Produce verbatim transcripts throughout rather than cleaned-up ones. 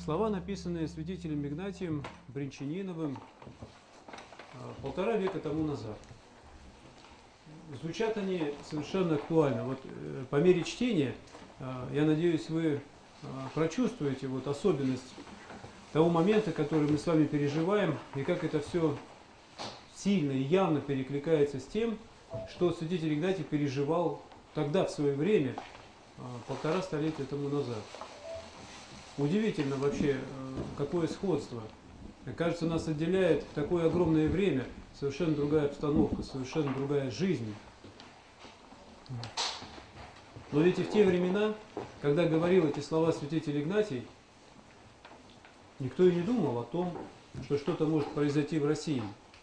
Слова, написанные святителем Игнатием Бринчаниновым полтора века тому назад. Звучат они совершенно актуально. Вот по мере чтения, я надеюсь, вы прочувствуете вот особенность того момента, который мы с вами переживаем, и как это все сильно и явно перекликается с тем, что святитель Игнатий переживал тогда, в свое время, полтора столетия тому назад. Удивительно вообще, какое сходство. Кажется, нас отделяет такое огромное время, совершенно другая обстановка, совершенно другая жизнь. Но ведь и в те времена, когда говорил эти слова святитель Игнатий, никто и не думал о том, что что-то может произойти в России.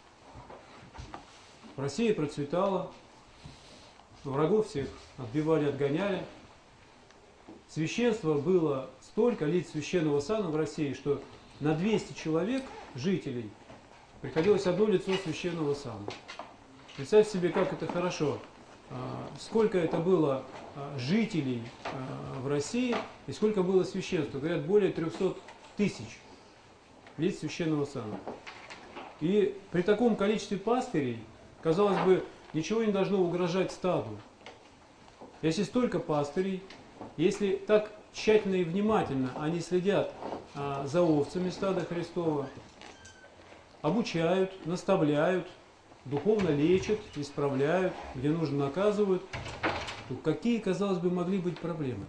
Россия процветала, врагов всех отбивали, отгоняли. Священства было столько, лиц священного сана в России, что на двести человек, жителей, приходилось одно лицо священного сана. Представьте себе, как это хорошо. Сколько это было жителей в России и сколько было священства. Говорят, более трехсот тысяч лиц священного сана. И при таком количестве пастырей, казалось бы, ничего не должно угрожать стаду. Если столько пастырей, если так тщательно и внимательно они следят а, за овцами стада Христова, обучают, наставляют, духовно лечат, исправляют, где нужно наказывают, то какие, казалось бы, могли быть проблемы?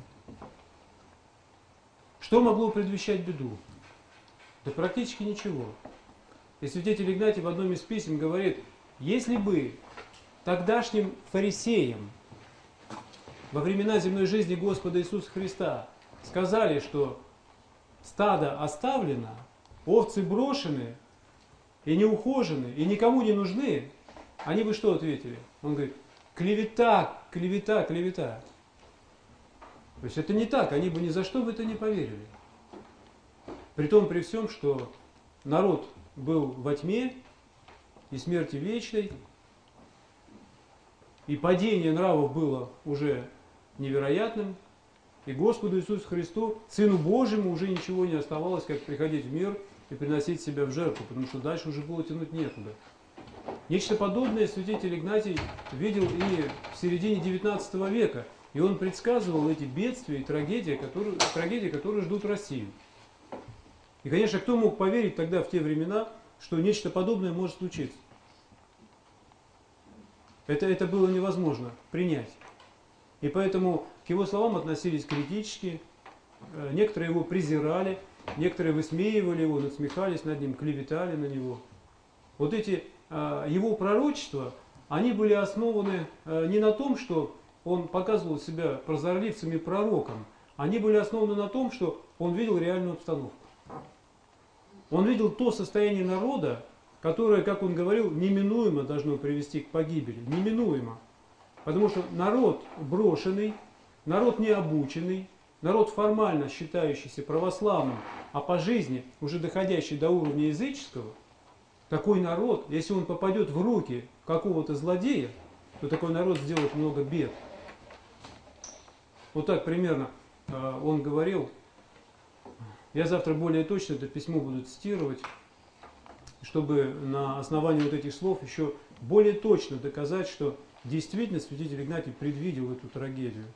Что могло предвещать беду? Да практически ничего. И святитель Игнатий в одном из писем говорит, если бы тогдашним фарисеям во времена земной жизни Господа Иисуса Христа сказали, что стадо оставлено, овцы брошены и не ухожены, и никому не нужны, они бы что ответили? Он говорит, клевета, клевета, клевета. То есть это не так, они бы ни за что в это не поверили. При том, при всем, что народ был во тьме и смерти вечной, и падение нравов было уже невероятным, и Господу Иисусу Христу, Сыну Божьему, уже ничего не оставалось, как приходить в мир и приносить себя в жертву, потому что дальше уже было тянуть некуда. Нечто подобное святитель Игнатий видел и в середине девятнадцатого века, и он предсказывал эти бедствия и трагедии, которые, трагедии, которые ждут Россию. И, конечно, кто мог поверить тогда, в те времена, что нечто подобное может случиться? Это, это было невозможно принять. И поэтому к его словам относились критически, некоторые его презирали, некоторые высмеивали его, насмехались над ним, клеветали на него. Вот эти его пророчества, они были основаны не на том, что он показывал себя прозорливцем и пророком, они были основаны на том, что он видел реальную обстановку. Он видел то состояние народа, которое, как он говорил, неминуемо должно привести к погибели. Неминуемо. Потому что народ брошенный, народ необученный, народ формально считающийся православным, а по жизни уже доходящий до уровня языческого, такой народ, если он попадет в руки какого-то злодея, то такой народ сделает много бед. Вот так примерно он говорил. Я завтра более точно это письмо буду цитировать, чтобы на основании вот этих слов еще более точно доказать, что действительно святитель Игнатий предвидел эту трагедию.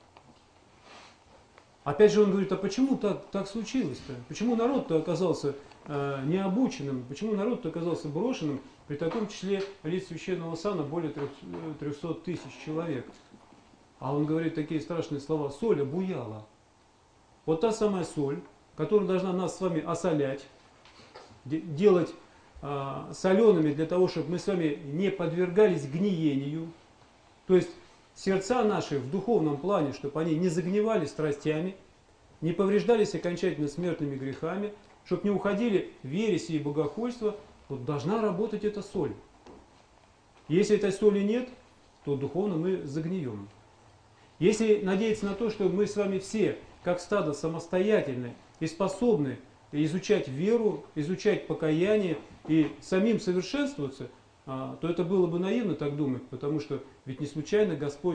Опять же он говорит, а почему так, так случилось-то? Почему народ-то оказался э, необученным? Почему народ-то оказался брошенным при таком числе лиц священного сана более трехсот тысяч человек? А он говорит такие страшные слова, соль обуяла. Вот та самая соль, которая должна нас с вами осолять, делать э, солеными для того, чтобы мы с вами не подвергались гниению. То есть сердца наши в духовном плане, чтобы они не загнивали страстями, не повреждались окончательно смертными грехами, чтобы не уходили в ереси и богохульство, вот должна работать эта соль. Если этой соли нет, то духовно мы загнием. Если надеяться на то, что мы с вами все, как стадо, самостоятельны и способны изучать веру, изучать покаяние и самим совершенствоваться, то это было бы наивно так думать, потому что ведь не случайно Господь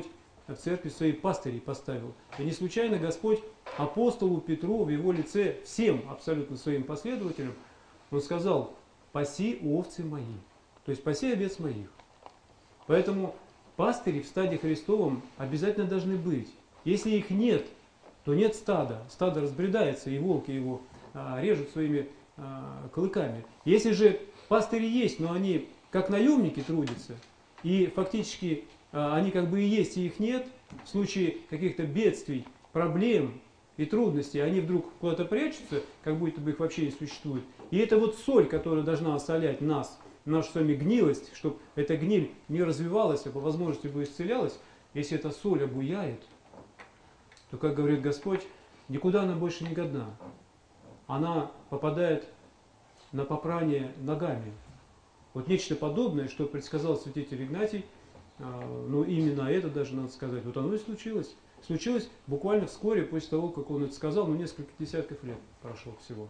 в церкви своих пастырей поставил. И не случайно Господь апостолу Петру в его лице, всем абсолютно своим последователям, он сказал: «Паси овцы мои», то есть «паси овец моих». Поэтому пастыри в стаде Христовом обязательно должны быть. Если их нет, то нет стада. Стадо разбредается, и волки его а, режут своими а, клыками. Если же пастыри есть, но они как наемники трудятся, и фактически а, они как бы и есть, и их нет, в случае каких-то бедствий, проблем и трудностей, они вдруг куда-то прячутся, как будто бы их вообще не существует. И это вот соль, которая должна осолять нас, нашу с вами гнилость, чтобы эта гниль не развивалась, а по возможности бы исцелялась. Если эта соль обуяет, то, как говорит Господь, никуда она больше не годна. Она попадает на попрание ногами. Вот нечто подобное, что предсказал святитель Игнатий, ну именно это даже надо сказать, вот оно и случилось. Случилось буквально вскоре после того, как он это сказал, ну несколько десятков лет прошло всего.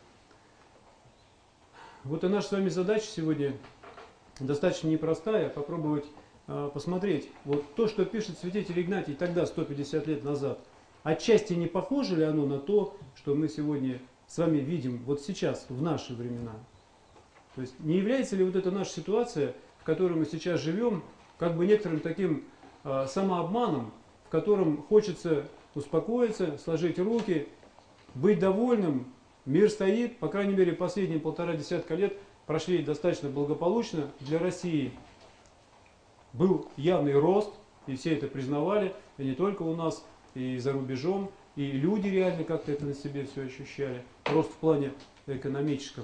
Вот и наша с вами задача сегодня достаточно непростая, попробовать э, посмотреть, вот то, что пишет святитель Игнатий тогда, сто пятьдесят лет назад, отчасти не похоже ли оно на то, что мы сегодня с вами видим вот сейчас, в наши времена? То есть не является ли вот эта наша ситуация, в которой мы сейчас живем, как бы некоторым таким э, самообманом, в котором хочется успокоиться, сложить руки, быть довольным, мир стоит, по крайней мере, последние полтора десятка лет прошли достаточно благополучно для России. Был явный рост, и все это признавали, и не только у нас, и за рубежом, и люди реально как-то это на себе все ощущали. Рост в плане экономическом,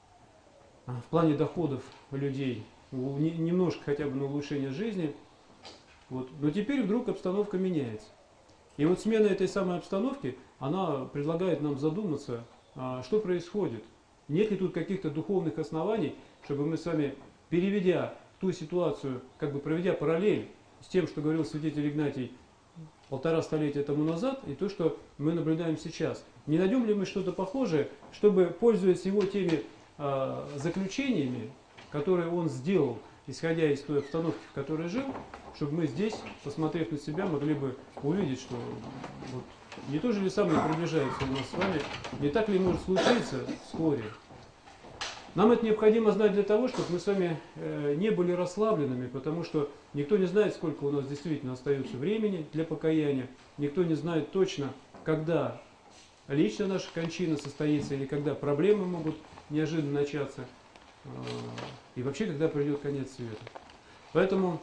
в плане доходов людей, немножко хотя бы на улучшение жизни. Вот. Но теперь вдруг обстановка меняется. И вот смена этой самой обстановки, она предлагает нам задуматься, что происходит. Нет ли тут каких-то духовных оснований, чтобы мы с вами, переведя ту ситуацию, как бы проведя параллель с тем, что говорил святитель Игнатий полтора столетия тому назад, и то, что мы наблюдаем сейчас. Не найдем ли мы что-то похожее, чтобы, пользуясь его теми э, заключениями, которые он сделал, исходя из той обстановки, в которой жил, чтобы мы здесь, посмотрев на себя, могли бы увидеть, что вот, не то же ли самое приближается у нас с вами, не так ли может случиться вскоре. Нам это необходимо знать для того, чтобы мы с вами э, не были расслабленными, потому что никто не знает, сколько у нас действительно остается времени для покаяния, никто не знает точно, когда лично наша кончина состоится или когда проблемы могут неожиданно начаться, э, и вообще, когда придет конец света. Поэтому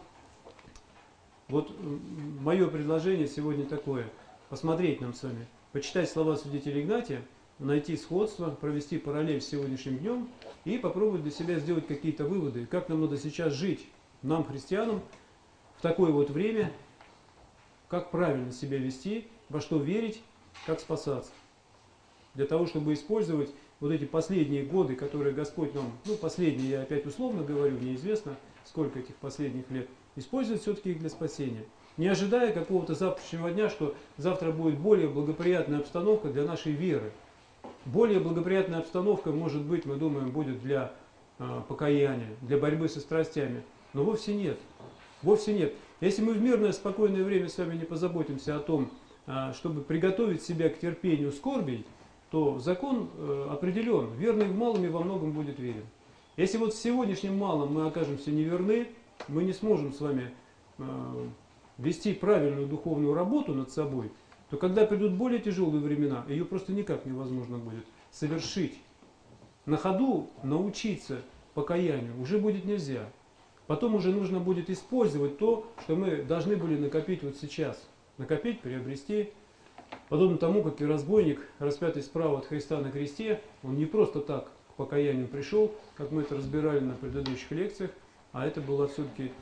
вот мое предложение сегодня такое: посмотреть нам с вами, почитать слова святителя Игнатия, найти сходство, провести параллель с сегодняшним днем и попробовать для себя сделать какие-то выводы, как нам надо сейчас жить, нам, христианам, в такое вот время, как правильно себя вести, во что верить, как спасаться. Для того, чтобы использовать вот эти последние годы, которые Господь нам, ну последние, я опять условно говорю, неизвестно сколько этих последних лет, использовать все-таки их для спасения. Не ожидая какого-то завтрашнего дня, что завтра будет более благоприятная обстановка для нашей веры. Более благоприятная обстановка, может быть, мы думаем, будет для э, покаяния, для борьбы со страстями. Но вовсе нет. Вовсе нет. Если мы в мирное, спокойное время с вами не позаботимся о том, э, чтобы приготовить себя к терпению скорбей, то закон э, определен. Верный в малом и во многом будет верен. Если вот в сегодняшнем малом мы окажемся неверны, мы не сможем с вами э, вести правильную духовную работу над собой, то когда придут более тяжелые времена, ее просто никак невозможно будет совершить. На ходу научиться покаянию уже будет нельзя. Потом уже нужно будет использовать то, что мы должны были накопить вот сейчас. Накопить, приобрести. Подобно тому, как и разбойник, распятый справа от Христа на кресте, он не просто так к покаянию пришел, как мы это разбирали на предыдущих лекциях, а это была все-таки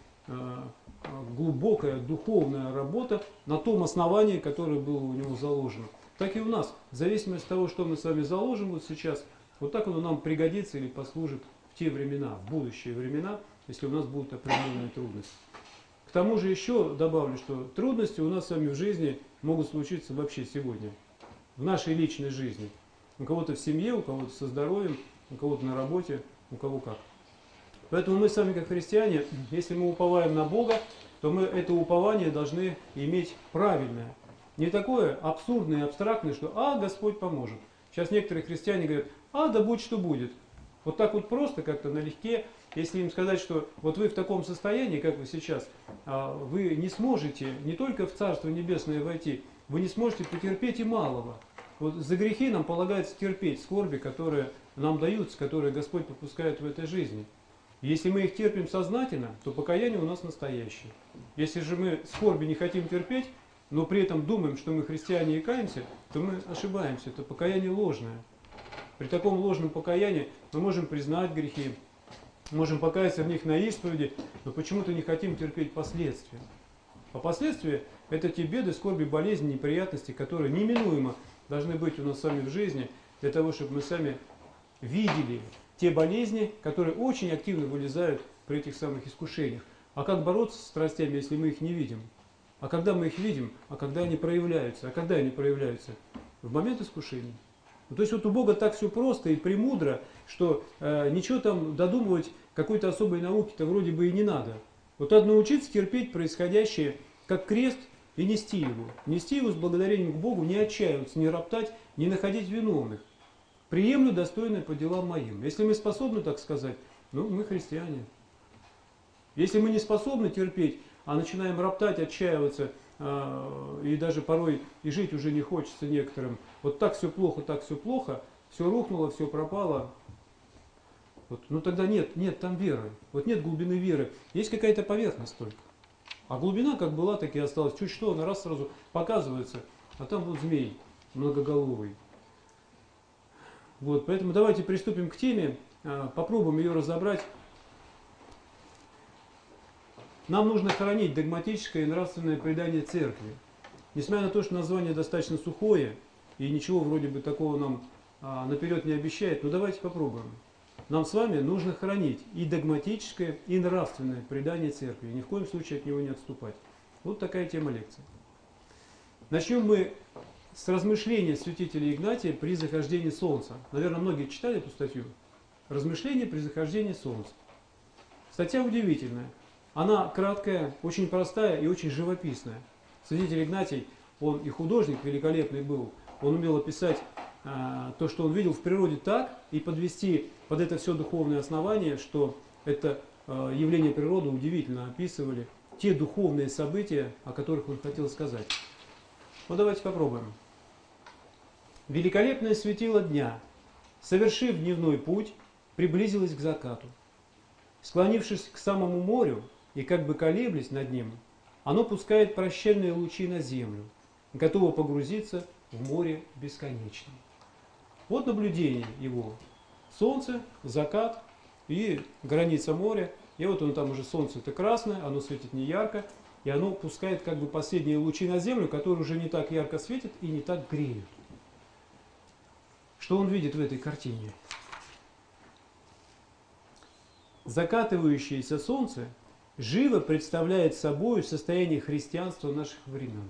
глубокая духовная работа на том основании, которое было у него заложено. Так и у нас, в зависимости от того, что мы с вами заложим вот сейчас, вот так оно нам пригодится или послужит в те времена, в будущие времена, если у нас будут определенные трудности. К тому же еще добавлю, что трудности у нас с вами в жизни могут случиться вообще сегодня, в нашей личной жизни. У кого-то в семье, у кого-то со здоровьем, у кого-то на работе, у кого как. Поэтому мы сами, как христиане, если мы уповаем на Бога, то мы это упование должны иметь правильное. Не такое абсурдное и абстрактное, что «а, Господь поможет». Сейчас некоторые христиане говорят «а, да будь что будет». Вот так вот просто, как-то налегке, если им сказать, что вот вы в таком состоянии, как вы сейчас, вы не сможете не только в Царство Небесное войти, вы не сможете потерпеть и малого. Вот за грехи нам полагается терпеть скорби, которые нам даются, которые Господь попускает в этой жизни. Если мы их терпим сознательно, то покаяние у нас настоящее. Если же мы скорби не хотим терпеть, но при этом думаем, что мы христиане и каемся, то мы ошибаемся. Это покаяние ложное. При таком ложном покаянии мы можем признать грехи, можем покаяться в них на исповеди, но почему-то не хотим терпеть последствия. А последствия – это те беды, скорби, болезни, неприятности, которые неминуемо должны быть у нас с вами в жизни, для того, чтобы мы сами видели те болезни, которые очень активно вылезают при этих самых искушениях. А как бороться с страстями, если мы их не видим? А когда мы их видим, а когда они проявляются? А когда они проявляются? В момент искушения. Ну, то есть вот у Бога так все просто и премудро, что э, ничего там додумывать какой-то особой науки-то вроде бы и не надо. Вот надо научиться терпеть происходящее как крест и нести его. Нести его с благодарением к Богу, не отчаиваться, не роптать, не находить виновных. Приемлю достойное по делам моим. Если мы способны так сказать, ну мы христиане. Если мы не способны терпеть, а начинаем роптать, отчаиваться, э, и даже порой и жить уже не хочется некоторым, вот так все плохо, так все плохо, все рухнуло, все пропало, вот, ну тогда нет, нет там веры, вот нет глубины веры, есть какая-то поверхность только. А глубина как была, так и осталась. Чуть что, она раз сразу показывается, а там вот змей многоголовый. Вот, поэтому давайте приступим к теме, э, попробуем ее разобрать. Нам нужно хранить догматическое и нравственное предание церкви. Несмотря на то, что название достаточно сухое, и ничего вроде бы такого нам а, наперед не обещает, но давайте попробуем. Нам с вами нужно хранить и догматическое, и нравственное предание церкви. Ни в коем случае от него не отступать. Вот такая тема лекции. Начнем мы с размышления святителя Игнатия при захождении солнца. Наверное, многие читали эту статью. Размышления при захождении солнца. Статья удивительная. Она краткая, очень простая и очень живописная. Святитель Игнатий, он и художник великолепный был, он умел описать э, то, что он видел в природе так, и подвести под это все духовное основание, что это э, явление природы удивительно описывали те духовные события, о которых он хотел сказать. Ну давайте попробуем. Великолепное светило дня, совершив дневной путь, приблизилось к закату. Склонившись к самому морю, и как бы колеблясь над ним, оно пускает прощальные лучи на землю, готово погрузиться в море бесконечное. Вот наблюдение его. Солнце, закат и граница моря. И вот он там уже, солнце-то красное, оно светит не ярко, и оно пускает как бы последние лучи на землю, которые уже не так ярко светят и не так греют. Что он видит в этой картине? Закатывающееся солнце живо представляет собой состояние христианства наших времен.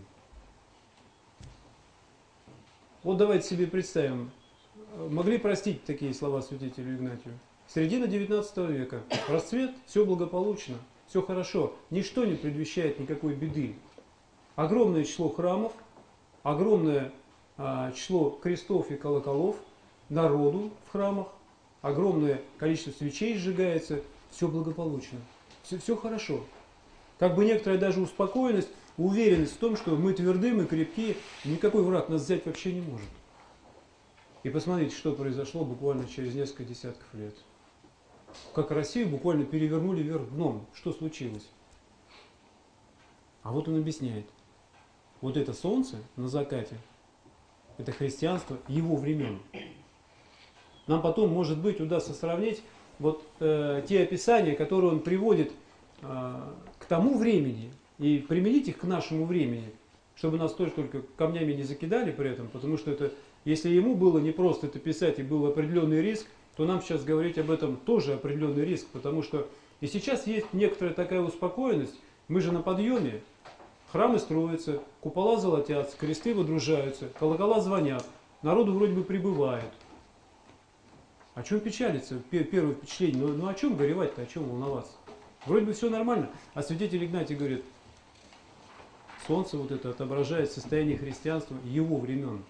Вот давайте себе представим, могли простить такие слова святителю Игнатию. Середина девятнадцатого века, расцвет, все благополучно, все хорошо, ничто не предвещает никакой беды. Огромное число храмов, огромное а, число крестов и колоколов, народу в храмах, огромное количество свечей сжигается, все благополучно, все, все хорошо. Как бы некоторая даже успокоенность, уверенность в том, что мы тверды, мы крепкие, никакой враг нас взять вообще не может. И посмотрите, что произошло буквально через несколько десятков лет. Как Россию буквально перевернули вверх дном. Что случилось? А вот он объясняет. Вот это солнце на закате, это христианство его времен. Нам потом, может быть, удастся сравнить вот э, те описания, которые он приводит э, к тому времени, и применить их к нашему времени, чтобы нас тоже только камнями не закидали при этом, потому что это, если ему было непросто это писать и был определенный риск, то нам сейчас говорить об этом тоже определенный риск, потому что и сейчас есть некоторая такая успокоенность, мы же на подъеме, храмы строятся, купола золотятся, кресты водружаются, колокола звонят, народу вроде бы прибывает. О чем печалиться? Первое впечатление. Ну, ну о чем горевать-то, о чем волноваться? Вроде бы все нормально. А святитель Игнатий говорит, солнце вот это отображает состояние христианства его времен.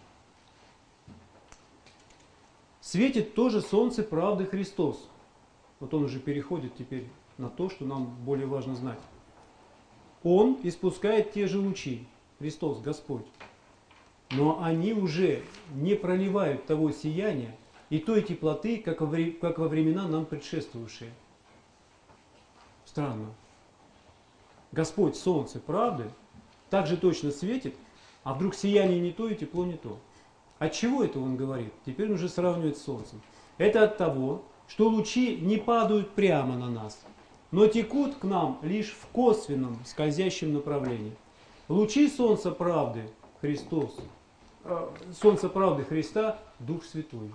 Светит тоже солнце правды Христос. Вот он уже переходит теперь на то, что нам более важно знать. Он испускает те же лучи, Христос, Господь. Но они уже не проливают того сияния и той теплоты, как во, как во времена нам предшествовавшие. Странно. Господь, солнце правды, так же точно светит, а вдруг сияние не то и тепло не то. От чего это он говорит? Теперь он уже сравнивает с солнцем. Это от того, что лучи не падают прямо на нас, но текут к нам лишь в косвенном, скользящем направлении. Лучи солнца правды, Христос, э, солнца правды Христа, Дух Святой.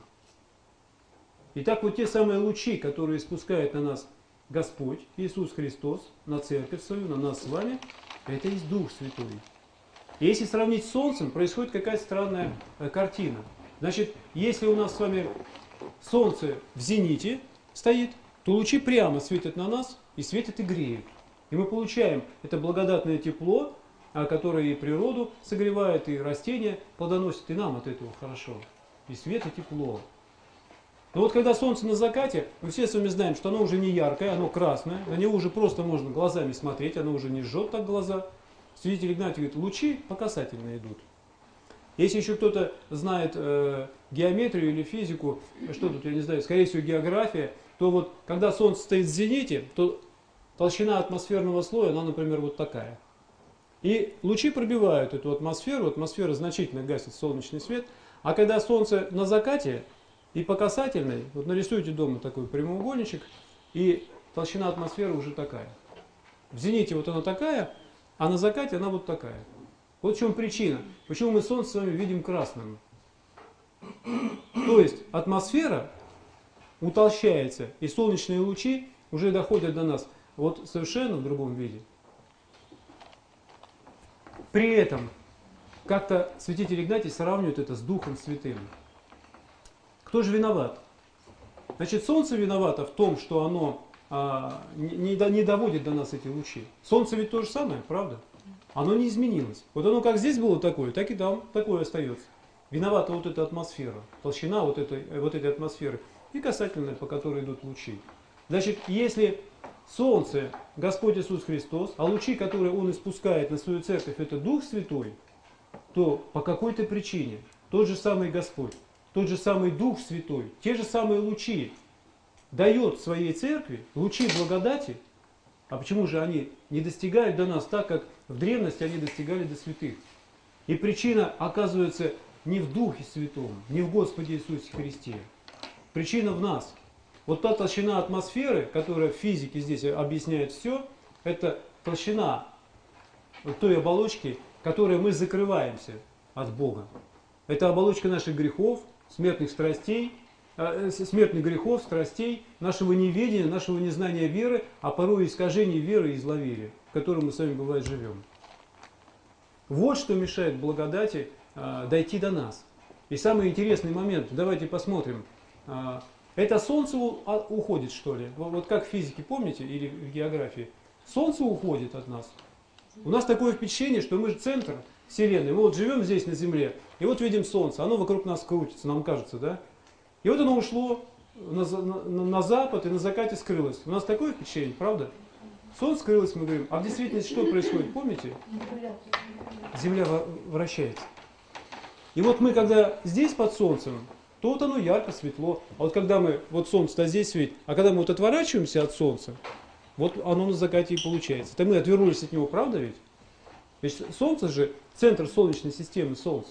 Итак, вот те самые лучи, которые спускает на нас Господь, Иисус Христос, на церковь свою, на нас с вами, это есть Дух Святой. И если сравнить с солнцем, происходит какая-то странная э, картина. Значит, если у нас с вами солнце в зените стоит, то лучи прямо светят на нас и светят и греют. И мы получаем это благодатное тепло, которое и природу согревает, и растения плодоносят, и нам от этого хорошо. И свет, и тепло. Но вот когда солнце на закате, мы все с вами знаем, что оно уже не яркое, оно красное, на него уже просто можно глазами смотреть, оно уже не жжет так глаза. Святитель Игнатий говорит, лучи по касательной идут. Если еще кто-то знает э, геометрию или физику, что тут, я не знаю, скорее всего география, то вот когда солнце стоит в зените, то толщина атмосферного слоя, она, например, вот такая. И лучи пробивают эту атмосферу, атмосфера значительно гасит солнечный свет, а когда солнце на закате и по касательной, вот нарисуйте дома такой прямоугольничек, и толщина атмосферы уже такая. В зените вот она такая, а на закате она вот такая. Вот в чем причина, почему мы солнце с вами видим красным. То есть атмосфера утолщается, и солнечные лучи уже доходят до нас вот совершенно в другом виде. При этом как-то святитель Игнатий сравнивает это с Духом Святым. Кто же виноват? Значит, солнце виновато в том, что оно а, не, не доводит до нас эти лучи. Солнце ведь то же самое, правда? Оно не изменилось. Вот оно как здесь было такое, так и там такое остается. Виновата вот эта атмосфера, толщина вот этой, вот этой атмосферы и касательная, по которой идут лучи. Значит, если солнце Господь Иисус Христос, а лучи, которые Он испускает на свою церковь, это Дух Святой, то по какой-то причине тот же самый Господь, тот же самый Дух Святой, те же самые лучи дает своей церкви, лучи благодати. А почему же они не достигают до нас так, как в древности они достигали до святых? И причина оказывается не в Духе Святом, не в Господе Иисусе Христе. Причина в нас. Вот та толщина атмосферы, которая в физике здесь объясняет все, это толщина вот той оболочки, которой мы закрываемся от Бога. Это оболочка наших грехов, смертных страстей, э, смертных грехов, страстей, нашего неведения, нашего незнания веры, а порой искажений веры и зловерия, в котором мы с вами, бывает, живем. Вот что мешает благодати э, дойти до нас. И самый интересный момент, давайте посмотрим. Э, это Солнце уходит, что ли? Вот как в физике, помните, или в географии? Солнце уходит от нас. У нас такое впечатление, что мы же центр Вселенной. Мы вот живем здесь на Земле, и вот видим Солнце, оно вокруг нас крутится, нам кажется, да? И вот оно ушло на, на, на запад и на закате скрылось. У нас такое впечатление, правда? Солнце скрылось, мы говорим. А в действительности что происходит, помните? Земля вращается. И вот мы, когда здесь под Солнцем, то вот оно ярко, светло. А вот когда мы, вот Солнце-то здесь светит, а когда мы вот отворачиваемся от Солнца, вот оно на закате и получается. Это мы отвернулись от него, правда ведь? Ведь Солнце же центр Солнечной системы, Солнце.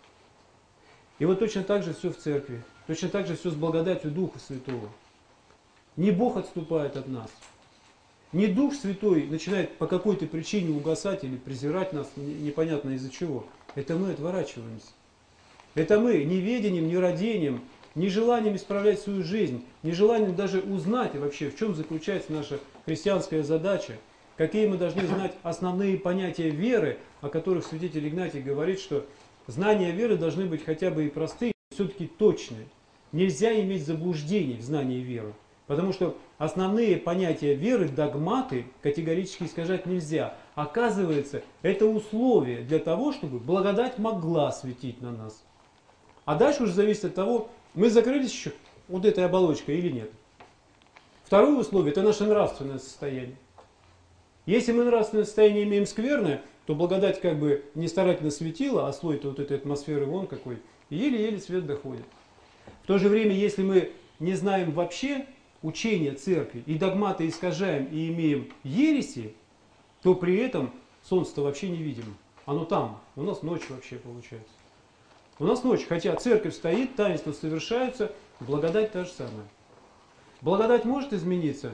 И вот точно так же все в церкви. Точно так же все с благодатью Духа Святого. Не Бог отступает от нас. Не Дух Святой начинает по какой-то причине угасать или презирать нас, непонятно из-за чего. Это мы отворачиваемся. Это мы неведением, нерадением, нежеланием исправлять свою жизнь, нежеланием даже узнать вообще, в чем заключается наша христианская задача, какие мы должны знать основные понятия веры, о которых святитель Игнатий говорит, что знания веры должны быть хотя бы и простые, но все-таки точные. нельзя иметь заблуждений в знании веры. Потому что основные понятия веры, догматы, категорически искажать нельзя. Оказывается, это условие для того, чтобы благодать могла светить на нас. А дальше уже зависит от того, мы закрылись еще вот этой оболочкой или нет. Второе условие – это наше нравственное состояние. Если мы нравственное состояние имеем скверное, то благодать как бы не старательно светила, а слой-то вот этой атмосферы вон какой, и еле-еле свет доходит. В то же время, если мы не знаем вообще учения церкви, и догматы искажаем, и имеем ереси, то при этом солнце-то вообще не видим. Оно там, у нас ночь вообще получается. У нас ночь, хотя церковь стоит, таинства совершаются, благодать та же самая. Благодать может измениться?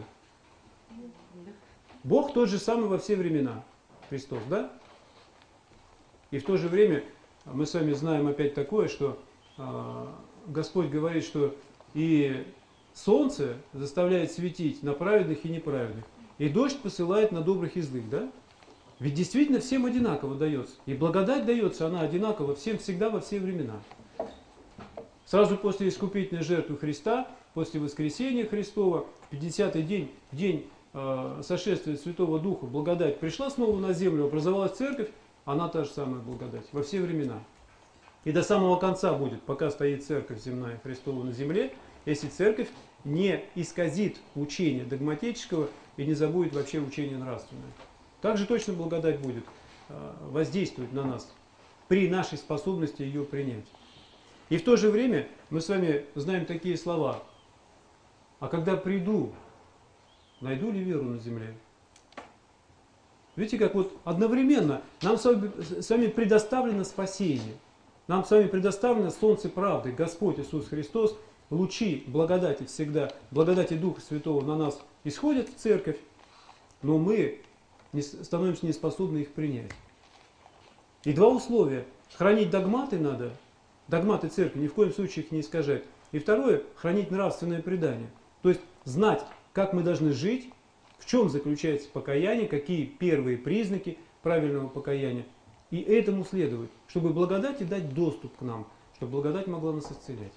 Бог тот же самый во все времена. Христос, да? И в то же время мы с вами знаем опять такое, что э, Господь говорит, что и солнце заставляет светить на праведных и неправедных, и дождь посылает на добрых и злых, да? Ведь действительно всем одинаково дается. И благодать дается, она одинаково всем всегда во все времена. Сразу после искупительной жертвы Христа, после воскресения Христова, в пятидесятый день, день э, сошествия Святого Духа, благодать пришла снова на землю, образовалась церковь, она та же самая благодать во все времена. И до самого конца будет, пока стоит церковь земная Христова на земле, если церковь не исказит учение догматического и не забудет вообще учение нравственное. Также точно благодать будет э, воздействовать на нас при нашей способности ее принять. И в то же время мы с вами знаем такие слова. А когда приду, найду ли веру на земле? Видите, как вот одновременно нам с вами, с вами предоставлено спасение. Нам с вами предоставлено солнце правды, Господь Иисус Христос, лучи благодати всегда, благодати Духа Святого на нас исходят в церковь, но мы не, становимся неспособны их принять. И два условия. Хранить догматы надо, догматы церкви, ни в коем случае их не искажать. И второе, хранить нравственное предание. То есть знать, как мы должны жить, в чем заключается покаяние, какие первые признаки правильного покаяния. И этому следовать, чтобы благодати дать доступ к нам, чтобы благодать могла нас исцелять.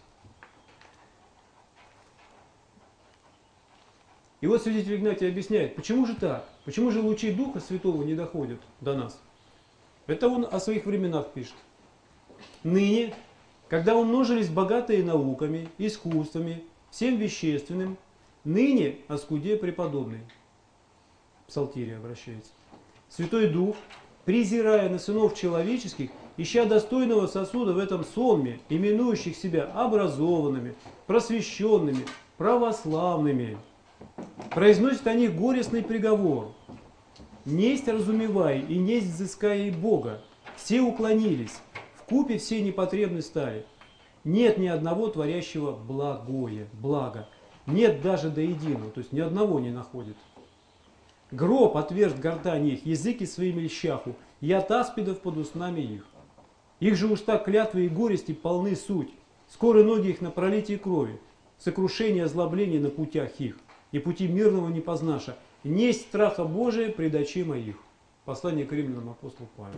И вот святитель Игнатий объясняет, почему же так? Почему же лучи Духа Святого не доходят до нас? Это он о своих временах пишет. Ныне, когда умножились богатые науками, искусствами, всем вещественным, ныне оскудея преподобный. Псалтирь обращается. Святой Дух, презирая на сынов человеческих, ища достойного сосуда в этом сонме, именующих себя образованными, просвещенными, православными, произносит о них горестный приговор. Несть разумевай и несть взыская и Бога. Все уклонились, вкупе все непотребны стали. Нет ни одного творящего благое, благо. Нет даже до единого, то есть ни одного не находит. Гроб отверст гортани их, языки своими льщаху, яд аспидов под устнами их. Их же уста клятвы и горести полны суть. Скоро ноги их на пролитии крови, сокрушение озлобления на путях их, и пути мирного не познаша. Несть страха Божия пред очи моих. Послание к римлянам апостол Павел.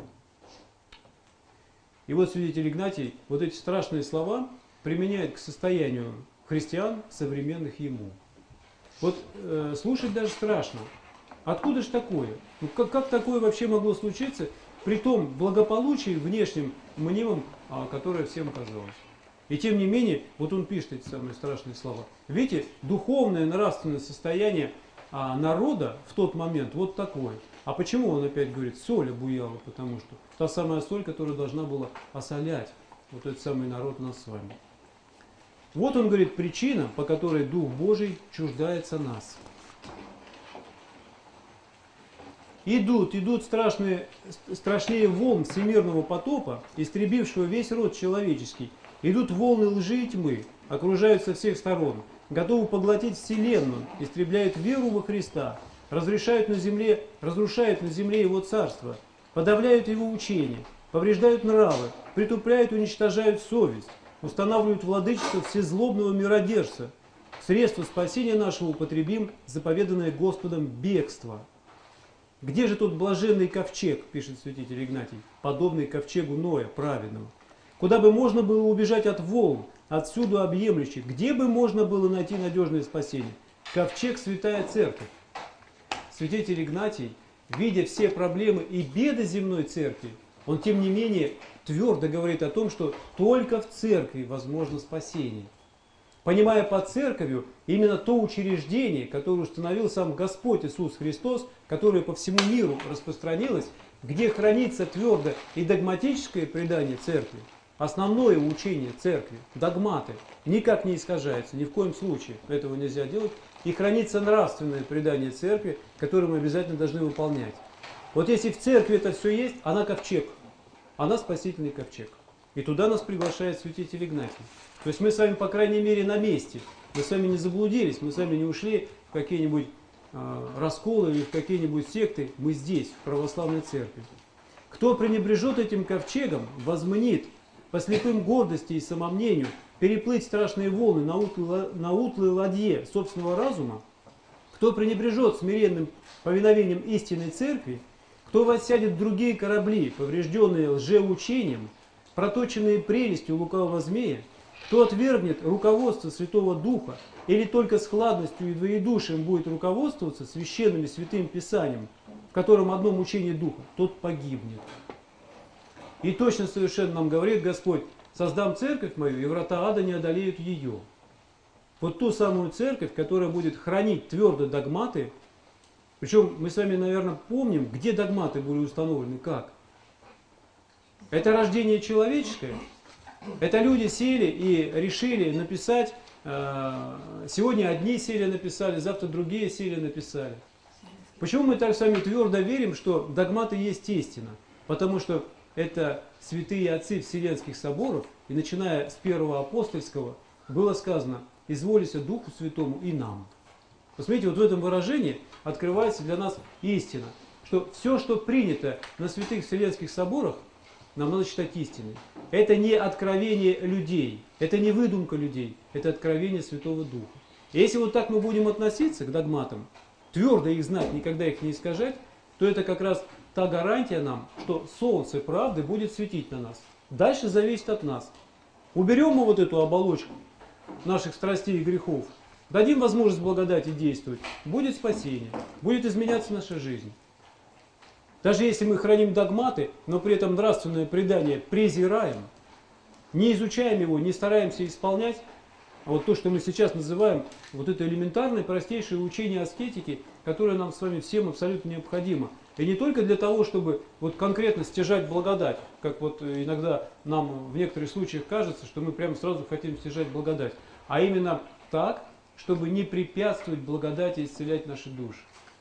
И вот святитель Игнатий вот эти страшные слова применяет к состоянию христиан, современных ему. Вот э, слушать даже страшно. Откуда же такое? Ну, как, как такое вообще могло случиться при том благополучии внешнем, мнимом, а, которое всем казалось? И тем не менее, вот он пишет эти самые страшные слова. Видите, духовное, нравственное состояние а, народа в тот момент вот такое. А почему он опять говорит, соль обуяла? Потому что та самая соль, которая должна была осолять вот этот самый народ нас с вами. Вот он говорит, причина, по которой Дух Божий чуждается нас. Идут, идут страшные, страшнее волн всемирного потопа, истребившего весь род человеческий. Идут волны лжи и тьмы, окружают со всех сторон, готовы поглотить вселенную, истребляют веру во Христа, разрешают на земле, разрушают на земле Его царство, подавляют Его учение, повреждают нравы, притупляют и уничтожают совесть, устанавливают владычество всезлобного миродержца. Средство спасения нашего употребим, заповеданное Господом бегство. Где же тот блаженный ковчег, пишет святитель Игнатий, подобный ковчегу Ноя, праведного? куда бы можно было убежать от волн, отсюда объемлющих, где бы можно было найти надежное спасение? Ковчег — святая церковь. Святитель Игнатий, видя все проблемы и беды земной церкви, он тем не менее твердо говорит о том, что только в церкви возможно спасение. Понимая под церковью именно то учреждение, которое установил сам Господь Иисус Христос, которое по всему миру распространилось, где хранится твердо и догматическое предание церкви, основное учение церкви, догматы, никак не искажается, ни в коем случае этого нельзя делать, и хранится нравственное предание церкви, которое мы обязательно должны выполнять. Вот если в церкви это все есть, она ковчег, она спасительный ковчег. И туда нас приглашает святитель Игнатий. То есть мы с вами, по крайней мере, на месте. Мы с вами не заблудились, мы с вами не ушли в какие-нибудь э, расколы или в какие-нибудь секты. Мы здесь, в православной церкви. Кто пренебрежет этим ковчегом, возмнит по слепым гордости и самомнению переплыть страшные волны на утлой, на утлой ладье собственного разума, кто пренебрежет смиренным повиновением истинной церкви, кто воссядет в другие корабли, поврежденные лжеучением, проточенные прелестью лукавого змея, кто отвергнет руководство Святого Духа или только с хладностью и двоедушием будет руководствоваться священным и святым Писанием, в котором одно мучение Духа, тот погибнет. И точно совершенно нам говорит Господь: создам церковь мою, и врата ада не одолеют ее. Вот ту самую церковь, которая будет хранить твердо догматы, причем мы с вами, наверное, помним, где догматы были установлены, как. Это рождение человеческое. Это люди сели и решили написать, сегодня одни сели написали, завтра другие сели написали. Почему мы так с вами твердо верим, что догматы есть истина? Потому что это святые отцы Вселенских соборов, и начиная с первого апостольского, было сказано: «Изволися Духу Святому и нам». Посмотрите, вот в этом выражении открывается для нас истина, что все, что принято на святых Вселенских соборах, нам надо считать истиной. Это не откровение людей, это не выдумка людей, это откровение Святого Духа. И если вот так мы будем относиться к догматам, твердо их знать, никогда их не искажать, то это как раз та гарантия нам, что солнце правды будет светить на нас. Дальше зависит от нас. Уберем мы вот эту оболочку наших страстей и грехов, дадим возможность благодати действовать, будет спасение, будет изменяться наша жизнь. Даже если мы храним догматы, но при этом нравственное предание презираем, не изучаем его, не стараемся исполнять, а вот то, что мы сейчас называем вот это элементарное, простейшее учение аскетики, которое нам с вами всем абсолютно необходимо. И не только для того, чтобы вот конкретно стяжать благодать, как вот иногда нам в некоторых случаях кажется, что мы прямо сразу хотим стяжать благодать, а именно так, чтобы не препятствовать благодати и исцелять наши души.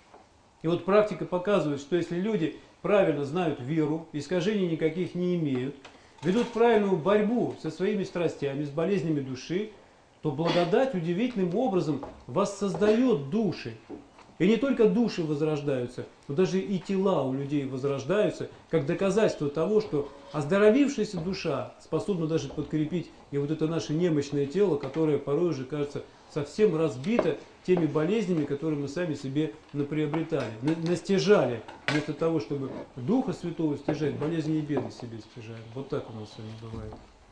И вот практика показывает, что если люди правильно знают веру, искажений никаких не имеют, ведут правильную борьбу со своими страстями, с болезнями души, то благодать удивительным образом воссоздает души. И не только души возрождаются, но даже и тела у людей возрождаются, как доказательство того, что оздоровившаяся душа способна даже подкрепить и вот это наше немощное тело, которое порой уже кажется совсем разбито теми болезнями, которые мы сами себе наприобретали, настяжали, вместо того, чтобы Духа Святого стяжать, болезни и беды себе стяжаем. Вот так у нас с вами бывает.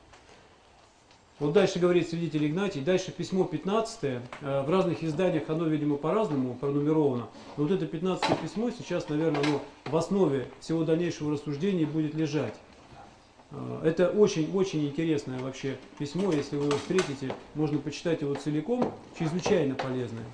Вот дальше говорит святитель Игнатий, дальше письмо пятнадцатое, в разных изданиях оно, видимо, по-разному пронумеровано, но вот это пятнадцатое письмо сейчас, наверное, оно в основе всего дальнейшего рассуждения будет лежать. Это очень-очень интересное вообще письмо, если вы его встретите, можно почитать его целиком, чрезвычайно полезное.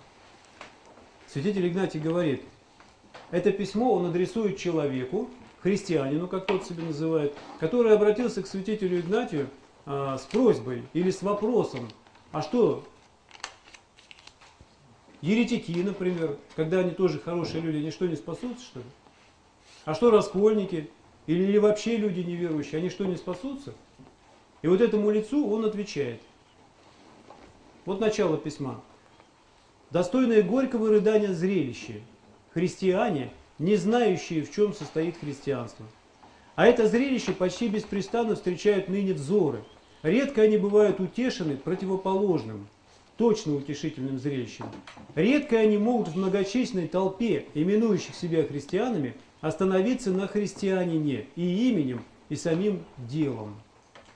Святитель Игнатий говорит, это письмо он адресует человеку, христианину, как тот себя называет, который обратился к святителю Игнатию а, с просьбой или с вопросом, а что, еретики, например, когда они тоже хорошие люди, они что, не спасутся, что ли? А что раскольники? Или, или вообще люди неверующие, они что, не спасутся? И вот этому лицу он отвечает. Вот начало письма. Достойное горького рыдания зрелище. Христиане, не знающие, в чем состоит христианство. А это зрелище почти беспрестанно встречают ныне взоры. Редко они бывают утешены противоположным, точно утешительным зрелищем. Редко они могут в многочисленной толпе, именующих себя христианами, остановиться на христианине и именем, и самим делом.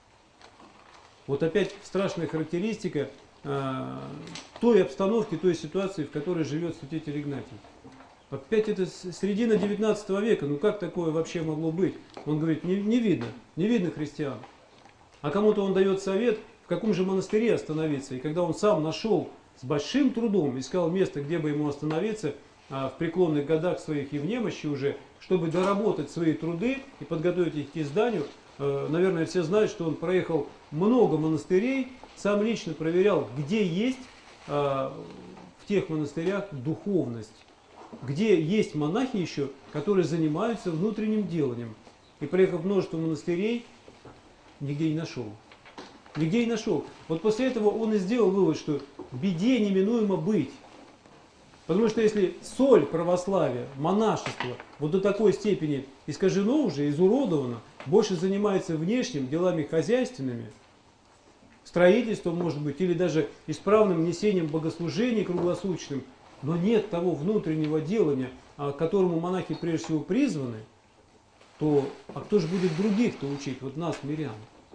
Вот опять страшная характеристика э, той обстановки, той ситуации, в которой живет святитель Игнатий. Опять это середина девятнадцатого века, ну как такое вообще могло быть? Он говорит, не, не видно, не видно христиан. А кому-то он дает совет, в каком же монастыре остановиться. И когда он сам нашел с большим трудом, искал место, где бы ему остановиться, а, в преклонных годах своих и в немощи уже, чтобы доработать свои труды и подготовить их к изданию, э, наверное, все знают, что он проехал много монастырей, сам лично проверял, где есть э, в тех монастырях духовность, где есть монахи еще, которые занимаются внутренним деланием. И проехав множество монастырей, нигде не нашел. Нигде не нашел. Вот после этого он и сделал вывод, что беде неминуемо быть. Потому что если соль православия, монашество вот до такой степени искажено уже, изуродовано, больше занимается внешним, делами хозяйственными, строительством, может быть, или даже исправным несением богослужений круглосуточным, но нет того внутреннего делания, к которому монахи прежде всего призваны, то а кто же будет других-то учить, вот нас, мирян?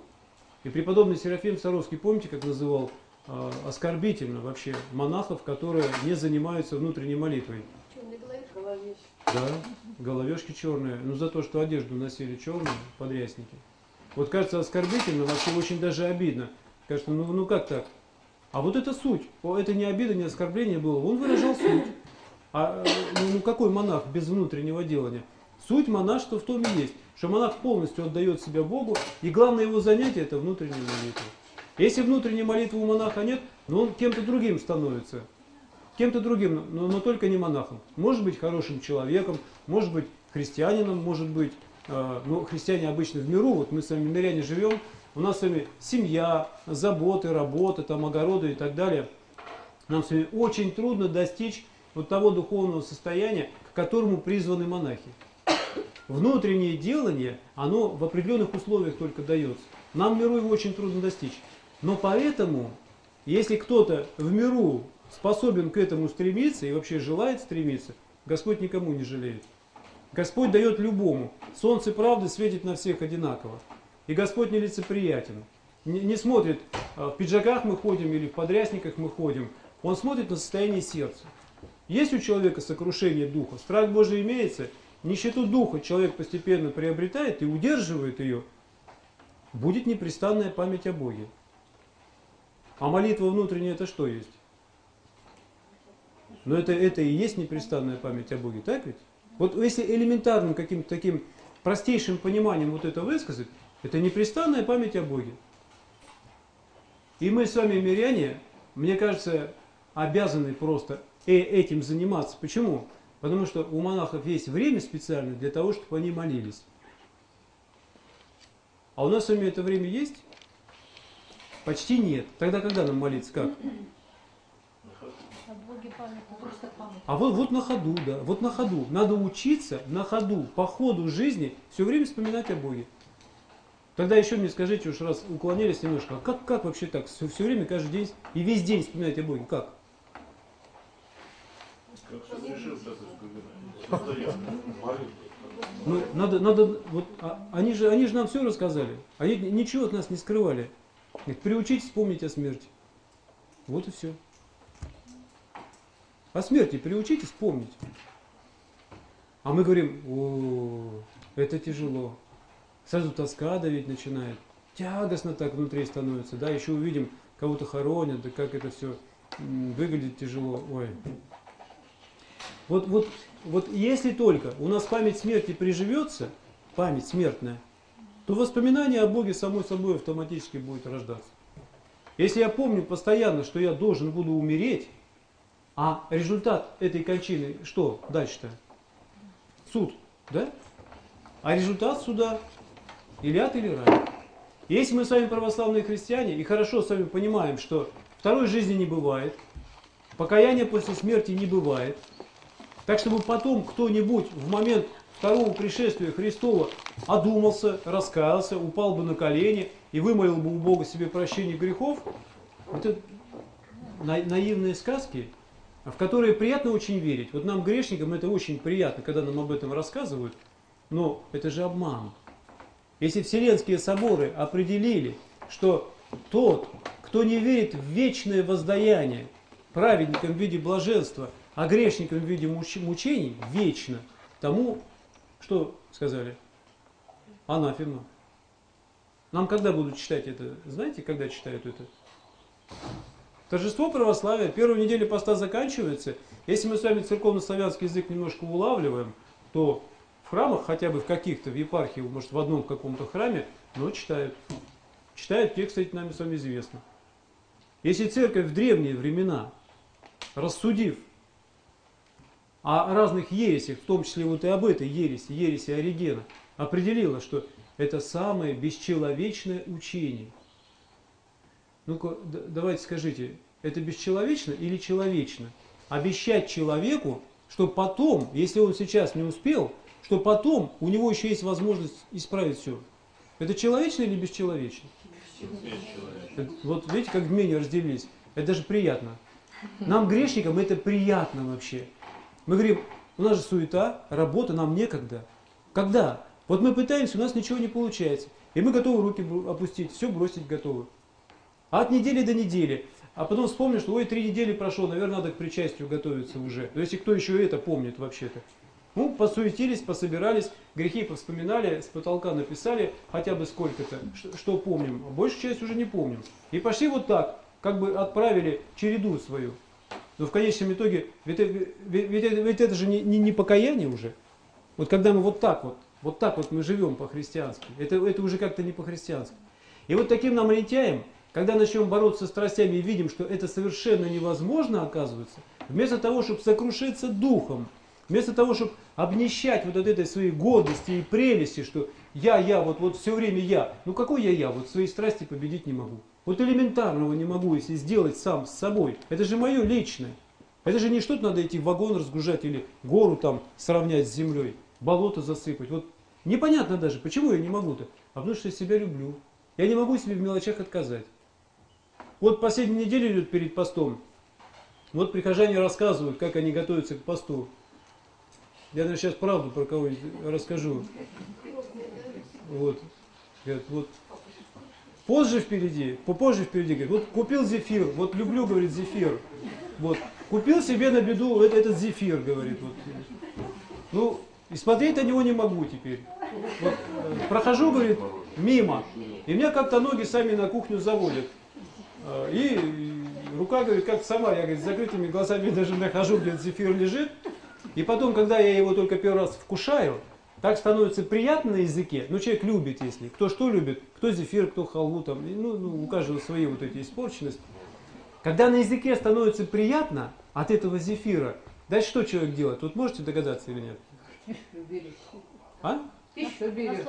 И преподобный Серафим Саровский, помните, как называл э, оскорбительно вообще монахов, которые не занимаются внутренней молитвой? Черный головешки. Да, головешки черные, ну за то, что одежду носили черную, подрясники. Вот кажется оскорбительно, вообще очень даже обидно. Кажется, ну, ну как так? А вот это суть, это не обида, не оскорбление было, он выражал суть. А ну какой монах без внутреннего делания? Суть монашества в том и есть, что монах полностью отдает себя Богу, и главное его занятие – это внутренняя молитва. Если внутренней молитвы у монаха нет, но он кем-то другим становится. Кем-то другим, но, но только не монахом. Может быть хорошим человеком, может быть христианином, может быть, э, ну христиане обычно в миру, вот мы с вами миряне живем, у нас с вами семья, заботы, работа, там, огороды и так далее. Нам с вами очень трудно достичь вот того духовного состояния, к которому призваны монахи. Внутреннее делание, оно в определенных условиях только дается. Нам в миру его очень трудно достичь. Но поэтому, если кто-то в миру способен к этому стремиться и вообще желает стремиться, Господь никому не жалеет. Господь дает любому. Солнце правды светит на всех одинаково. И Господь нелицеприятен. Не, не смотрит, в пиджаках мы ходим или в подрясниках мы ходим. Он смотрит на состояние сердца. Есть у человека сокрушение духа, страх Божий имеется, нищету духа человек постепенно приобретает и удерживает ее, будет непрестанная память о Боге. А молитва внутренняя это что есть? Но это, это и есть непрестанная память о Боге, так ведь? Вот если элементарным каким-то таким простейшим пониманием вот это высказать, это непрестанная память о Боге. И мы с вами, миряне, мне кажется, обязаны просто этим заниматься. Почему? Потому что у монахов есть время специально для того, чтобы они молились. А у нас с вами это время есть? Почти нет. Тогда когда нам молиться? Как? А вот, вот на ходу, да. Вот на ходу. Надо учиться на ходу, по ходу жизни все время вспоминать о Боге. Тогда еще мне скажите, уж раз уклонились немножко, а как, как вообще так? Все, все время, каждый день и весь день вспоминать о Боге. Как? Ну, надо, надо, вот, а, они, же, они же нам все рассказали. Они ничего от нас не скрывали. Говорит, приучитесь вспомнить о смерти. Вот и все. О смерти приучитесь помнить. А мы говорим, о, это тяжело. Сразу тоска давить начинает. Тягостно так внутри становится. Да, еще увидим, кого-то хоронят, да как это все выглядит тяжело. Ой. Вот, вот, вот если только у нас память смерти приживется, память смертная, то воспоминание о Боге само собой автоматически будет рождаться. Если я помню постоянно, что я должен буду умереть, а результат этой кончины что дальше-то? Суд, да? А результат суда или ад, или рай. Если мы с вами православные христиане и хорошо с вами понимаем, что второй жизни не бывает, покаяния после смерти не бывает, так чтобы потом кто-нибудь в момент второго пришествия Христова одумался, раскаялся, упал бы на колени и вымолил бы у Бога себе прощение грехов, это наивные сказки, в которые приятно очень верить. Вот нам, грешникам, это очень приятно, когда нам об этом рассказывают, но это же обман. Если Вселенские соборы определили, что Тот, кто не верит в вечное воздаяние, праведникам в виде блаженства, а грешникам в виде мучений, вечно, тому, что сказали? Анафема. Нам когда будут читать это? Знаете, когда читают это? Торжество православия. Первая неделя поста заканчивается. Если мы с вами церковно-славянский язык немножко улавливаем, то в храмах, хотя бы в каких-то, в епархии, может в одном каком-то храме, но читают. Читают текст, кстати, нам с вами известно. Если церковь в древние времена, рассудив о разных ересях, в том числе вот и об этой ереси, ереси Оригена, определила, что это самое бесчеловечное учение. Ну-ка, давайте скажите, это бесчеловечно или человечно? Обещать человеку, что потом, если он сейчас не успел, что потом у него еще есть возможность исправить все. Это человечно или бесчеловечно? Это, вот видите, как мнения разделились. Это даже приятно. Нам, грешникам, это приятно вообще. Мы говорим, у нас же суета, работа, нам некогда. Когда? Вот мы пытаемся, у нас ничего не получается. И мы готовы руки опустить, все бросить готовы. А от недели до недели. А потом вспомнишь, что ой, три недели прошло, наверное, надо к причастию готовиться уже. То если кто еще это помнит вообще-то. Ну, посуетились, пособирались, грехи повспоминали, с потолка написали хотя бы сколько-то, что, что помним. А большую часть уже не помним. И пошли вот так, как бы отправили череду свою. Но в конечном итоге, ведь, ведь, ведь, ведь это же не, не, не покаяние уже. Вот когда мы вот так вот, вот так вот мы живем по-христиански, это, это уже как-то не по-христиански. И вот таким нам лентяем, когда начнем бороться с страстями и видим, что это совершенно невозможно, оказывается, вместо того, чтобы сокрушиться духом, вместо того, чтобы обнищать вот от этой своей гордости и прелести, что я, я, вот, вот все время я. Ну какой я, я? Вот свои страсти победить не могу. Вот элементарного не могу, если сделать сам с собой. Это же мое личное. Это же не что-то надо идти в вагон разгружать или гору там сравнять с землей, болото засыпать. Вот непонятно даже, почему я не могу-то. А потому что я себя люблю. Я не могу себе в мелочах отказать. Вот последняя неделя идет перед постом. Вот прихожане рассказывают, как они готовятся к посту. Я, наверное, сейчас правду про кого-нибудь расскажу. Вот. Говорят, вот. Позже впереди, попозже впереди, говорит, вот купил зефир, вот люблю, говорит, зефир. Вот. Купил себе на беду этот, этот зефир, говорит. Вот. Ну, и смотреть на него не могу теперь. Вот, прохожу, говорит, мимо. И меня как-то ноги сами на кухню заводят. И рука, говорит, как сама, я, говорит, с закрытыми глазами даже нахожу, где зефир лежит. И потом, когда я его только первый раз вкушаю, так становится приятно на языке. Ну, человек любит, если. Кто что любит, кто зефир, кто халву, там, ну, ну, у каждого свои вот эти испорченности. Когда на языке становится приятно от этого зефира, дальше что человек делает? Вот можете догадаться или нет? А? Еще берет.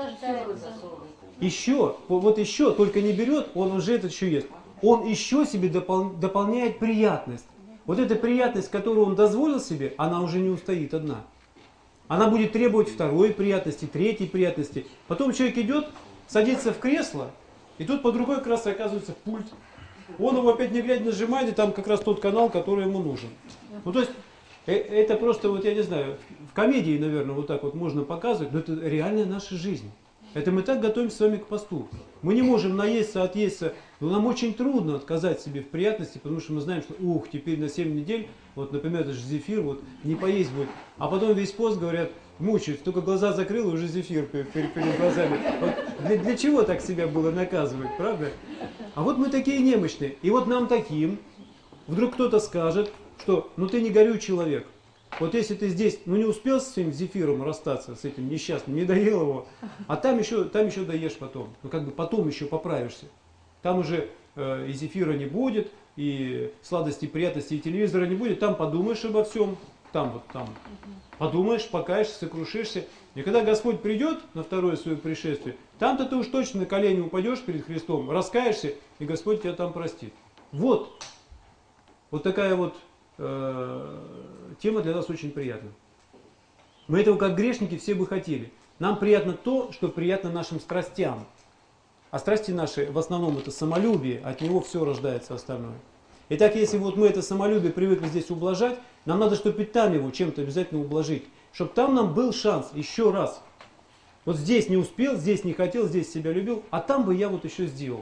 Еще, вот еще, только не берет, он уже это еще ест. Он еще себе допол дополняет приятность. Вот эта приятность, которую он дозволил себе, она уже не устоит одна. Она будет требовать второй приятности, третьей приятности. Потом человек идет, садится в кресло, и тут под рукой как раз оказывается пульт. Он его опять не глядя нажимает, и там как раз тот канал, который ему нужен. Ну то есть, это просто, вот я не знаю, в комедии, наверное, вот так вот можно показывать, но это реальная наша жизнь. Это мы так готовимся с вами к посту. Мы не можем наесться, отъесться, но нам очень трудно отказать себе в приятности, потому что мы знаем, что ух, теперь на семь недель, вот, например, это же зефир, вот, не поесть будет. А потом весь пост, говорят, мучают, только глаза закрыл, и уже зефир перед, перед глазами. Вот для, для чего так себя было наказывать, правда? А вот мы такие немощные. И вот нам таким, вдруг кто-то скажет, что ну ты не горюй, человек. Вот если ты здесь, ну не успел с своим зефиром расстаться, с этим несчастным, не доел его, а там еще, там еще доешь потом. Ну как бы потом еще поправишься. Там уже э, и зефира не будет, и сладостей, приятностей, и телевизора не будет. Там подумаешь обо всем, там вот там. Подумаешь, покаешься, сокрушишься. И когда Господь придет на второе свое пришествие, там-то ты уж точно на колени упадешь перед Христом, раскаешься, и Господь тебя там простит. Вот. Вот такая вот э, тема для нас очень приятна. Мы этого как грешники все бы хотели. Нам приятно то, что приятно нашим страстям. А страсти наши в основном это самолюбие, от него все рождается остальное. Итак, если вот мы это самолюбие привыкли здесь ублажать, нам надо, чтобы и там его чем-то обязательно ублажить. Чтобы там нам был шанс еще раз. Вот здесь не успел, здесь не хотел, здесь себя любил, а там бы я вот еще сделал.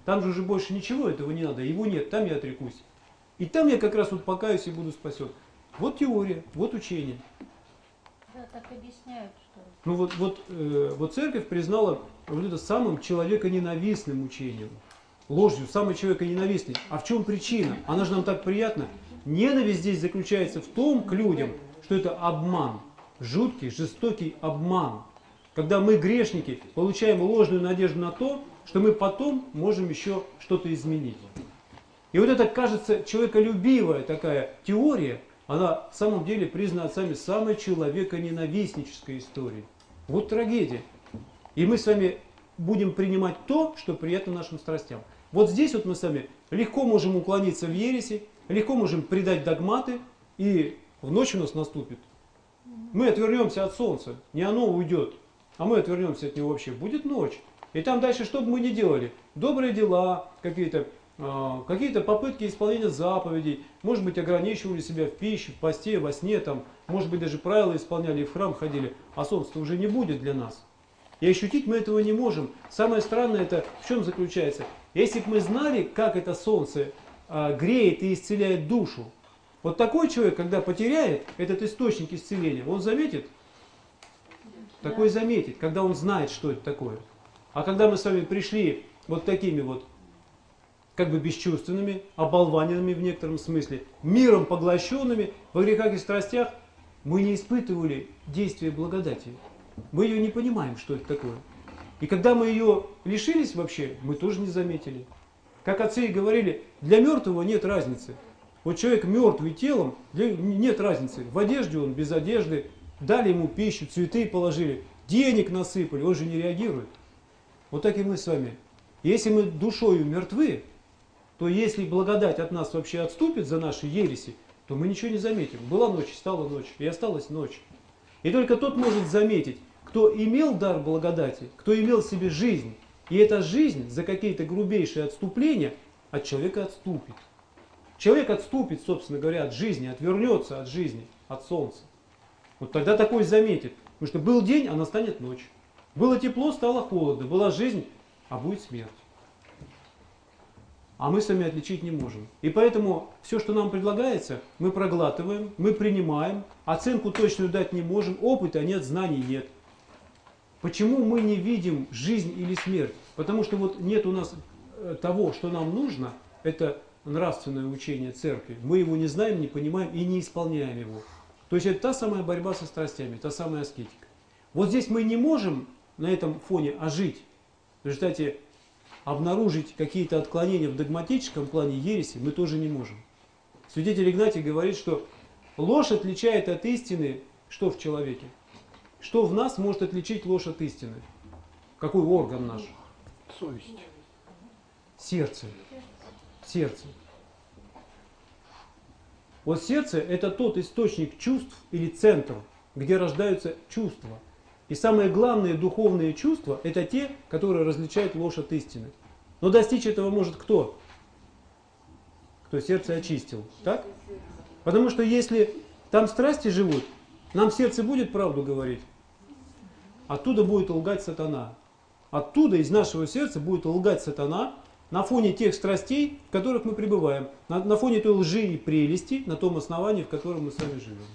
Там же уже больше ничего этого не надо, его нет, там я отрекусь. И там я как раз вот покаюсь и буду спасен. Вот теория, вот учение. Да, так объясняют, что... Ну вот, вот, э, вот церковь признала вот это самым человеконенавистным учением. Ложью, самый человеконенавистный. А в чем причина? Она же нам так приятна. Ненависть здесь заключается в том к людям, что это обман. Жуткий, жестокий обман. Когда мы, грешники, получаем ложную надежду на то, что мы потом можем еще что-то изменить. И вот это, кажется, человеколюбивая такая теория, она в самом деле признана отцами самой человеконенавистнической историей. Вот трагедия. И мы с вами будем принимать то, что приятно нашим страстям. Вот здесь вот мы с вами легко можем уклониться в ереси, легко можем предать догматы, и в ночь у нас наступит. Мы отвернемся от солнца, не оно уйдет, а мы отвернемся от него вообще. Будет ночь. И там дальше, что бы мы ни делали, добрые дела, какие-то э, какие-то попытки исполнения заповедей, может быть, ограничивали себя в пище, в посте, во сне, там, может быть, даже правила исполняли и в храм ходили, а солнца уже не будет для нас. И ощутить мы этого не можем. Самое странное это в чем заключается? Если бы мы знали, как это солнце э, греет и исцеляет душу, вот такой человек, когда потеряет этот источник исцеления, он заметит? Да. Такой заметит, когда он знает, что это такое. А когда мы с вами пришли вот такими вот, как бы бесчувственными, оболваненными в некотором смысле, миром поглощенными, во грехах и страстях, мы не испытывали действия благодати. Мы ее не понимаем, что это такое. И когда мы ее лишились вообще, мы тоже не заметили. Как отцы и говорили, для мертвого нет разницы. Вот человек мертвый телом, нет разницы. В одежде он, без одежды, дали ему пищу, цветы положили, денег насыпали, он же не реагирует. Вот так и мы с вами. Если мы душою мертвы, то если благодать от нас вообще отступит за наши ереси, то мы ничего не заметим. Была ночь, стала ночь, и осталась ночь. И только тот может заметить, кто имел дар благодати, кто имел в себе жизнь, и эта жизнь за какие-то грубейшие отступления от человека отступит. Человек отступит, собственно говоря, от жизни, отвернется от жизни, от солнца. Вот тогда такой заметит. Потому что был день, а настанет ночь. Было тепло, стало холодно. Была жизнь, а будет смерть. А мы сами отличить не можем. И поэтому все, что нам предлагается, мы проглатываем, мы принимаем, оценку точную дать не можем, опыта нет, знаний нет. Почему мы не видим жизнь или смерть? Потому что вот нет у нас того, что нам нужно, это нравственное учение церкви. Мы его не знаем, не понимаем и не исполняем его. То есть это та самая борьба со страстями, та самая аскетика. Вот здесь мы не можем на этом фоне ожить. В результате обнаружить какие-то отклонения в догматическом плане ереси мы тоже не можем. Святитель Игнатий говорит, что ложь отличает от истины что в человеке? Что в нас может отличить ложь от истины? Какой орган наш? Совесть. Сердце. Сердце. Вот сердце это тот источник чувств или центр, где рождаются чувства. И самые главные духовные чувства это те, которые различают ложь от истины. Но достичь этого может кто? Кто сердце очистил. Так? Потому что если там страсти живут, нам сердце будет правду говорить. Оттуда будет лгать сатана. Оттуда из нашего сердца будет лгать сатана на фоне тех страстей, в которых мы пребываем. На, на фоне той лжи и прелести, на том основании, в котором мы сами живем.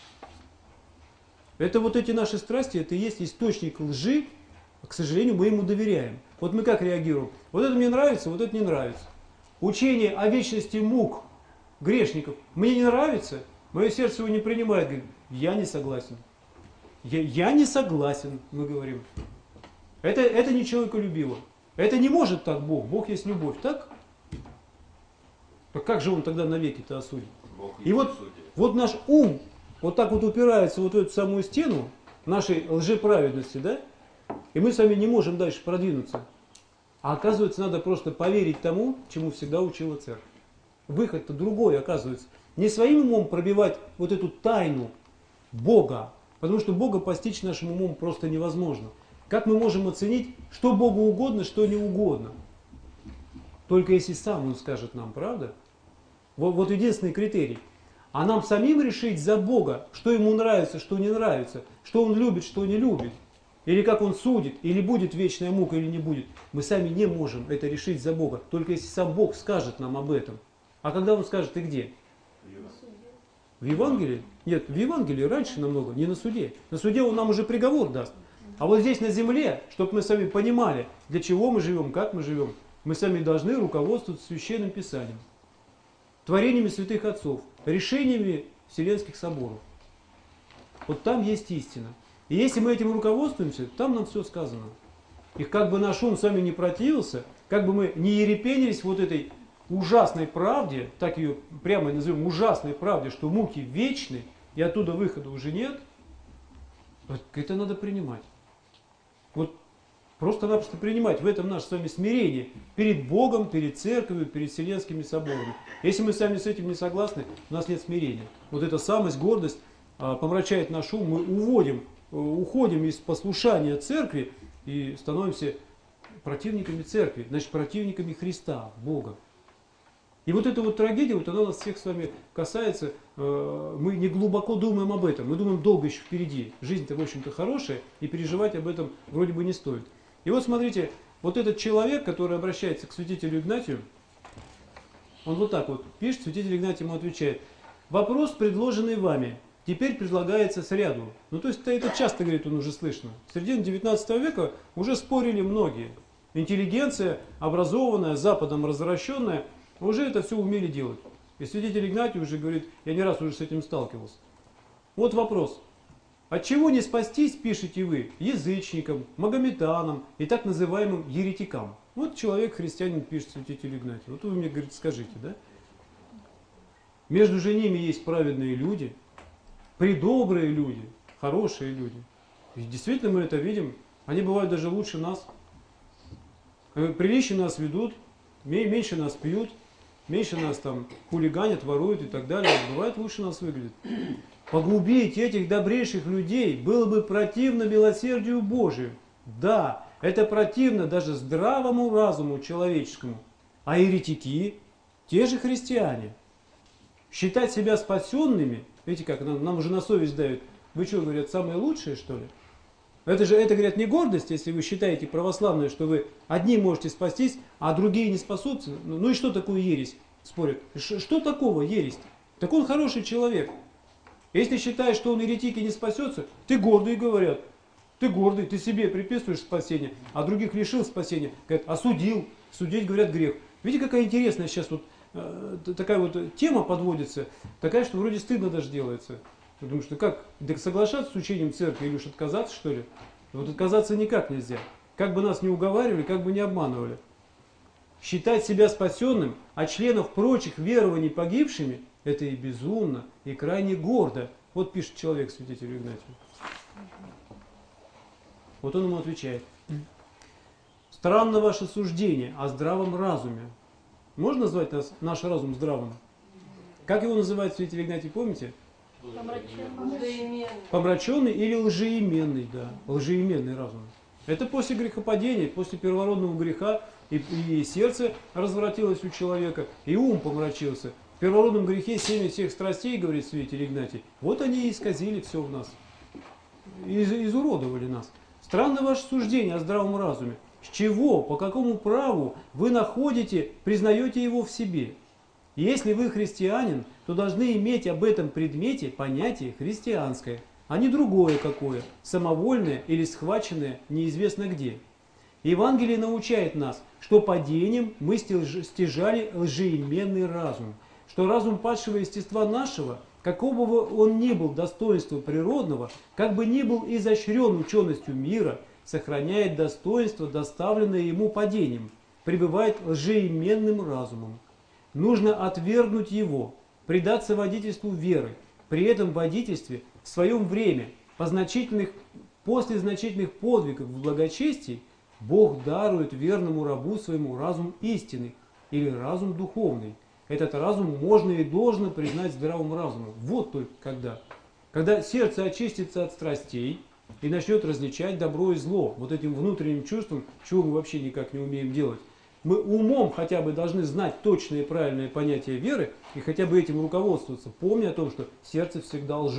Это вот эти наши страсти, это и есть источник лжи, к сожалению, мы ему доверяем. Вот мы как реагируем? Вот это мне нравится, вот это не нравится. Учение о вечности мук грешников мне не нравится, мое сердце его не принимает. Говорит, я не согласен. Я, я не согласен, мы говорим. Это, это не человеколюбиво. Это не может так Бог. Бог есть любовь, так? Так как же он тогда навеки-то осудит? И вот, вот наш ум вот так вот упирается вот в эту самую стену нашей лжеправедности, да? И мы с вами не можем дальше продвинуться. А оказывается, надо просто поверить тому, чему всегда учила церковь. Выход-то другой, оказывается. Не своим умом пробивать вот эту тайну Бога, потому что Бога постичь нашим умом просто невозможно. Как мы можем оценить, что Богу угодно, что не угодно? Только если сам Он скажет нам, правда? Вот, вот единственный критерий. А нам самим решить за Бога, что Ему нравится, что не нравится, что Он любит, что не любит. или как Он судит, или будет вечная мука, или не будет. Мы сами не можем это решить за Бога, только если сам Бог скажет нам об этом. А когда Он скажет, и где? В Евангелии? Нет, в Евангелии раньше намного, не на суде. На суде Он нам уже приговор даст. А вот здесь на земле, чтобы мы сами понимали, для чего мы живем, как мы живем, мы сами должны руководствоваться Священным Писанием, творениями святых отцов, решениями Вселенских соборов. Вот там есть истина. И если мы этим руководствуемся, там нам все сказано. И как бы наш ум с вами не противился, как бы мы не ерепенились вот этой ужасной правде, так ее прямо назовем, ужасной правде, что муки вечны, и оттуда выхода уже нет, вот это надо принимать. Вот просто-напросто принимать в этом наше с вами смирение перед Богом, перед Церковью, перед Вселенскими соборами. Если мы сами с этим не согласны, у нас нет смирения. Вот эта самость, гордость а, помрачает наш ум, мы уводим, уходим из послушания Церкви и становимся противниками Церкви, значит противниками Христа, Бога. И вот эта вот трагедия, вот она нас всех с вами касается, э, мы не глубоко думаем об этом, мы думаем долго еще впереди. Жизнь-то, в общем-то, хорошая, и переживать об этом вроде бы не стоит. И вот смотрите, вот этот человек, который обращается к святителю Игнатию, он вот так вот пишет, святитель Игнатий ему отвечает: вопрос, предложенный вами, теперь предлагается сряду. Ну то есть это часто, говорит, он уже слышно. В середине девятнадцатого века уже спорили многие. Интеллигенция, образованная, Западом развращенная, уже это все умели делать. И святитель Игнатий уже говорит, я не раз уже с этим сталкивался. Вот вопрос. От чего не спастись, пишете вы, язычникам, магометанам и так называемым еретикам? Вот человек, христианин, пишет святитель Игнатий. Вот вы мне, говорит, скажите, да? Между же ними есть праведные люди, предобрые люди, хорошие люди. И действительно мы это видим. Они бывают даже лучше нас. Прилично нас ведут, меньше нас пьют, меньше нас там хулиганят, воруют и так далее. Бывает лучше нас выглядит. Погубить этих добрейших людей было бы противно милосердию Божию. Да, это противно даже здравому разуму человеческому. А еретики, те же христиане, считать себя спасенными, видите как, нам, нам уже на совесть дают, вы что, говорят, самые лучшие, что ли? Это же, это, говорят, не гордость, если вы считаете, православные, что вы одни можете спастись, а другие не спасутся. Ну и что такое ересь? Спорят. Что такого ересь? Так он хороший человек. Если считаешь, что он еретик и не спасется, ты гордый, говорят. Ты гордый, ты себе приписываешь спасение, а других лишил спасения. Говорят, осудил. Судить, говорят, грех. Видите, какая интересная сейчас вот э, такая вот тема подводится, такая, что вроде стыдно даже делается. Потому что как, так соглашаться с учением церкви или уж отказаться, что ли? Вот отказаться никак нельзя. Как бы нас не уговаривали, как бы не обманывали. Считать себя спасенным, а членов прочих верований погибшими, это и безумно, и крайне гордо. Вот пишет человек святителю Игнатию. Вот он ему отвечает. Странно ваше суждение о здравом разуме. Можно назвать нас, наш разум здравым? Как его называет святитель Игнатий, помните? Помраченный. Помраченный или лжеименный, да. Лжеименный разум. Это после грехопадения, после первородного греха и, и сердце развратилось у человека, и ум помрачился. В первородном грехе семя всех страстей, говорит святитель Игнатий, вот они и исказили все в нас. Из, изуродовали нас. Странно ваше суждение о здравом разуме. С чего, по какому праву вы находите, признаете его в себе? Если вы христианин, то должны иметь об этом предмете понятие христианское, а не другое какое, самовольное или схваченное неизвестно где. Евангелие научает нас, что падением мы стяжали лжеименный разум, что разум падшего естества нашего, какого бы он ни был достоинства природного, как бы ни был изощрен ученостью мира, сохраняет достоинство, доставленное ему падением, пребывает лжеименным разумом. Нужно отвергнуть его, предаться водительству веры. При этом водительстве в своем время, по значительных, после значительных подвигов в благочестии, Бог дарует верному рабу своему разум истинный или разум духовный. Этот разум можно и должно признать здравым разумом. Вот только когда. Когда сердце очистится от страстей и начнет различать добро и зло, вот этим внутренним чувством, чего мы вообще никак не умеем делать. Мы умом хотя бы должны знать точное и правильное понятие веры и хотя бы этим руководствоваться, помня о том, что сердце всегда лжет.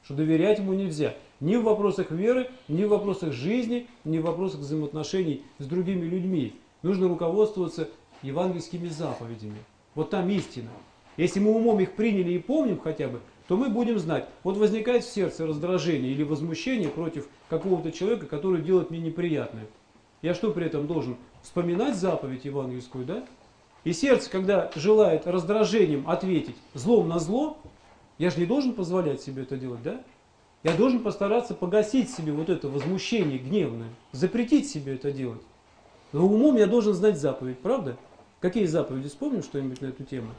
что доверять ему нельзя. Ни в вопросах веры, ни в вопросах жизни, ни в вопросах взаимоотношений с другими людьми. Нужно руководствоваться евангельскими заповедями. Вот там истина. Если мы умом их приняли и помним хотя бы, то мы будем знать. Вот возникает в сердце раздражение или возмущение против какого-то человека, который делает мне неприятное. Я что при этом должен? Вспоминать заповедь евангельскую, да? И сердце, когда желает раздражением ответить злом на зло, я же не должен позволять себе это делать, да? Я должен постараться погасить себе вот это возмущение гневное, запретить себе это делать. Но умом я должен знать заповедь, правда? Какие заповеди? Вспомним что-нибудь на эту тему?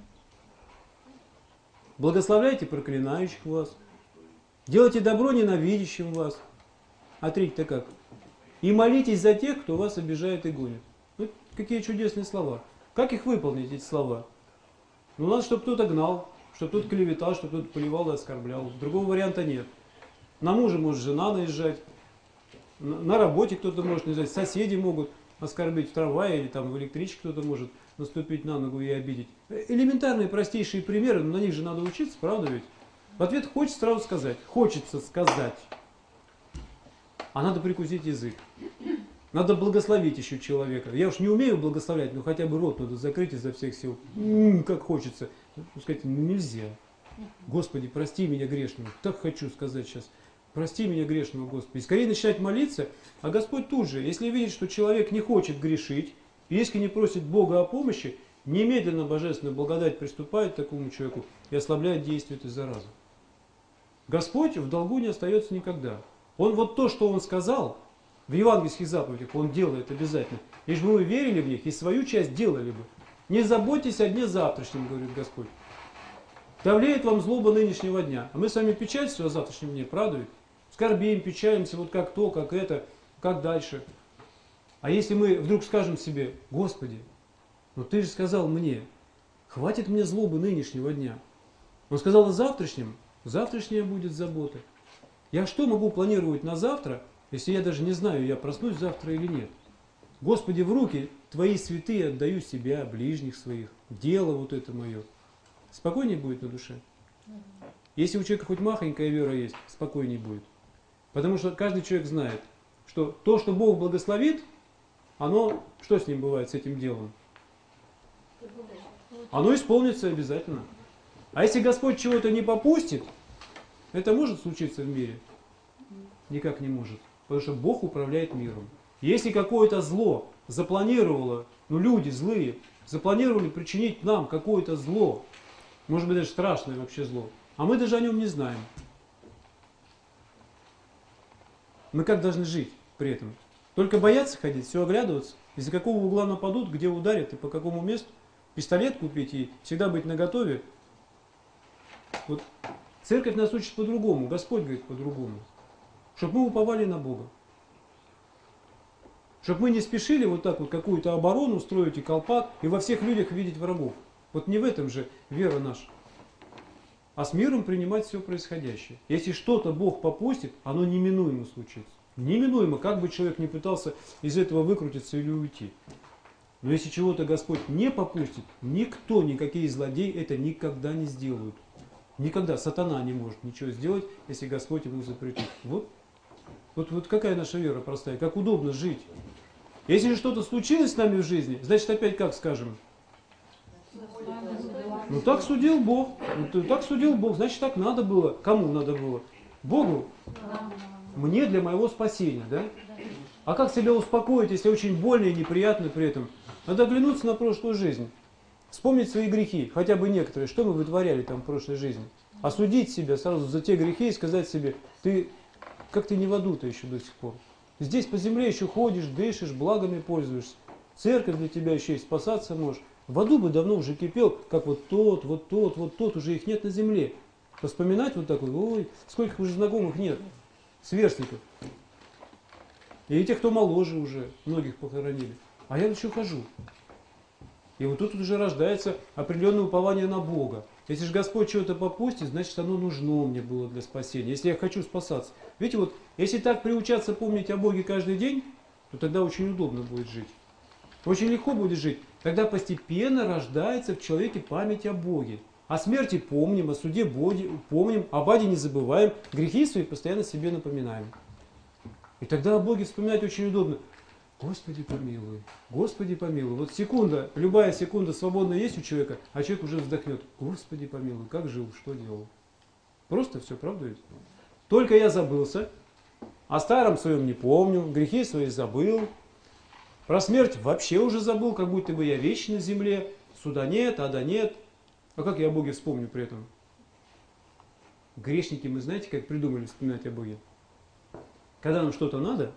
Благословляйте проклинающих вас. Делайте добро ненавидящим вас. А треть-то как? И молитесь за тех, кто вас обижает и гонит. Ну, какие чудесные слова. Как их выполнить, эти слова? Ну, надо, чтобы кто-то гнал, чтобы кто-то клеветал, чтобы кто-то поливал и оскорблял. Другого варианта нет. На мужа может жена наезжать. На работе кто-то может наезжать. Соседи могут оскорбить в трамвае или там в электричке кто-то может наступить на ногу и обидеть. Элементарные, простейшие примеры, но на них же надо учиться, правда ведь? В ответ хочется сразу сказать. Хочется сказать. А надо прикусить язык. Надо благословить еще человека. Я уж не умею благословлять, но хотя бы рот надо закрыть изо всех сил. М-м, как хочется. Ну, сказать, ну нельзя. Господи, прости меня грешного. Так хочу сказать сейчас. Прости меня грешного, Господи. И скорее начинать молиться, а Господь тут же, если видит, что человек не хочет грешить, и искренне просит Бога о помощи, немедленно божественная благодать приступает к такому человеку и ослабляет действие этой заразы. Господь в долгу не остается никогда. Он вот то, что Он сказал в евангельских заповедях, Он делает обязательно. Лишь бы вы верили в них и свою часть делали бы. Не заботьтесь о дне завтрашнем, говорит Господь. Давлеет вам злоба нынешнего дня. А мы с вами печалимся о завтрашнем дне, правда ведь? Скорбим, печалимся, вот как то, как это, как дальше. А если мы вдруг скажем себе: Господи, ну Ты же сказал мне, хватит мне злобы нынешнего дня. Он сказал о завтрашнем, завтрашняя будет забота. Я что могу планировать на завтра, если я даже не знаю, я проснусь завтра или нет? Господи, в руки Твои святые отдаю себя, ближних своих, дело вот это мое. Спокойнее будет на душе. Если у человека хоть махонькая вера есть, спокойнее будет. Потому что каждый человек знает, что то, что Бог благословит, оно, что с ним бывает, с этим делом? Оно исполнится обязательно. А если Господь чего-то не попустит, это может случиться в мире? Никак не может. Потому что Бог управляет миром. Если какое-то зло запланировало, ну люди злые, запланировали причинить нам какое-то зло, может быть даже страшное вообще зло, а мы даже о нем не знаем. Мы как должны жить при этом? Только бояться ходить, все оглядываться, из-за какого угла нападут, где ударят и по какому месту, пистолет купить и всегда быть наготове. Вот церковь нас учит по-другому, Господь говорит по-другому. Чтобы мы уповали на Бога. Чтобы мы не спешили вот так вот какую-то оборону строить и колпак, и во всех людях видеть врагов. Вот не в этом же вера наша. А с миром принимать все происходящее. Если что-то Бог попустит, оно неминуемо случится. Неминуемо, как бы человек ни пытался из этого выкрутиться или уйти. Но если чего-то Господь не попустит, никто, никакие злодеи это никогда не сделают. Никогда сатана не может ничего сделать, если Господь ему запретит. Вот, вот, вот какая наша вера простая, как удобно жить. Если же что-то случилось с нами в жизни, значит опять как скажем? Ну так судил Бог. Ну, так судил Бог, значит так надо было. Кому надо было? Богу? Мне для моего спасения, да? А как себя успокоить, если очень больно и неприятно при этом? Надо оглянуться на прошлую жизнь. Вспомнить свои грехи, хотя бы некоторые, что мы вытворяли там в прошлой жизни. Осудить себя сразу за те грехи и сказать себе: ты, как ты не в аду-то еще до сих пор. Здесь по земле еще ходишь, дышишь, благами пользуешься. Церковь для тебя еще и спасаться можешь. В аду бы давно уже кипел, как вот тот, вот тот, вот тот, уже их нет на земле. Вспоминать вот так вот: ой, сколько уже знакомых нет, сверстников. И тех, кто моложе уже, многих похоронили. А я еще хожу. И вот тут уже рождается определенное упование на Бога. Если же Господь чего-то попустит, значит оно нужно мне было для спасения. Если я хочу спасаться. Видите, вот если так приучаться помнить о Боге каждый день, то тогда очень удобно будет жить. Очень легко будет жить. Тогда постепенно рождается в человеке память о Боге. О смерти помним, о суде Боге помним, об аде не забываем, грехи свои постоянно себе напоминаем. И тогда о Боге вспоминать очень удобно. Господи помилуй, Господи помилуй. Вот секунда, любая секунда свободно есть у человека, а человек уже вздохнет. Господи помилуй, как жил, что делал. Просто все, правда ведь? Только я забылся, о старом своем не помню, грехи свои забыл, про смерть вообще уже забыл, как будто бы я вечно на земле, суда нет, ада нет. А как я о Боге вспомню при этом? Грешники, мы знаете, как придумали вспоминать о Боге? Когда нам что-то надо,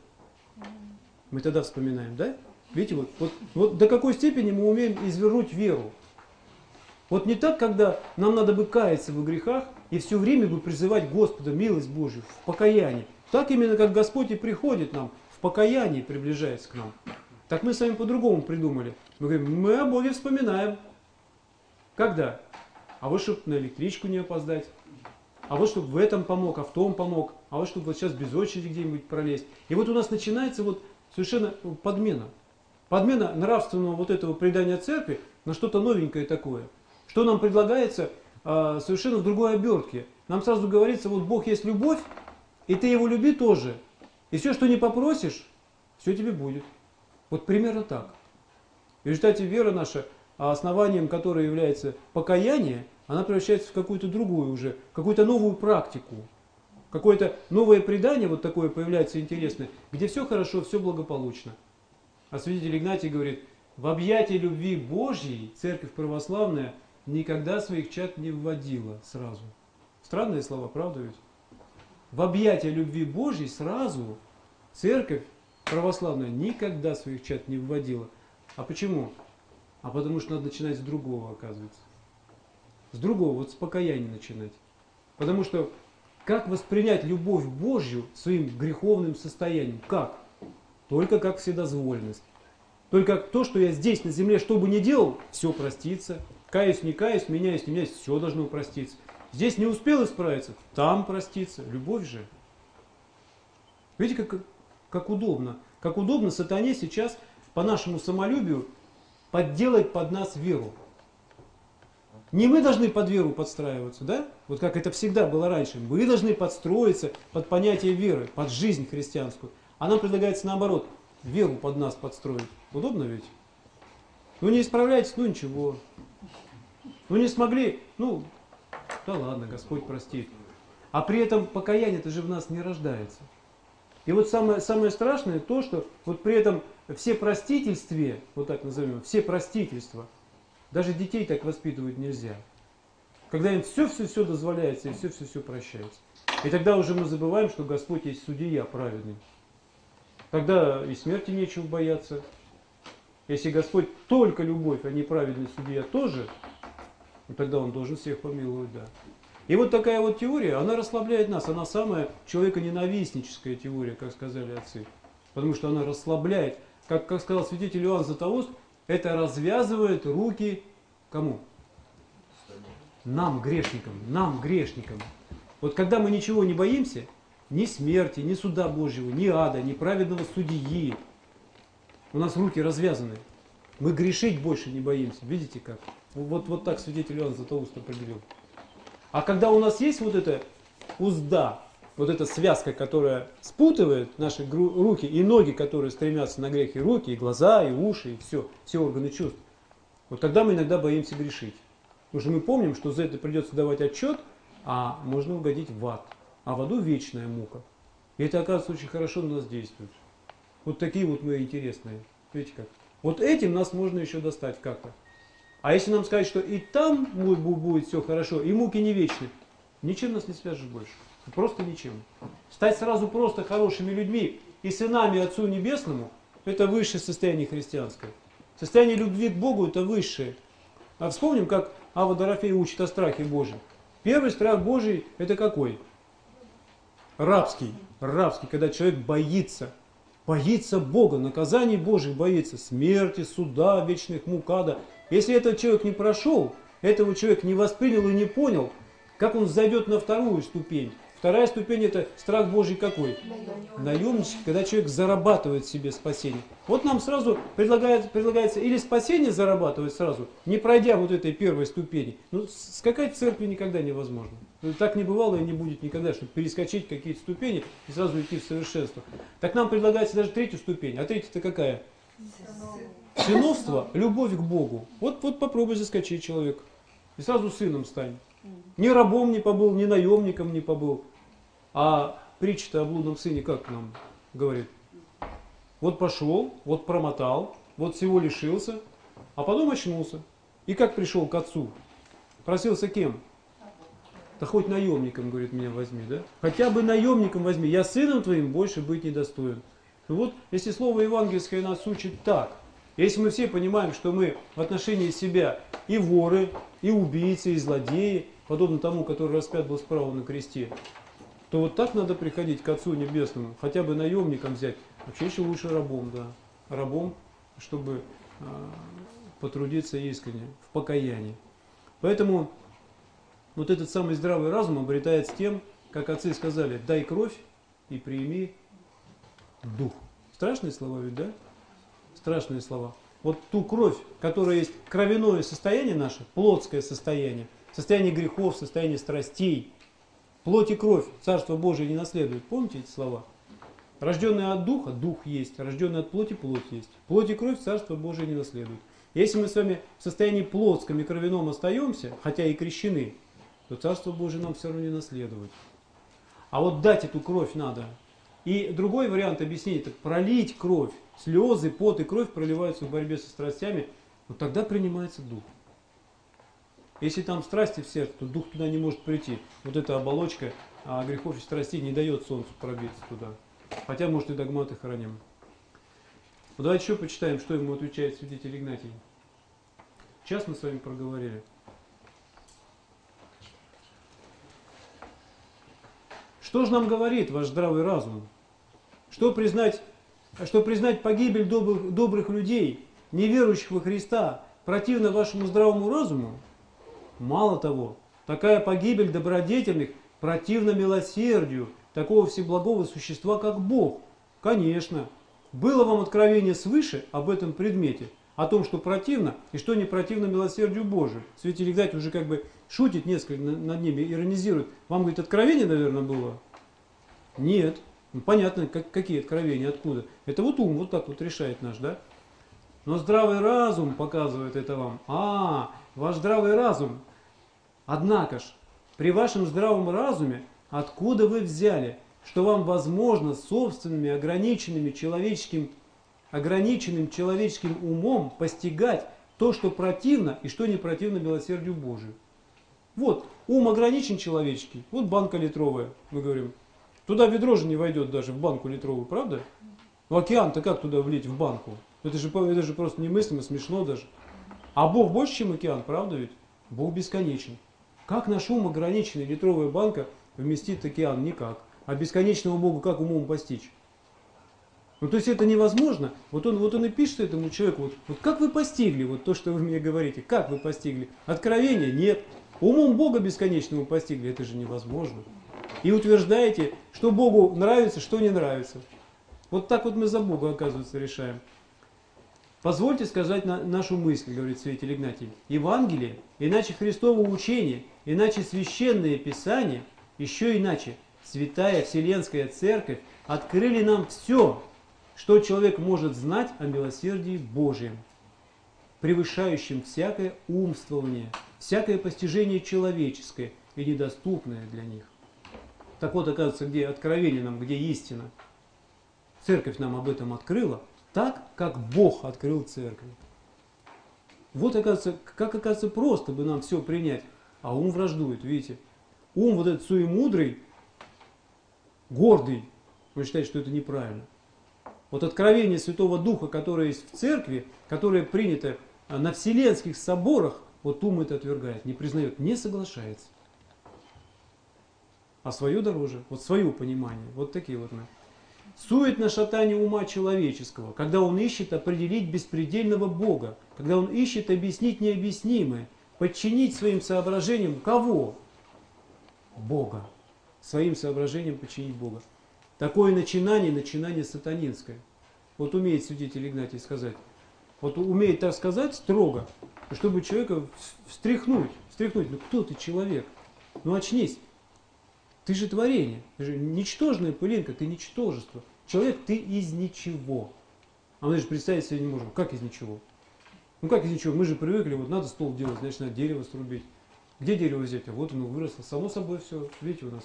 мы тогда вспоминаем, да? Видите, вот, вот, вот до какой степени мы умеем извернуть веру. Вот не так, когда нам надо бы каяться в грехах и все время бы призывать Господа, милость Божию, в покаянии. Так именно, как Господь и приходит нам, в покаянии приближается к нам. Так мы с вами по-другому придумали. Мы говорим, мы о Боге вспоминаем. Когда? А вот, чтобы на электричку не опоздать. А вот, чтобы в этом помог, а в том помог. А вот, чтобы вот сейчас без очереди где-нибудь пролезть. И вот у нас начинается вот совершенно подмена. Подмена нравственного вот этого предания церкви на что-то новенькое такое. Что нам предлагается а, совершенно в другой обертке. Нам сразу говорится, вот Бог есть любовь, и ты его люби тоже. И все, что не попросишь, все тебе будет. Вот примерно так. В результате вера наша, основанием которой является покаяние, она превращается в какую-то другую уже, какую-то новую практику. Какое-то новое предание вот такое появляется интересное, где все хорошо, все благополучно. А святитель Игнатий говорит, в объятии любви Божьей церковь православная никогда своих чад не вводила сразу. Странные слова, правда ведь? В объятия любви Божьей сразу церковь православная никогда своих чад не вводила. А почему? А потому что надо начинать с другого, оказывается. С другого, вот с покаяния начинать. Потому что как воспринять любовь Божью своим греховным состоянием? Как? Только как вседозволенность. Только то, что я здесь на земле, что бы ни делал, все простится. Каюсь, не каюсь, меняюсь, не меняюсь, все должно проститься. Здесь не успел исправиться, там проститься. Любовь же. Видите, как, как удобно. Как удобно сатане сейчас по нашему самолюбию подделать под нас веру. Не мы должны под веру подстраиваться, да? Вот как это всегда было раньше. Мы должны подстроиться под понятие веры, под жизнь христианскую. А нам предлагается наоборот, веру под нас подстроить. Удобно ведь? Ну не исправляйтесь, ну ничего. Ну не смогли, ну да ладно, Господь простит. А при этом покаяние-то же в нас не рождается. И вот самое, самое страшное то, что вот при этом все простительстве, вот так назовем, все простительства, даже детей так воспитывать нельзя. Когда им все-все-все дозволяется и все-все-все прощается. И тогда уже мы забываем, что Господь есть судья праведный. Тогда и смерти нечего бояться. Если Господь только любовь, а не праведный судья тоже, ну, тогда Он должен всех помиловать, да. И вот такая вот теория, она расслабляет нас. Она самая человеконенавистническая теория, как сказали отцы. Потому что она расслабляет. Как, как сказал святитель Иоанн Златоуст, это развязывает руки кому? Нам, грешникам. Нам, грешникам. Вот когда мы ничего не боимся, ни смерти, ни суда Божьего, ни ада, ни праведного судьи, у нас руки развязаны. Мы грешить больше не боимся. Видите как? Вот, вот так святитель Иоанн Златоуст определил. А когда у нас есть вот эта узда, вот эта связка, которая спутывает наши руки и ноги, которые стремятся на грех, и руки, и глаза, и уши, и все, все органы чувств. Вот тогда мы иногда боимся грешить. Потому что мы помним, что за это придется давать отчет, а можно угодить в ад. А в аду вечная мука. И это, оказывается, очень хорошо на нас действует. Вот такие вот мы интересные. Видите как? Вот этим нас можно еще достать как-то. А если нам сказать, что и там будет все хорошо, и муки не вечны, ничем нас не свяжешь больше. Просто ничем. Стать сразу просто хорошими людьми и сынами Отцу Небесному, это высшее состояние христианское. Состояние любви к Богу это высшее. А вспомним, как Авва Дорофей учит о страхе Божьем. Первый страх Божий это какой? Рабский. Рабский, когда человек боится. Боится Бога, наказаний Божьих боится, смерти, суда, вечных мук ада. Если этот человек не прошел, этого человек не воспринял и не понял, как он зайдет на вторую ступень, Вторая ступень — это страх Божий какой? Наемнический, когда человек зарабатывает себе спасение. Вот нам сразу предлагается, предлагается или спасение зарабатывать сразу, не пройдя вот этой первой ступени. Ну, скакать в церкви никогда невозможно. Так не бывало и не будет никогда, чтобы перескочить какие-то ступени и сразу идти в совершенство. Так нам предлагается даже третью ступень. А третья-то какая? Сыновство, любовь к Богу. Вот, вот попробуй заскочить человек. И сразу сыном стань. Ни рабом не побыл, ни наемником не побыл. А притча-то о блудном сыне как нам говорит? Вот пошел, вот промотал, вот всего лишился, а потом очнулся. И как пришел к отцу? Просился кем? Да хоть наемником, говорит, меня возьми, да? Хотя бы наемником возьми, я сыном твоим больше быть недостоин. Ну вот, если слово евангельское нас учит так, если мы все понимаем, что мы в отношении себя и воры, и убийцы, и злодеи, подобно тому, который распят был справа на кресте, то вот так надо приходить к Отцу Небесному, хотя бы наемником взять, вообще еще лучше рабом, да, рабом, чтобы э, потрудиться искренне, в покаянии. Поэтому вот этот самый здравый разум обретается тем, как отцы сказали, дай кровь и прими дух. Страшные слова ведь, да? Страшные слова. Вот ту кровь, которая есть кровяное состояние наше, плотское состояние, состояние грехов, состояние страстей, плоть и кровь Царство Божие не наследует. Помните эти слова? Рожденный от духа, дух есть, рожденный от плоти, плоть есть. Плоть и кровь Царство Божие не наследует. Если мы с вами в состоянии плотском и кровяном остаемся, хотя и крещены, то Царство Божие нам все равно не наследует. А вот дать эту кровь надо. И другой вариант объяснения, это пролить кровь. Слезы, пот и кровь проливаются в борьбе со страстями, вот тогда принимается дух. Если там страсти в сердце, то дух туда не может прийти. Вот эта оболочка а грехов и страстей не дает солнцу пробиться туда. Хотя, может, и догматы храним. Ну, давайте еще почитаем, что ему отвечает святитель Игнатий. Час мы с вами проговорили. Что же нам говорит ваш здравый разум? Что признать, что признать погибель добрых, добрых людей, неверующих во Христа, противно вашему здравому разуму? Мало того, такая погибель добродетельных противна милосердию такого всеблагого существа, как Бог. Конечно, было вам откровение свыше об этом предмете, о том, что противно и что не противно милосердию Божию. Святитель Игнатий уже как бы шутит несколько над ними, иронизирует. Вам, говорит, откровение, наверное, было? Нет. Ну, понятно, как, какие откровения, откуда. Это вот ум вот так вот решает наш, да? Но здравый разум показывает это вам. А, ваш здравый разум. Однако ж, при вашем здравом разуме, откуда вы взяли, что вам возможно собственными ограниченными человеческим, ограниченным человеческим умом постигать то, что противно и что не противно милосердию Божию? Вот, ум ограничен человеческий, вот банка литровая, мы говорим. Туда ведро же не войдет даже, в банку литровую, правда? В океан-то как туда влить, в банку? Это же, это же просто немыслимо, смешно даже. А Бог больше, чем океан, правда ведь? Бог бесконечен. Как наш ум ограниченный, литровая банка вместит океан? Никак. А бесконечного Бога как умом постичь? Ну, то есть это невозможно. Вот он, вот он и пишет этому человеку, вот, вот как вы постигли вот то, что вы мне говорите? Как вы постигли? Откровения? Нет. Умом Бога бесконечного постигли? Это же невозможно. И утверждаете, что Богу нравится, что не нравится. Вот так вот мы за Бога, оказывается, решаем. Позвольте сказать на, нашу мысль, говорит святитель Игнатий. Евангелие, иначе Христово учение, иначе священное Писание, еще иначе Святая Вселенская Церковь открыли нам все, что человек может знать о милосердии Божьем, превышающем всякое умствование, всякое постижение человеческое и недоступное для них. Так вот, оказывается, где откровение нам, где истина. Церковь нам об этом открыла, так, как Бог открыл церковь. Вот, оказывается, как, оказывается, просто бы нам все принять, а ум враждует, видите. Ум вот этот суемудрый, гордый, он считает, что это неправильно. Вот откровение Святого Духа, которое есть в церкви, которое принято на вселенских соборах, вот ум это отвергает, не признает, не соглашается. А свое дороже, вот свое понимание, вот такие вот мы. Суетно шатание ума человеческого, когда он ищет определить беспредельного Бога, когда он ищет объяснить необъяснимое, подчинить своим соображениям кого? Бога. своим соображением подчинить Бога. Такое начинание, начинание сатанинское. Вот умеет святитель Игнатий сказать. Вот умеет так сказать строго, чтобы человека встряхнуть. Встряхнуть. Ну кто ты, человек? Ну очнись. Ты же творение. Ты же ничтожная пылинка, ты ничтожество. Человек, ты из ничего. А мы же представить себе не можем. Как из ничего? Ну как из ничего? Мы же привыкли, вот надо стол делать, значит надо дерево срубить. Где дерево взять? А вот оно выросло. Само собой все. Видите, у нас.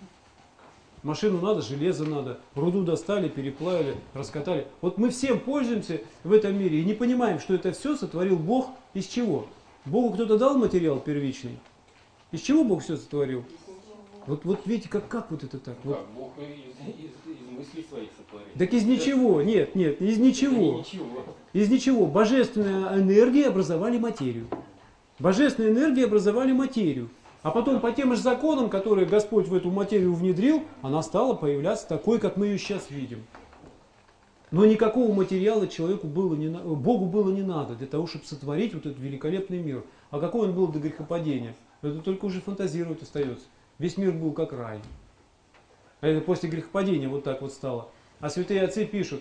Машину надо, железо надо. Руду достали, переплавили, раскатали. Вот мы всем пользуемся в этом мире и не понимаем, что это все сотворил Бог из чего? Богу кто-то дал материал первичный? Из чего Бог все сотворил? Вот, вот видите, как, как вот это так? Вот. Как? Бог из, из, из мыслей своих сотворил. Так из ничего. Нет, нет, из ничего. ничего. Из ничего. Божественная энергия образовали материю. Божественная энергия образовали материю. А потом по тем же законам, которые Господь в эту материю внедрил, она стала появляться такой, как мы ее сейчас видим. Но никакого материала человеку было не, Богу было не надо для того, чтобы сотворить вот этот великолепный мир. А какой он был до грехопадения? Это только уже фантазировать остается. Весь мир был как рай. А это после грехопадения вот так вот стало. А святые отцы пишут,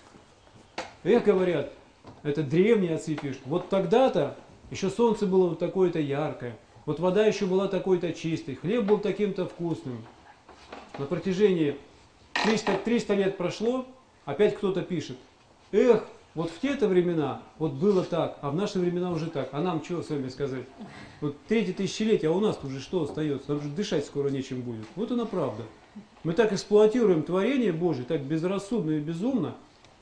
эх, говорят, это древние отцы пишут, вот тогда-то еще солнце было вот такое-то яркое, вот вода еще была такой-то чистой, хлеб был таким-то вкусным. На протяжении триста лет прошло, опять кто-то пишет, эх, вот в те-то времена вот было так, а в наши времена уже так. А нам что с вами сказать? Вот третье тысячелетие, а у нас уже что остается? Нам же дышать скоро нечем будет. Вот она правда. Мы так эксплуатируем творение Божие, так безрассудно и безумно.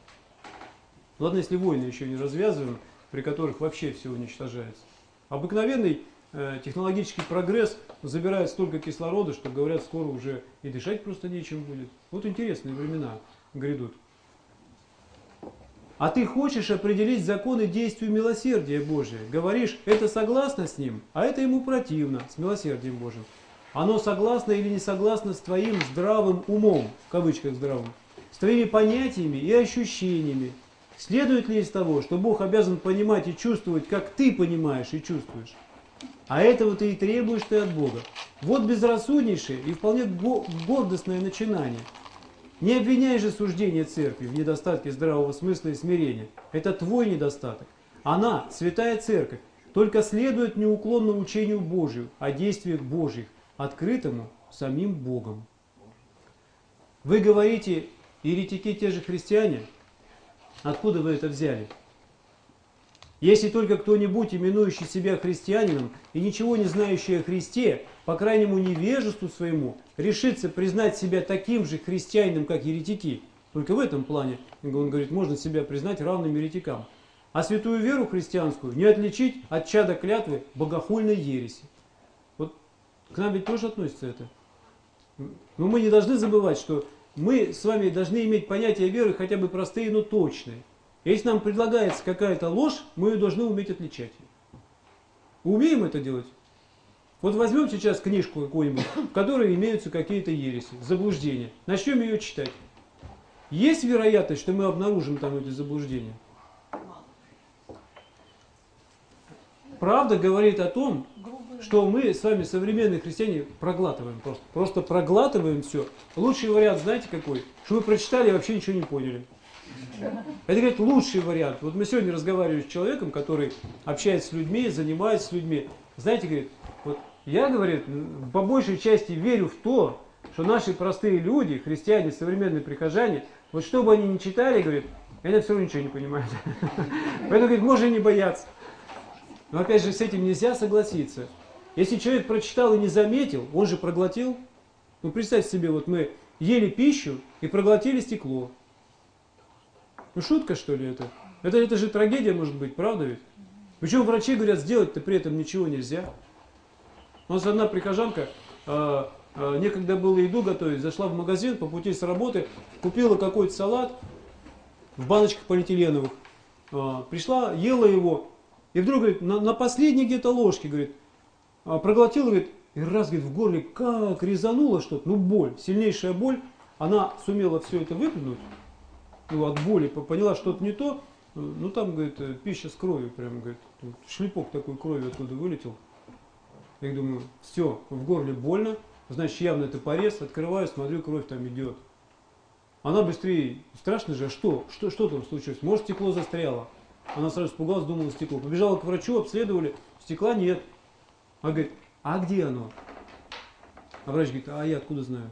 Ладно, если войны еще не развязываем, при которых вообще все уничтожается. Обыкновенный э, технологический прогресс забирает столько кислорода, что, говорят, скоро уже и дышать просто нечем будет. Вот интересные времена грядут. А ты хочешь определить законы действия милосердия Божия. Говоришь, это согласно с ним, а это ему противно, с милосердием Божьим. Оно согласно или не согласно с твоим здравым умом, в кавычках здравым, с твоими понятиями и ощущениями. Следует ли из того, что Бог обязан понимать и чувствовать, как ты понимаешь и чувствуешь? А этого ты и требуешь ты от Бога. Вот безрассуднейшее и вполне гордостное начинание. Не обвиняй же суждение церкви в недостатке здравого смысла и смирения. Это твой недостаток. Она, святая церковь, только следует неуклонно учению Божию о действиях Божьих, открытому самим Богом. Вы говорите, еретики те же христиане, откуда вы это взяли? Если только кто-нибудь, именующий себя христианином и ничего не знающий о Христе, по крайнему невежеству своему, решится признать себя таким же христианином, как еретики. Только в этом плане, он говорит, можно себя признать равным еретикам. А святую веру христианскую не отличить от чада клятвы богохульной ереси. Вот к нам ведь тоже относится это. Но мы не должны забывать, что мы с вами должны иметь понятие веры хотя бы простые, но точные. Если нам предлагается какая-то ложь, мы ее должны уметь отличать. Умеем это делать? Вот возьмем сейчас книжку какую-нибудь, в которой имеются какие-то ереси, заблуждения. Начнем ее читать. Есть вероятность, что мы обнаружим там эти заблуждения? Правда говорит о том, что мы с вами, современные христиане, проглатываем просто. Просто проглатываем все. Лучший вариант, знаете какой? Что вы прочитали и вообще ничего не поняли. Это, говорит, лучший вариант. Вот мы сегодня разговаривали с человеком, который общается с людьми, занимается с людьми. Знаете, говорит, вот я, говорит, по большей части верю в то, что наши простые люди, христиане, современные прихожане, вот что бы они ни читали, говорит, они все равно ничего не понимают. Поэтому, говорит, можно и не бояться. Но опять же, с этим нельзя согласиться. Если человек прочитал и не заметил, он же проглотил. Ну, представьте себе, вот мы ели пищу и проглотили стекло. Ну, шутка, что ли, это? Это, это же трагедия, может быть, правда ведь? Причем врачи говорят, сделать-то при этом ничего нельзя. У нас одна прихожанка, э, э, некогда было еду готовить, зашла в магазин по пути с работы, купила какой-то салат в баночках полиэтиленовых, э, пришла, ела его, и вдруг, говорит, на, на последней где-то ложке, говорит, э, проглотила, говорит, и раз, говорит, в горле как резануло что-то, ну боль, сильнейшая боль, она сумела все это выплюнуть. Ну, от боли поняла, что-то не то, ну там, говорит, пища с кровью, прям, говорит, шлепок такой крови оттуда вылетел. Я думаю, все, в горле больно, значит явно это порез, открываю, смотрю, кровь там идет. Она быстрее, страшно же, а что? Что, что там случилось? Может, стекло застряло? Она сразу испугалась, думала, стекло. Побежала к врачу, обследовали, стекла нет. Она говорит, а где оно? А врач говорит, а я откуда знаю?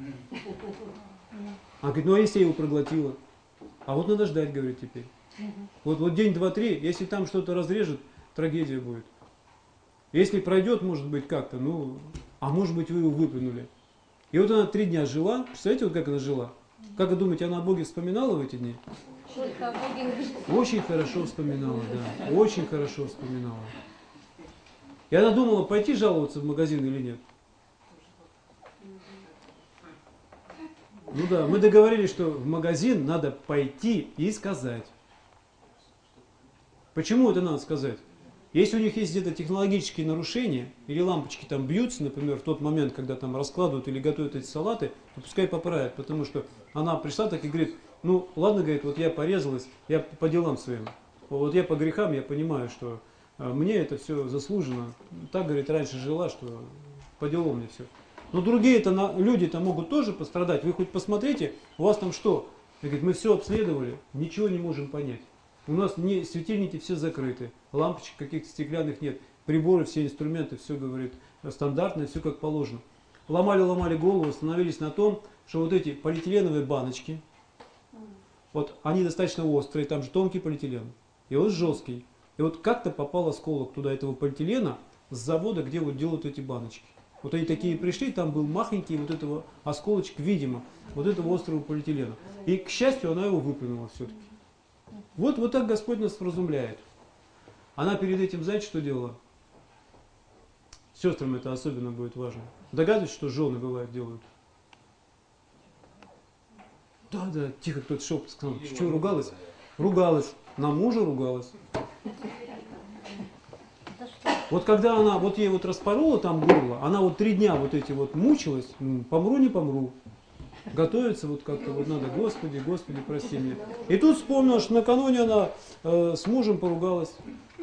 Она говорит, ну а если я его проглотила? А вот надо ждать, говорит, теперь. Вот, вот день, два, три, если там что-то разрежет, трагедия будет. Если пройдет, может быть, как-то, ну, а может быть, вы его выплюнули. И вот она три дня жила, представляете, вот как она жила? Как вы думаете, она о Боге вспоминала в эти дни? Только о Боге. Очень хорошо вспоминала, да, очень хорошо вспоминала. И она думала, пойти жаловаться в магазин или нет. Ну да, мы договорились, что в магазин надо пойти и сказать. Почему это надо сказать? Если у них есть где-то технологические нарушения, или лампочки там бьются, например, в тот момент, когда там раскладывают или готовят эти салаты, то пускай поправят, потому что она пришла так и говорит, ну ладно, говорит, вот я порезалась, я по делам своим, вот я по грехам, я понимаю, что мне это все заслужено. Так, говорит, раньше жила, что по делам мне все. Но другие-то люди-то могут тоже пострадать. Вы хоть посмотрите, у вас там что? Я говорит, мы все обследовали, ничего не можем понять. У нас не, светильники все закрыты, лампочек каких-то стеклянных нет, приборы, все инструменты, все, говорит, стандартно, все как положено. Ломали-ломали голову, остановились на том, что вот эти полиэтиленовые баночки, вот они достаточно острые, там же тонкий полиэтилен, и вот жесткий. И вот как-то попал осколок туда этого полиэтилена с завода, где вот делают эти баночки. Вот они такие пришли, там был махонький вот этого осколочек, видимо, вот этого острого полиэтилена. И, к счастью, она его выплюнула все-таки. Вот, вот так Господь нас вразумляет. Она перед этим, знаете, что делала? Сестрам это особенно будет важно. Догадываетесь, что жены, бывает, делают? Да, да, тихо, кто-то шепот сказал. Что, ругалась? Ругалась. На мужа ругалась. Вот когда она, вот ей вот распорола там горло, она вот три дня вот эти вот мучилась, помру, не помру. Готовится вот как-то вот надо, Господи, Господи, прости меня. И тут вспомнила, что накануне она э, с мужем поругалась.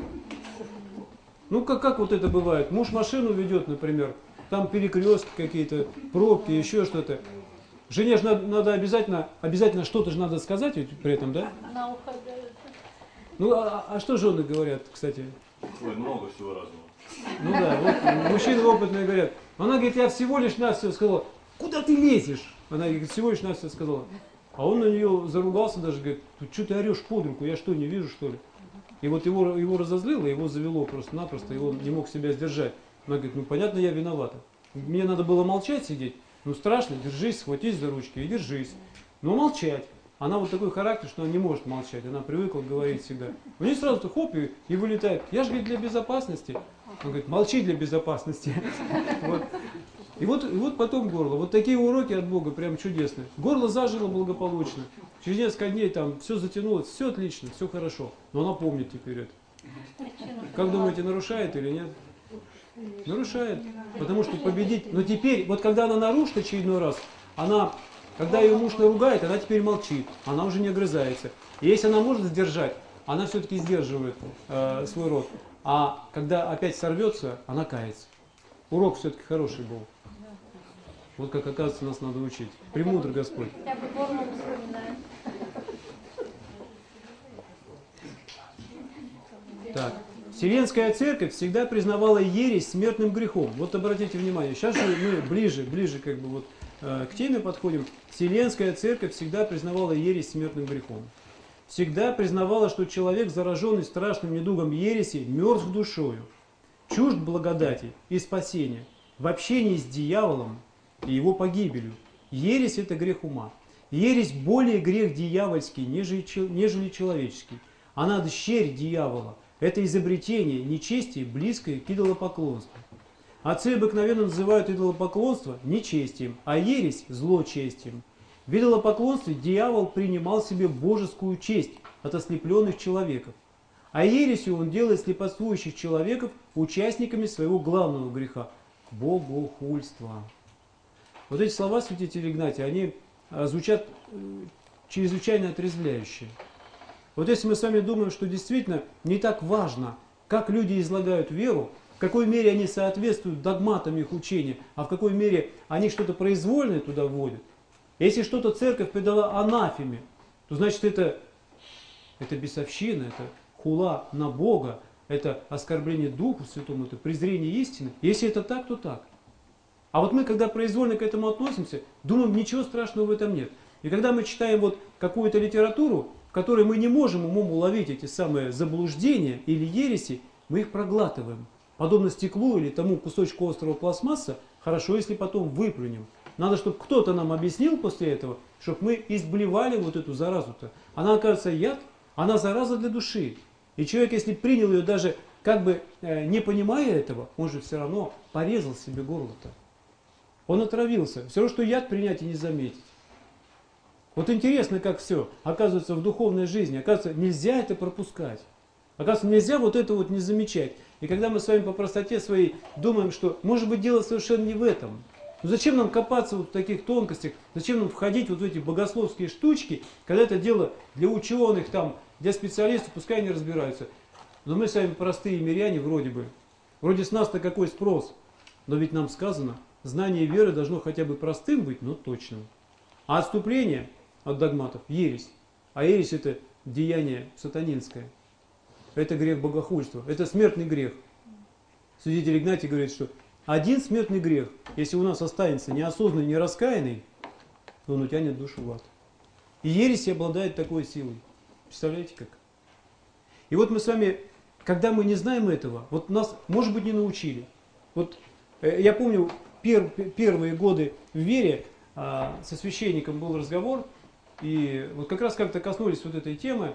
Ну как, как вот это бывает? Муж машину ведет, например, там перекрестки какие-то, пробки, еще что-то. Жене же надо, надо обязательно, обязательно что-то же надо сказать ведь при этом, да? На ухо дают. Ну а, а что жены говорят, кстати? Ой, много всего разного. Ну да, вот мужчины опытные говорят. Она говорит, я всего лишь навсего сказала, куда ты лезешь? Она говорит, всего лишь навсего сказала. А он на нее заругался даже, говорит, что ты орешь под руку, я что, не вижу, что ли? И вот его, его разозлило, его завело просто-напросто, и он не мог себя сдержать. Она говорит, ну понятно, я виновата. Мне надо было молчать, сидеть. Ну страшно, держись, схватись за ручки и держись. Но молчать. Она вот такой характер, что она не может молчать. Она привыкла говорить всегда. У нее сразу хоп и, и вылетает. Я же, говорит, для безопасности. Он говорит, молчи для безопасности. Вот. И вот, и вот потом горло. Вот такие уроки от Бога прям чудесные. Горло зажило благополучно. Через несколько дней там все затянулось, все отлично, все хорошо. Но она помнит теперь это. Как думаете, нарушает или нет? Нарушает. Потому что победить. Но теперь, вот когда она нарушит очередной раз, она, когда ее муж наругает, она теперь молчит. Она уже не огрызается. И если она может сдержать, она все-таки сдерживает э, свой рот. А когда опять сорвется, она кается. Урок все-таки хороший был. Вот как, оказывается, нас надо учить. Премудр Господь. Я бы форму вспоминаю. Так. Вселенская церковь всегда признавала ересь смертным грехом. Вот обратите внимание, сейчас же мы ближе, ближе как бы вот э, к теме подходим. Вселенская церковь всегда признавала ересь смертным грехом. Всегда признавала, что человек, зараженный страшным недугом ереси, мертв душою, чужд благодати и спасения, в общении с дьяволом и его погибелью. Ересь – это грех ума. Ересь более грех дьявольский, нежели, нежели человеческий. Она дщерь дьявола. Это изобретение нечестия, близкое к идолопоклонству. Отцы обыкновенно называют идолопоклонство нечестием, а ересь – злочестием. В идолопоклонстве дьявол принимал себе божескую честь от ослепленных человеков. А ересью он делает слепоствующих человеков участниками своего главного греха – богохульства. Вот эти слова святителя Игнатия, они звучат чрезвычайно отрезвляюще. Вот если мы с вами думаем, что действительно не так важно, как люди излагают веру, какой мере они соответствуют догматам их учения, а в какой мере они что-то произвольное туда вводят. Если что-то церковь придала анафеме, то значит это, это бесовщина, это хула на Бога, это оскорбление Духу Святому, это презрение истины. Если это так, то так. А вот мы, когда произвольно к этому относимся, думаем, ничего страшного в этом нет. И когда мы читаем вот какую-то литературу, в которой мы не можем умом уловить эти самые заблуждения или ереси, мы их проглатываем. Подобно стеклу или тому кусочку острого пластмасса, хорошо, если потом выплюнем. Надо, чтобы кто-то нам объяснил после этого, чтобы мы изблевали вот эту заразу-то. Она, оказывается, яд, она зараза для души. И человек, если принял ее даже как бы э, не понимая этого, он же все равно порезал себе горло-то. Он отравился. Все равно, что яд принять и не заметить. Вот интересно, как все. Оказывается, в духовной жизни, оказывается, нельзя это пропускать. Оказывается, нельзя вот это вот не замечать. И когда мы с вами по простоте своей думаем, что может быть дело совершенно не в этом. Ну зачем нам копаться вот в таких тонкостях? Зачем нам входить вот в эти богословские штучки, когда это дело для ученых, там, для специалистов, пускай они разбираются. Но мы с вами простые миряне вроде бы. Вроде с нас-то какой спрос. Но ведь нам сказано, знание веры должно хотя бы простым быть, но точным. А отступление от догматов – ересь. А ересь – это деяние сатанинское. Это грех богохульства. Это смертный грех. Святитель Игнатий говорит, что один смертный грех, если у нас останется неосознанный, нераскаянный, то он утянет душу в ад. И ересь обладает такой силой. Представляете как? И вот мы с вами, когда мы не знаем этого, вот нас, может быть, не научили. Вот э, я помню, пер, первые годы в вере э, со священником был разговор, и вот как раз как-то коснулись вот этой темы.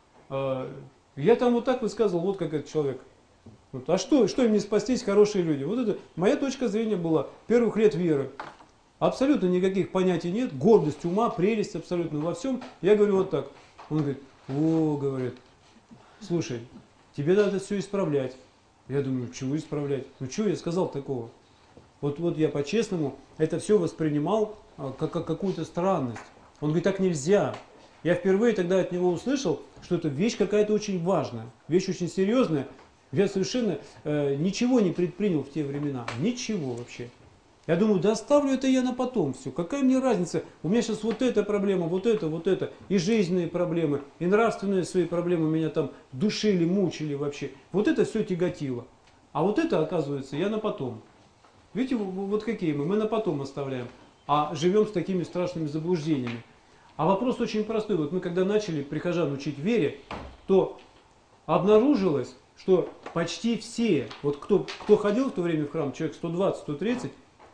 Э, я там вот так высказывал, вот как этот человек. Вот, а что, что им не спастись, хорошие люди? Вот это моя точка зрения была первых лет веры. Абсолютно никаких понятий нет, гордость ума, прелесть абсолютно во всем. Я говорю вот так. Он говорит, о, говорит, слушай, тебе надо все исправлять. Я думаю, чего исправлять? Ну что я сказал такого? Вот, вот я по-честному это все воспринимал а, как, как какую-то странность. Он говорит, так нельзя. Я впервые тогда от него услышал, что это вещь какая-то очень важная, вещь очень серьезная. Я совершенно э, ничего не предпринял в те времена. Ничего вообще. Я думаю, да оставлю это я на потом все. Какая мне разница? У меня сейчас вот эта проблема, вот это, вот это. И жизненные проблемы, и нравственные свои проблемы меня там душили, мучили вообще. Вот это все тяготило. А вот это, оказывается, я на потом. Видите, вот какие мы. Мы на потом оставляем. А живем с такими страшными заблуждениями. А вопрос очень простой. Вот мы когда начали прихожан учить вере, то обнаружилось, что почти все, вот кто, кто ходил в то время в храм, человек сто двадцать — сто тридцать,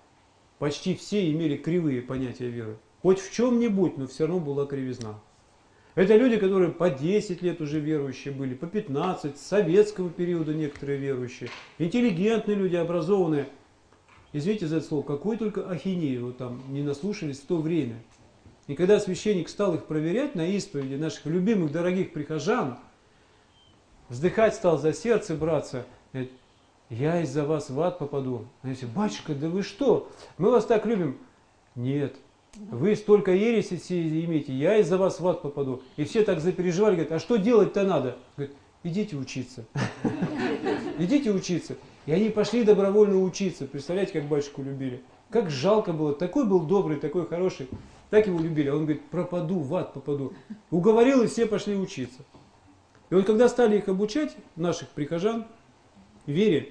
почти все имели кривые понятия веры. Хоть в чем-нибудь, но все равно была кривизна. Это люди, которые по десять лет уже верующие были, по пятнадцать, с советского периода некоторые верующие, интеллигентные люди, образованные. Извините за это слово, какой только ахинею там не наслушались в то время. И когда священник стал их проверять на исповеди наших любимых, дорогих прихожан, вздыхать стал за сердце браться, говорит, я из-за вас в ад попаду. Они говорят, батюшка, да вы что? Мы вас так любим. Нет, вы столько ереси имеете, я из-за вас в ад попаду. И все так запереживали, говорят, а что делать-то надо? Говорит, идите учиться. Идите учиться. И они пошли добровольно учиться. Представляете, как батюшку любили? Как жалко было. Такой был добрый, такой хороший. Так его любили. А он говорит, пропаду, в ад попаду. Уговорил, и все пошли учиться. И вот когда стали их обучать, наших прихожан, вере,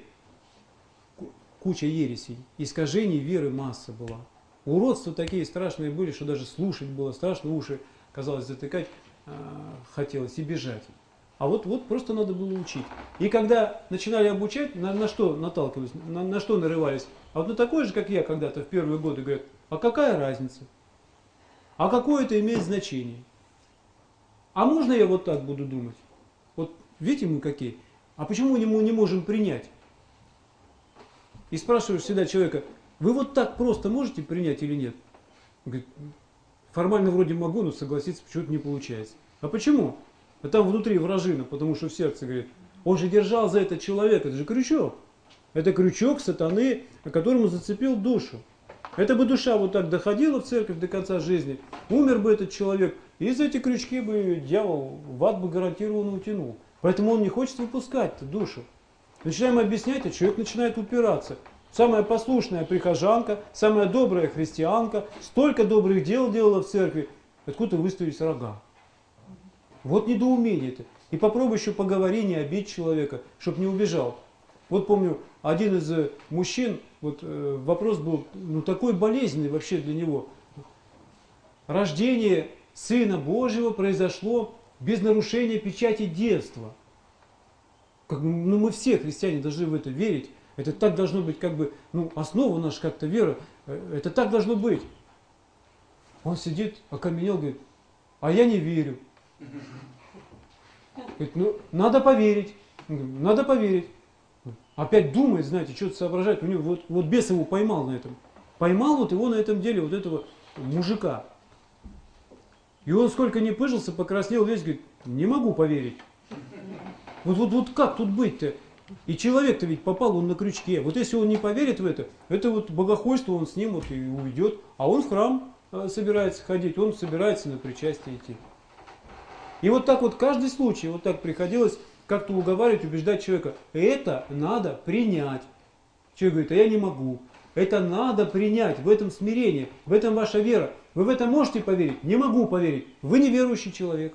куча ересей, искажений веры масса была. Уродства такие страшные были, что даже слушать было страшно, уши, казалось, затыкать э, хотелось и бежать. А вот, вот просто надо было учить. И когда начинали обучать, на, на что наталкивались, на, на что нарывались? А вот на такое же, как я когда-то в первые годы, говорят, а какая разница? А какое это имеет значение? А можно я вот так буду думать? Вот видите мы какие? А почему мы не можем принять? И спрашиваешь всегда человека, вы вот так просто можете принять или нет? Он говорит, формально вроде могу, но согласиться почему-то не получается. А почему? А там внутри вражина, потому что в сердце, говорит, он же держал за это человека, это же крючок. Это крючок сатаны, которому зацепил душу. Это бы душа вот так доходила в церковь до конца жизни, умер бы этот человек, и за эти крючки бы дьявол в ад бы гарантированно утянул. Поэтому он не хочет выпускать душу. Начинаем объяснять, а человек начинает упираться. Самая послушная прихожанка, самая добрая христианка, столько добрых дел делала в церкви, откуда выставить рога. Вот недоумение-то. И попробуй еще поговори, не обидь человека, чтобы не убежал. Вот помню, один из э, мужчин, вот э, вопрос был ну, такой болезненный вообще для него. Рождение Сына Божьего произошло без нарушения печати детства. Как, ну, мы все, христиане, должны в это верить. Это так должно быть, как бы, ну, основа наша как-то вера. Это так должно быть. Он сидит, окаменел, говорит, а я не верю. Говорит, ну, надо поверить. Надо поверить. Опять думает, знаете, что-то соображает. У него вот, вот бес его поймал на этом. Поймал вот его на этом деле, вот этого мужика. И он сколько не пыжился, покраснел весь, говорит, не могу поверить. Вот, вот, вот как тут быть-то? И человек-то ведь попал, он на крючке. Вот если он не поверит в это, это вот богохульство, он с ним вот и уйдет. А он в храм э, собирается ходить, он собирается на причастие идти. И вот так вот каждый случай, вот так приходилось как-то уговаривать, убеждать человека. Это надо принять. Человек говорит, а я не могу. Это надо принять, в этом смирение, в этом ваша вера. Вы в это можете поверить? Не могу поверить. Вы неверующий человек.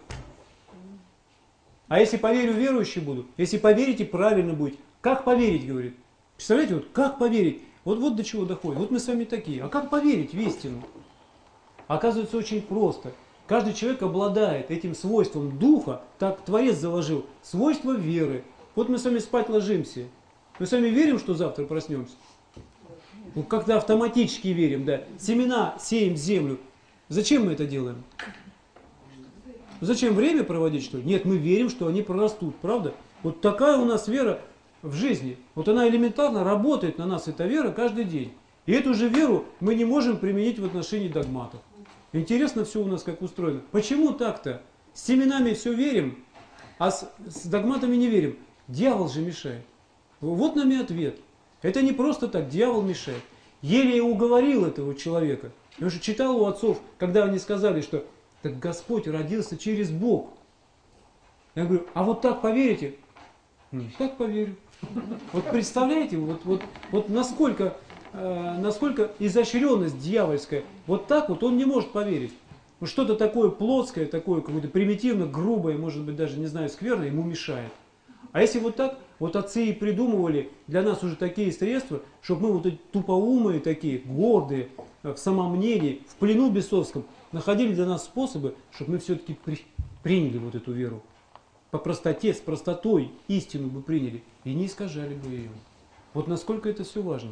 А если поверю, верующий буду? Если поверите, правильно будет. Как поверить, говорит? Представляете, вот как поверить? Вот, вот до чего доходит. Вот мы с вами такие. А как поверить в истину? Оказывается, очень просто. Каждый человек обладает этим свойством духа, так Творец заложил, свойство веры. Вот мы с вами спать ложимся. Мы с вами верим, что завтра проснемся? Ну, как-то автоматически верим, да. Семена сеем в землю. Зачем мы это делаем? Зачем время проводить, что ли? Нет, мы верим, что они прорастут, правда? Вот такая у нас вера в жизни. Вот она элементарно работает на нас, эта вера, каждый день. И эту же веру мы не можем применить в отношении догматов. Интересно все у нас как устроено. Почему так-то? С семенами все верим, а с, с догматами не верим. Дьявол же мешает. Вот нам и ответ. Это не просто так, дьявол мешает. Еле я уговорил этого человека. Я уже читал у отцов, когда они сказали, что так Господь родился через Бог. Я говорю, а вот так поверите? Ну, так поверю. Вот представляете, вот, вот, вот насколько, э, насколько изощренность дьявольская, вот так вот он не может поверить. Вот что-то такое плотское, такое какое-то примитивно, грубое, может быть даже, не знаю, скверное, ему мешает. А если вот так, вот отцы и придумывали для нас уже такие средства, чтобы мы вот эти тупоумые такие, гордые, в самомнении, в плену бесовском, находили для нас способы, чтобы мы все-таки при, приняли вот эту веру. По простоте, с простотой истину бы приняли и не искажали бы ее. Вот насколько это все важно.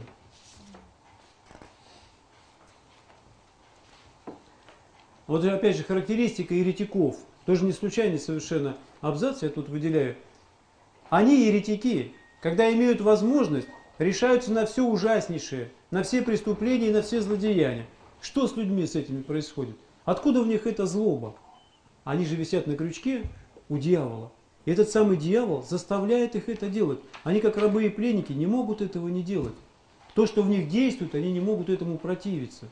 Вот опять же характеристика еретиков. Тоже не случайный совершенно абзац, я тут выделяю. Они, еретики, когда имеют возможность, решаются на все ужаснейшее, на все преступления и на все злодеяния. Что с людьми с этими происходит? Откуда в них эта злоба? Они же висят на крючке у дьявола. И этот самый дьявол заставляет их это делать. Они, как рабы и пленники, не могут этого не делать. То, что в них действует, они не могут этому противиться.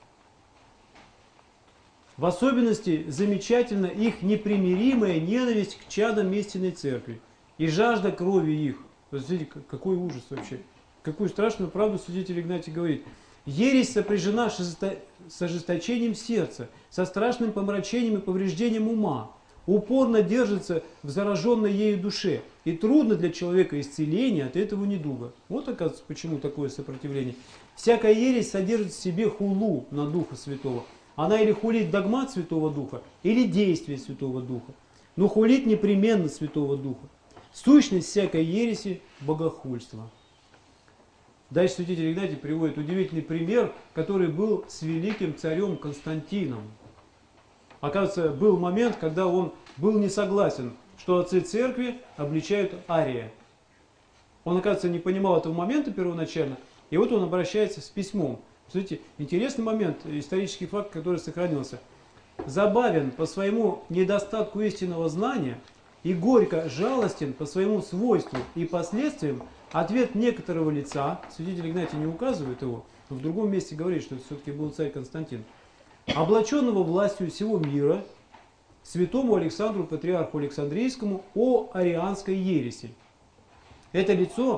В особенности замечательна их непримиримая ненависть к чадам истинной церкви и жажда крови их. Смотрите, какой ужас вообще. Какую страшную правду святитель Игнатий говорит. Ересь сопряжена с ожесточением сердца, со страшным помрачением и повреждением ума, упорно держится в зараженной ею душе, и трудно для человека исцеление от этого недуга. Вот, оказывается, почему такое сопротивление. Всякая ересь содержит в себе хулу на Духа Святого. Она или хулит догмат Святого Духа, или действие Святого Духа. Но хулит непременно Святого Духа. Сущность всякой ереси – богохульство. Дальше святитель Игнатий приводит удивительный пример, который был с великим царем Константином. Оказывается, был момент, когда он был не согласен, что отцы церкви обличают ария. Он, оказывается, не понимал этого момента первоначально, и вот он обращается с письмом. Смотрите, интересный момент, исторический факт, который сохранился. Забавен по своему недостатку истинного знания и горько жалостен по своему свойству и последствиям ответ некоторого лица, святитель Игнатий не указывает его, но в другом месте говорит, что это все-таки был царь Константин, облаченного властью всего мира, святому Александру, патриарху Александрийскому, о арианской ереси. Это лицо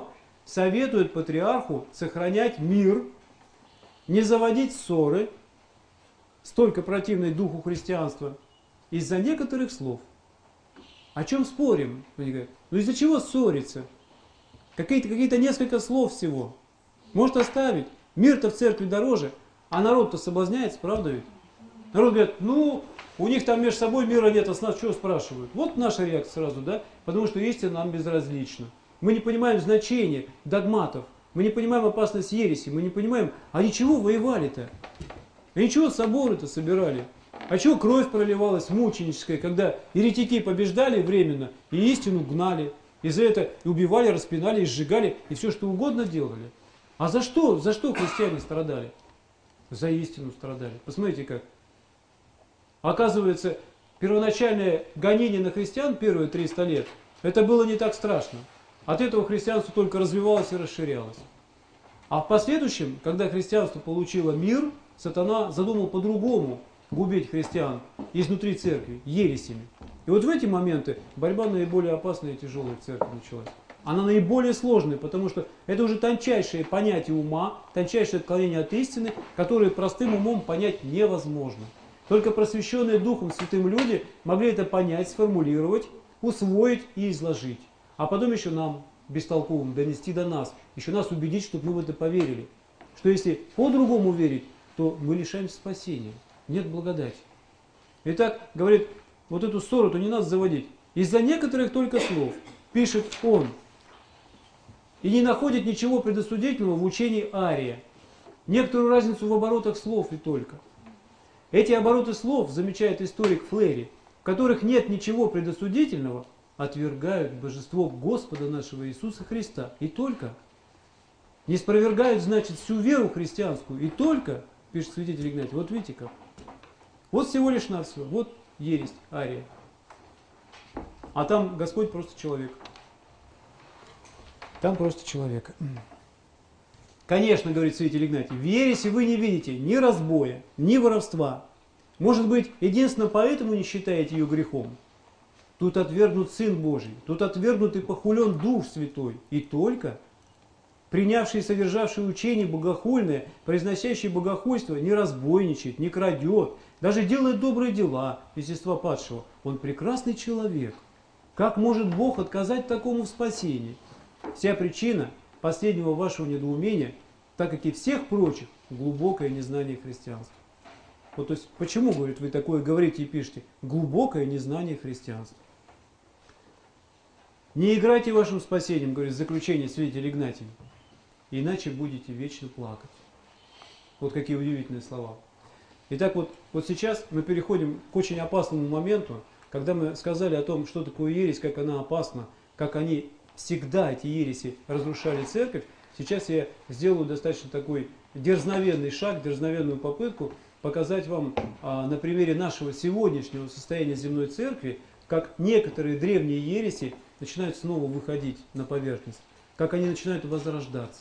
советует патриарху сохранять мир, не заводить ссоры, столько противной духу христианства, из-за некоторых слов. О чем спорим? Они говорят, ну из-за чего ссориться? Какие-то какие-то несколько слов всего. Может оставить. Мир-то в церкви дороже, а народ-то соблазняется, правда ведь? Народ говорит, ну, у них там между собой мира нет, а с нас что спрашивают? Вот наша реакция сразу, да? Потому что истина нам безразлична. Мы не понимаем значения догматов, мы не понимаем опасность ереси, мы не понимаем, а ничего воевали-то? А ничего соборы-то собирали? А чего кровь проливалась мученическая, когда еретики побеждали временно и истину гнали, и за это и убивали, распинали, и сжигали, и все что угодно делали? А за что? За что христиане страдали? За истину страдали. Посмотрите как. Оказывается, первоначальное гонение на христиан первые триста лет, это было не так страшно. От этого христианство только развивалось и расширялось. А в последующем, когда христианство получило мир, сатана задумал по-другому губить христиан изнутри церкви, ересями. И вот в эти моменты борьба наиболее опасная и тяжелая в церкви началась. Она наиболее сложная, потому что это уже тончайшее понятие ума, тончайшее отклонение от истины, которое простым умом понять невозможно. Только просвещенные Духом Святым люди могли это понять, сформулировать, усвоить и изложить. А потом еще нам, бестолковым, донести до нас, еще нас убедить, чтобы мы в это поверили. Что если по-другому верить, то мы лишаемся спасения. Нет благодати. Итак, говорит, вот эту ссору-то не надо заводить. Из-за некоторых только слов, пишет он, и не находит ничего предосудительного в учении Ария. Некоторую разницу в оборотах слов и только. Эти обороты слов, замечает историк Флери, в которых нет ничего предосудительного, отвергают божество Господа нашего Иисуса Христа. И только. Не спровергают, значит, всю веру христианскую. И только, пишет святитель Игнатий, вот видите как. Вот всего лишь навсего. Вот ересь Ария. А там Господь просто человек. Там просто человек. Конечно, говорит святитель Игнатий, в ересе вы не видите ни разбоя, ни воровства. Может быть, единственно поэтому не считаете ее грехом. Тут отвергнут Сын Божий, тут отвергнут и похулен Дух Святой. И только принявший и содержавший учение богохульное, произносящий богохульство, не разбойничает, не крадет, даже делает добрые дела, естества падшего. Он прекрасный человек. Как может Бог отказать такому в спасении? Вся причина последнего вашего недоумения, так как и всех прочих, глубокое незнание христианства. Вот, то есть, почему, говорит, вы такое говорите и пишете? Глубокое незнание христианства. Не играйте вашим спасением, говорит, в заключение святитель Игнатий, иначе будете вечно плакать. Вот какие удивительные слова. Итак, вот, вот сейчас мы переходим к очень опасному моменту, когда мы сказали о том, что такое ересь, как она опасна, как они всегда, эти ереси, разрушали церковь. Сейчас я сделаю достаточно такой дерзновенный шаг, дерзновенную попытку показать вам а, на примере нашего сегодняшнего состояния земной церкви, как некоторые древние ереси начинают снова выходить на поверхность, как они начинают возрождаться.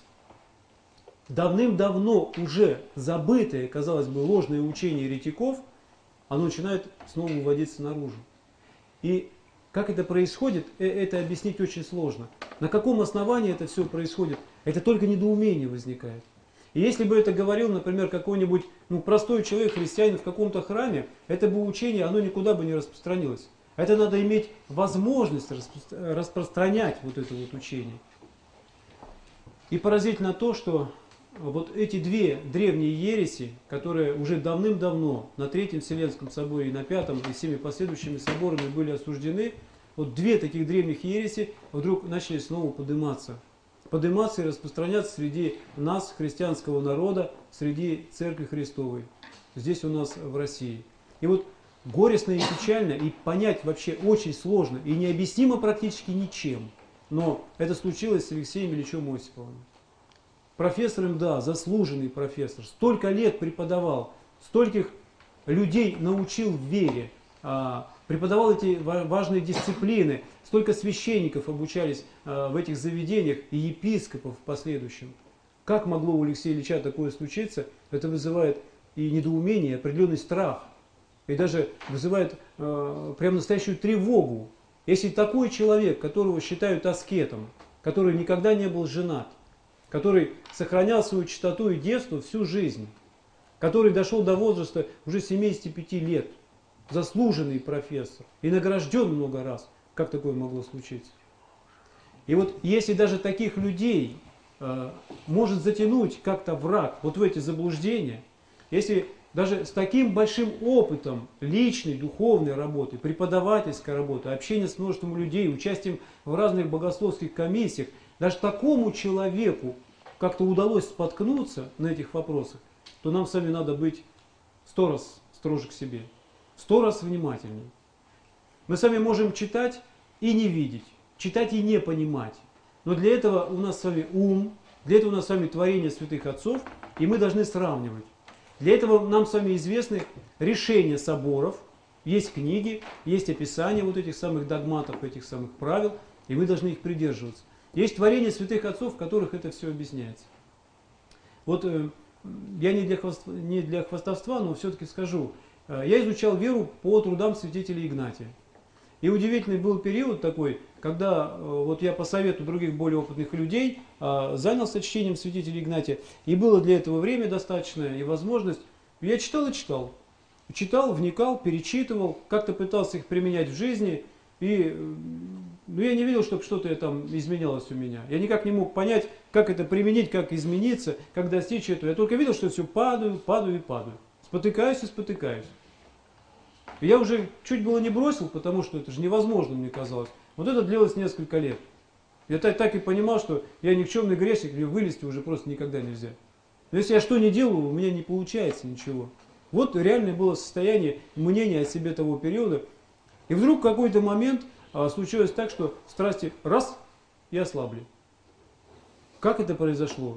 Давным-давно уже забытое, казалось бы, ложное учение еретиков, оно начинает снова выводиться наружу. И как это происходит, это объяснить очень сложно. На каком основании это все происходит, это только недоумение возникает. И если бы это говорил, например, какой-нибудь ну, простой человек, христианин в каком-то храме, это бы учение, оно никуда бы не распространилось. Это надо иметь возможность распро- распространять вот это вот учение. И поразительно то, что вот эти две древние ереси, которые уже давным-давно на Третьем Вселенском соборе и на Пятом и всеми последующими соборами были осуждены, вот две таких древних ереси вдруг начали снова подниматься. Подниматься и распространяться среди нас, христианского народа, среди Церкви Христовой, здесь у нас в России. И вот горестно и печально, и понять вообще очень сложно, и необъяснимо практически ничем. Но это случилось с Алексеем Ильичем Осиповым. Профессором, да, заслуженный профессор, столько лет преподавал, стольких людей научил в вере, преподавал эти важные дисциплины, столько священников обучались в этих заведениях и епископов в последующем. Как могло у Алексея Ильича такое случиться? Это вызывает и недоумение, и определенный страх, и даже вызывает прям настоящую тревогу. Если такой человек, которого считают аскетом, который никогда не был женат, который сохранял свою чистоту и девство всю жизнь, который дошел до возраста уже семидесяти пяти лет, заслуженный профессор и награжден много раз. Как такое могло случиться? И вот если даже таких людей э, может затянуть как-то враг вот в эти заблуждения, если даже с таким большим опытом личной, духовной работы, преподавательской работы, общения с множеством людей, участием в разных богословских комиссиях, даже такому человеку как-то удалось споткнуться на этих вопросах, то нам с вами надо быть сто раз строже к себе, сто раз внимательнее. Мы с вами можем читать и не видеть, читать и не понимать. Но для этого у нас с вами ум, для этого у нас с вами творение святых отцов, и мы должны сравнивать. Для этого нам с вами известны решения соборов, есть книги, есть описание вот этих самых догматов, этих самых правил, и мы должны их придерживаться. Есть творения святых отцов, в которых это все объясняется. Вот э, я не для, хвост, не для хвастовства, но все-таки скажу. Э, я изучал веру по трудам святителя Игнатия. И удивительный был период такой, когда э, вот я по совету других более опытных людей э, занялся чтением святителя Игнатия. И было для этого время достаточно и возможность. Я читал и читал. Читал, вникал, перечитывал, как-то пытался их применять в жизни. И ну, я не видел, чтобы что-то там изменялось у меня. Я никак не мог понять, как это применить, как измениться, как достичь этого. Я только видел, что все падаю, падаю и падаю. Спотыкаюсь и спотыкаюсь. И я уже чуть было не бросил, потому что это же невозможно, мне казалось. Вот это длилось несколько лет. Я так, так и понимал, что я никчемный грешник, мне вылезти уже просто никогда нельзя. Но если я что не делаю, у меня не получается ничего. Вот реальное было состояние, мнение о себе того периода. И вдруг в какой-то момент а, случилось так, что страсти раз и ослабли. Как это произошло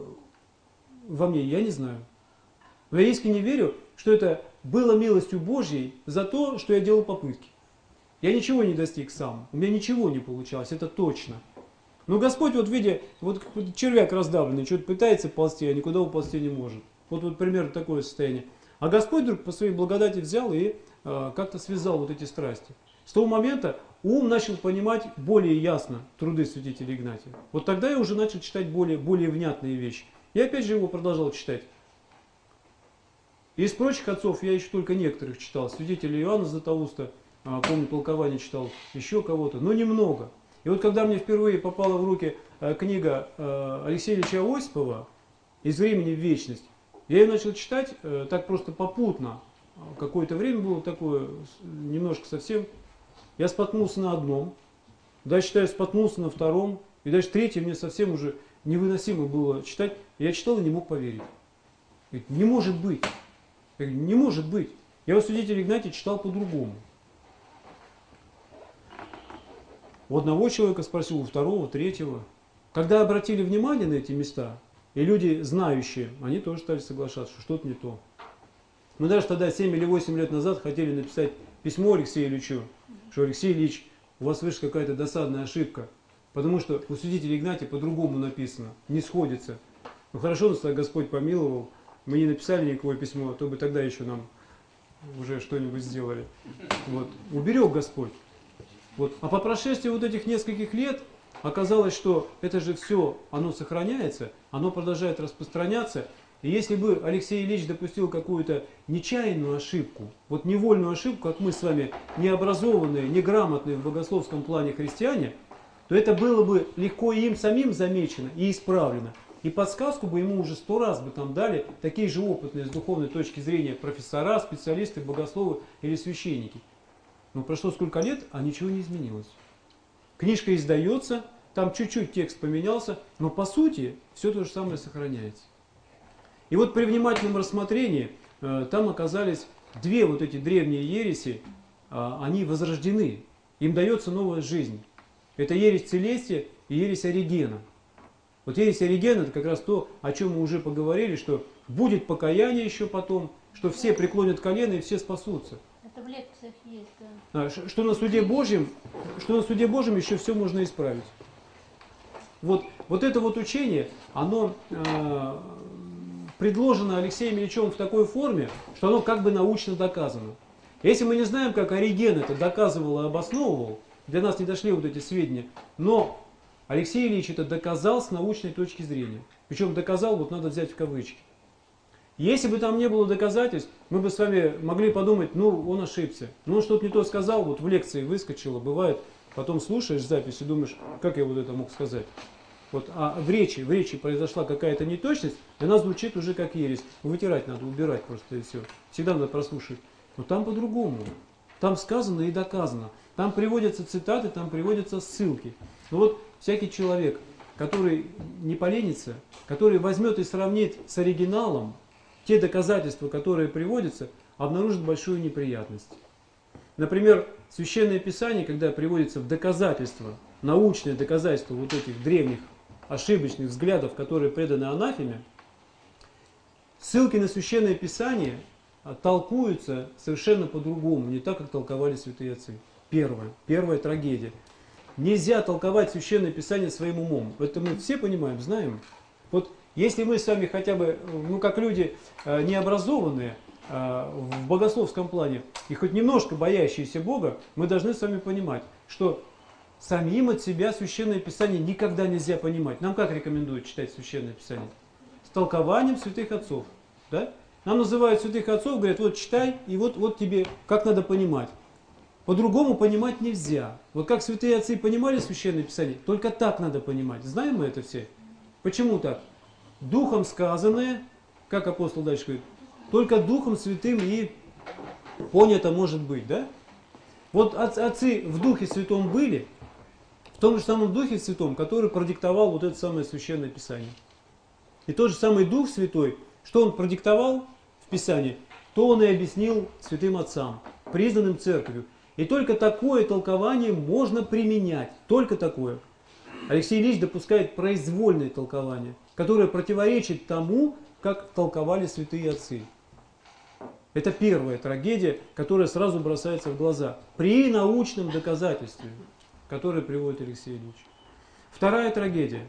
во мне, я не знаю. Но я искренне верю, что это было милостью Божьей за то, что я делал попытки. Я ничего не достиг сам, у меня ничего не получалось, это точно. Но Господь, вот видя, вот червяк раздавленный, что-то пытается ползти, а никуда уползти не может. Вот, вот примерно такое состояние. А Господь вдруг по своей благодати взял и э, как-то связал вот эти страсти. С того момента ум начал понимать более ясно труды святителя Игнатия. Вот тогда я уже начал читать более, более внятные вещи. И опять же его продолжал читать. Из прочих отцов я еще только некоторых читал. Святителя Иоанна Златоуста, э, помню, толкование читал, еще кого-то, но немного. И вот когда мне впервые попала в руки э, книга э, Алексея Ильича Осипова «Из времени в вечность», я ее начал читать э, так просто попутно. Какое-то время было такое, немножко совсем. Я споткнулся на одном, дальше считаю, споткнулся на втором, и дальше третье мне совсем уже невыносимо было читать. Я читал и не мог поверить. Говорит, не может быть. Я говорю, не может быть. Я у святителя Игнатия читал по-другому. У одного человека спросил, у второго, третьего. Когда обратили внимание на эти места, и люди знающие, они тоже стали соглашаться, что что-то не то. Мы даже тогда, семь или восемь лет назад, хотели написать письмо Алексею Ильичу, что Алексей Ильич, у вас вышла какая-то досадная ошибка, потому что у святителя Игнатия по-другому написано, не сходится. Ну хорошо, нас Господь помиловал, мы не написали никакое письмо, а то бы тогда еще нам уже что-нибудь сделали. Вот. Уберег Господь. Вот. А по прошествии вот этих нескольких лет оказалось, что это же все, оно сохраняется, оно продолжает распространяться. И если бы Алексей Ильич допустил какую-то нечаянную ошибку, вот невольную ошибку, как мы с вами необразованные, неграмотные в богословском плане христиане, то это было бы легко им самим замечено и исправлено. И подсказку бы ему уже сто раз бы там дали такие же опытные с духовной точки зрения профессора, специалисты, богословы или священники. Но прошло сколько лет, а ничего не изменилось. Книжка издается, там чуть-чуть текст поменялся, но по сути все то же самое сохраняется. И вот при внимательном рассмотрении э, там оказались две вот эти древние ереси, э, они возрождены, им дается новая жизнь. Это ересь Целестия и ересь Оригена. Вот ересь Оригена это как раз то, о чем мы уже поговорили, что будет покаяние еще потом, что все преклонят колено и все спасутся. Это в лекциях есть, да. Что на суде Божьем, что на суде Божьем еще все можно исправить. Вот, вот это вот учение, оно э, предложено Алексеем Ильичем в такой форме, что оно как бы научно доказано. Если мы не знаем, как Ориген это доказывал и обосновывал, для нас не дошли вот эти сведения, но Алексей Ильич это доказал с научной точки зрения. Причем доказал, вот надо взять в кавычки. Если бы там не было доказательств, мы бы с вами могли подумать, ну, он ошибся. Ну, он что-то не то сказал, вот в лекции выскочило, бывает, потом слушаешь запись и думаешь, как я вот это мог сказать. Вот, а в речи, в речи произошла какая-то неточность, и она звучит уже как ересь. Вытирать надо, убирать просто и все. Всегда надо прослушать. Но там по-другому. Там сказано и доказано. Там приводятся цитаты, там приводятся ссылки. Но вот всякий человек, который не поленится, который возьмет и сравнит с оригиналом те доказательства, которые приводятся, обнаружит большую неприятность. Например, Священное Писание, когда приводится в доказательство, научное доказательство вот этих древних ошибочных взглядов, которые преданы анафеме, ссылки на Священное Писание толкуются совершенно по-другому, не так, как толковали святые отцы. Первое, первая трагедия. Нельзя толковать Священное Писание своим умом. Это мы все понимаем, знаем. Вот если мы с вами хотя бы, ну как люди э, необразованные э, в богословском плане и хоть немножко боящиеся Бога, мы должны с вами понимать, что самим от себя Священное Писание никогда нельзя понимать. Нам как рекомендуют читать Священное Писание? С толкованием святых отцов. Да? Нам называют святых отцов, говорят, вот читай, и вот, вот тебе как надо понимать. По-другому понимать нельзя. Вот как святые отцы понимали Священное Писание, только так надо понимать. Знаем мы это все? Почему так? Духом сказанное, как апостол дальше говорит, только Духом Святым и понято может быть, да? Вот отцы в Духе Святом были, в том же самом Духе Святом, который продиктовал вот это самое Священное Писание. И тот же самый Дух Святой, что он продиктовал в Писании, то он и объяснил святым отцам, признанным церковью. И только такое толкование можно применять, только такое. Алексей Ильич допускает произвольное толкование, которое противоречит тому, как толковали святые отцы. Это первая трагедия, которая сразу бросается в глаза. При научном доказательстве, которое приводит Алексей Ильич. Вторая трагедия.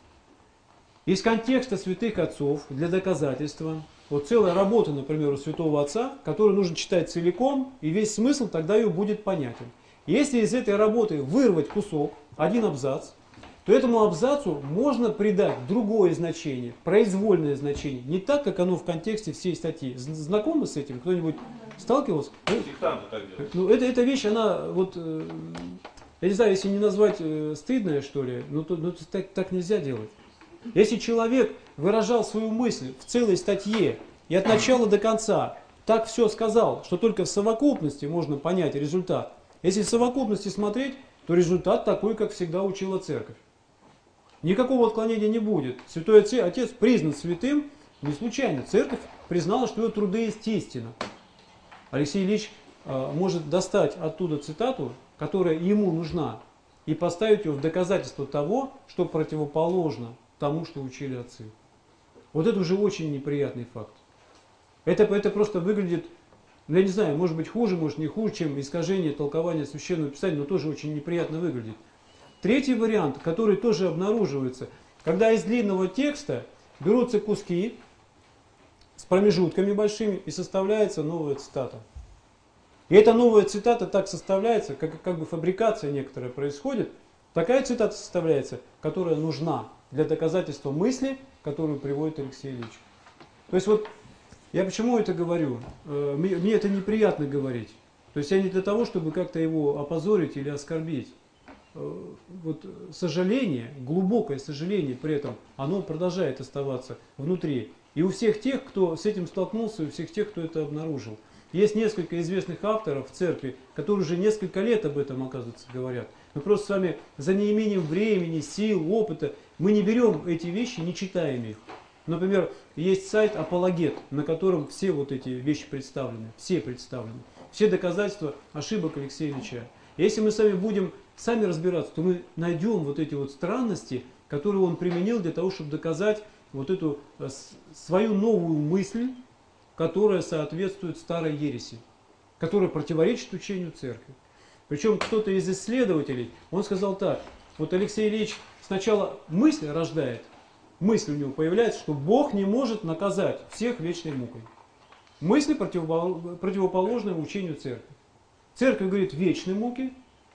Из контекста святых отцов для доказательства, вот целая работа, например, у святого отца, которую нужно читать целиком, и весь смысл тогда ее будет понятен. Если из этой работы вырвать кусок, один абзац, то этому абзацу можно придать другое значение, произвольное значение, не так, как оно в контексте всей статьи. Знакомы с этим? Кто-нибудь сталкивался? Сектанты так делают. Ну, это, эта вещь, она, вот, я не знаю, если не назвать стыдная, что ли, ну, то, ну, так, так нельзя делать. Если человек выражал свою мысль в целой статье и от начала до конца так все сказал, что только в совокупности можно понять результат. Если в совокупности смотреть, то результат такой, как всегда учила церковь. Никакого отклонения не будет. Святой Отец признан святым не случайно. Церковь признала, что его труды есть истина. Алексей Ильич э, может достать оттуда цитату, которая ему нужна, и поставить ее в доказательство того, что противоположно тому, что учили отцы. Вот это уже очень неприятный факт. Это, это просто выглядит, я не знаю, может быть хуже, может не хуже, чем искажение толкования Священного Писания, но тоже очень неприятно выглядит. Третий вариант, который тоже обнаруживается, когда из длинного текста берутся куски с промежутками большими и составляется новая цитата. И эта новая цитата так составляется, как, как бы фабрикация некоторая происходит, такая цитата составляется, которая нужна для доказательства мысли, которую приводит Алексей Ильич. То есть вот, я почему это говорю? Мне, мне это неприятно говорить. То есть я не для того, чтобы как-то его опозорить или оскорбить. Вот сожаление, глубокое сожаление при этом, оно продолжает оставаться внутри. И у всех тех, кто с этим столкнулся, и у всех тех, кто это обнаружил. Есть несколько известных авторов в церкви, которые уже несколько лет об этом, оказывается, говорят. Мы просто с вами за неимением времени, сил, опыта, мы не берем эти вещи, не читаем их. Например, есть сайт Апологет, на котором все вот эти вещи представлены, все представлены. Все доказательства ошибок Алексея Ильича. Если мы с вами будем сами разбираться, то мы найдем вот эти вот странности, которые он применил для того, чтобы доказать вот эту свою новую мысль, которая соответствует старой ереси, которая противоречит учению церкви. Причем кто-то из исследователей, он сказал так, вот Алексей Ильич сначала мысль рождает, мысль у него появляется, что Бог не может наказать всех вечной мукой. Мысль противоположная учению церкви. Церковь говорит вечной муки,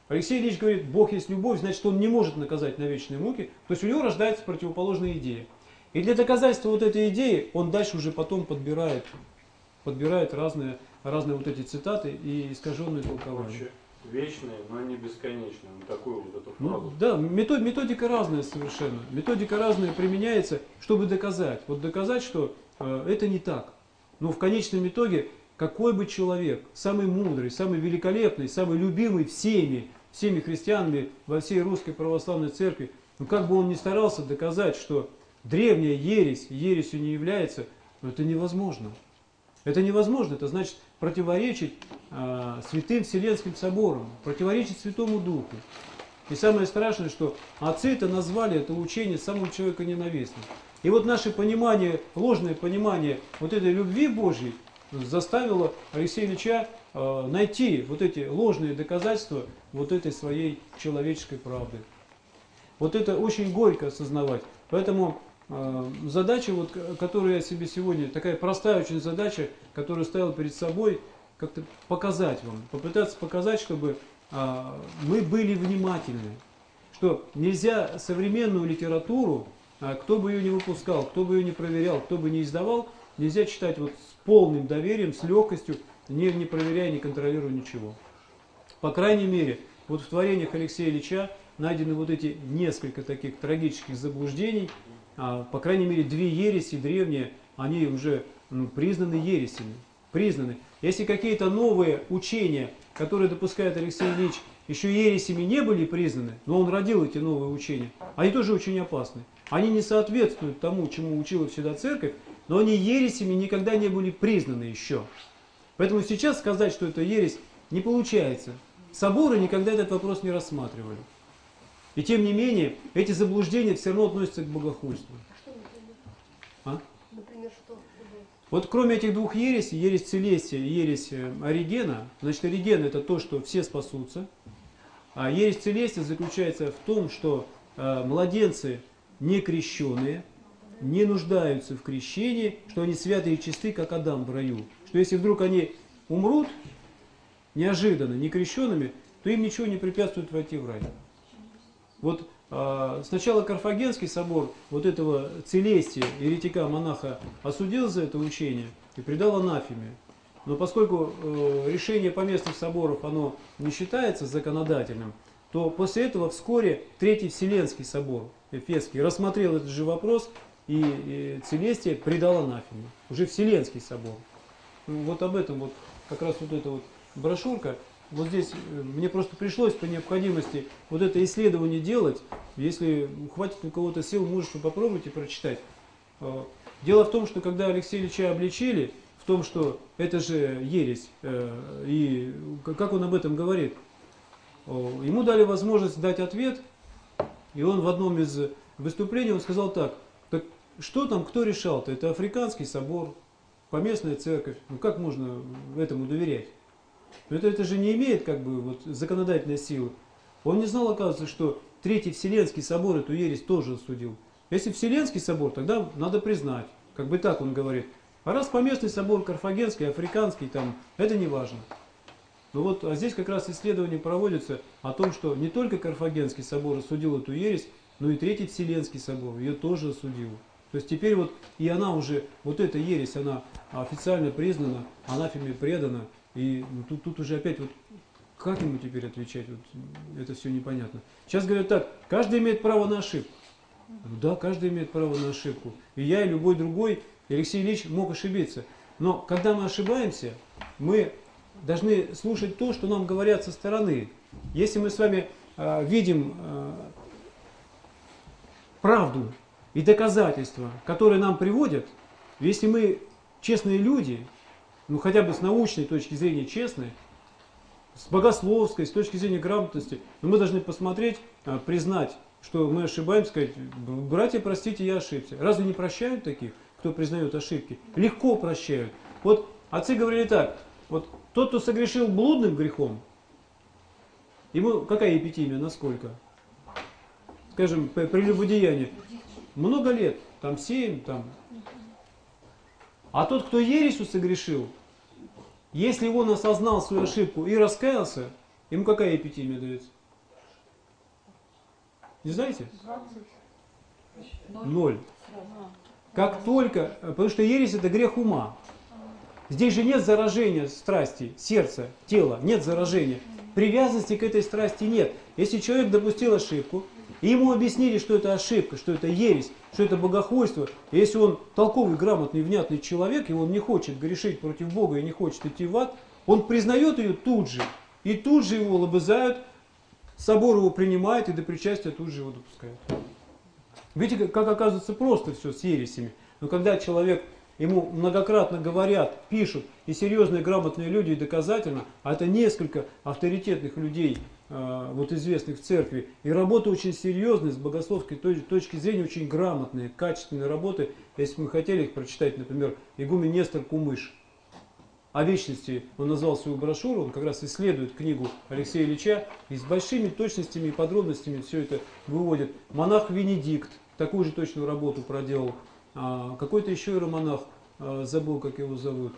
Алексей Ильич говорит, Бог есть любовь, значит, он не может наказать на вечные муки. То есть у него рождается противоположная идея. И для доказательства вот этой идеи он дальше уже потом подбирает, подбирает разные, разные вот эти цитаты и искаженные толкования. Вечные, но не бесконечные. Ну, такую вот эту фразу. Ну, да, метод, методика разная совершенно. Методика разная применяется, чтобы доказать. Вот доказать, что э, это не так. Но в конечном итоге, какой бы человек, самый мудрый, самый великолепный, самый любимый всеми, всеми христианами во всей русской православной церкви, ну как бы он ни старался доказать, что древняя ересь ересью не является, но это невозможно. Это невозможно, это значит противоречить э, святым Вселенским соборам, противоречить Святому Духу. И самое страшное, что отцы-то назвали это учение самым человеконенавистным. И вот наше понимание, ложное понимание вот этой любви Божьей заставило Алексея Ильича э, найти вот эти ложные доказательства вот этой своей человеческой правды. Вот это очень горько осознавать. Поэтому э, задача, вот, которую я себе сегодня, такая простая очень задача, которую ставил перед собой, как-то показать вам, попытаться показать, чтобы э, мы были внимательны. Что нельзя современную литературу, э, кто бы ее не выпускал, кто бы ее не проверял, кто бы не издавал, нельзя читать вот с полным доверием, с легкостью, не, не проверяя, не контролируя ничего. По крайней мере, вот в творениях Алексея Ильича найдены вот эти несколько таких трагических заблуждений. А, по крайней мере, две ереси древние, они уже ну, признаны ересями. Признаны. Если какие-то новые учения, которые допускает Алексей Ильич, еще ересями не были признаны, но он родил эти новые учения, они тоже очень опасны. Они не соответствуют тому, чему учила всегда церковь, но они ересями никогда не были признаны еще. Поэтому сейчас сказать, что это ересь, не получается. Соборы никогда этот вопрос не рассматривали. И тем не менее, эти заблуждения все равно относятся к богохульству. А что, например? А? Например, что? Вот кроме этих двух ересей, ересь Целестия и ересь Оригена, значит, Ориген это то, что все спасутся, а ересь Целестия заключается в том, что э, младенцы не крещенные, не нуждаются в крещении, что они святые и чисты, как Адам в раю. Что если вдруг они умрут неожиданно, не крещенными, то им ничего не препятствует войти в рай. Вот э, сначала Карфагенский собор вот этого Целестия, еретика-монаха, осудил за это учение и предал анафеме. Но поскольку э, решение поместных соборов оно не считается законодательным, то после этого вскоре Третий Вселенский собор, Эфесский, рассмотрел этот же вопрос и, и Целестия предал анафеме. Уже Вселенский собор. Ну, вот об этом вот как раз вот эта вот брошюрка. Вот здесь мне просто пришлось по необходимости вот это исследование делать. Если хватит у кого-то сил, можете попробуйте прочитать. Дело в том, что когда Алексея Ильича обличили, в том, что это же ересь, и как он об этом говорит, ему дали возможность дать ответ, и он в одном из выступлений он сказал так: так что там, кто решал-то? Это Африканский собор, поместная церковь. Ну как можно этому доверять? Но это, это же не имеет как бы вот законодательной силы. Он не знал, оказывается, что Третий Вселенский собор эту ересь тоже осудил. Если Вселенский собор, тогда надо признать. Как бы так он говорит. А раз поместный собор Карфагенский, Африканский, там, это не важно. Ну вот, а здесь как раз исследование проводится о том, что не только Карфагенский собор осудил эту ересь, но и Третий Вселенский собор ее тоже осудил. То есть теперь вот и она уже, вот эта ересь, она официально признана, анафеме предана. И ну, тут, тут уже опять вот как ему теперь отвечать, вот, это все непонятно. Сейчас говорят так, каждый имеет право на ошибку. Ну, да, каждый имеет право на ошибку. И я, и любой другой, Алексей Ильич мог ошибиться. Но когда мы ошибаемся, мы должны слушать то, что нам говорят со стороны. Если мы с вами э, видим э, правду и доказательства, которые нам приводят, если мы честные люди, ну хотя бы с научной точки зрения честные, с богословской, с точки зрения грамотности, но мы должны посмотреть, признать, что мы ошибаемся, сказать: братья, простите, я ошибся. Разве не прощают таких, кто признает ошибки? Легко прощают. Вот отцы говорили так: вот тот, кто согрешил блудным грехом, ему какая эпитимия, насколько? Скажем, прелюбодеяние. Много лет, там семь, там. А тот, кто ересью согрешил, если он осознал свою ошибку и раскаялся, ему какая эпитимия дается? Не знаете? двадцать. Ноль. Сразу. Как только, потому что ересь это грех ума. Здесь же нет заражения страсти, сердца, тела, нет заражения. Привязанности к этой страсти нет. Если человек допустил ошибку, и ему объяснили, что это ошибка, что это ересь, что это богохульство, и если он толковый, грамотный, внятный человек, и он не хочет грешить против Бога и не хочет идти в ад, он признает ее тут же, и тут же его лобызают, собор его принимает, и до причастия тут же его допускают. Видите, как оказывается просто все с ересями. Но когда человек, ему многократно говорят, пишут, и серьезные, грамотные люди, и доказательно, а это несколько авторитетных людей, э, вот известных в церкви, и работы очень серьезные, с богословской точки зрения, очень грамотные, качественные работы. Если бы мы хотели их прочитать, например, игумен Нестор Кумыш о вечности, он назвал свою брошюру, он как раз исследует книгу Алексея Ильича, и с большими точностями и подробностями все это выводит. Монах Венедикт такую же точную работу проделал. А, какой-то еще иеромонах, а, забыл, как его зовут.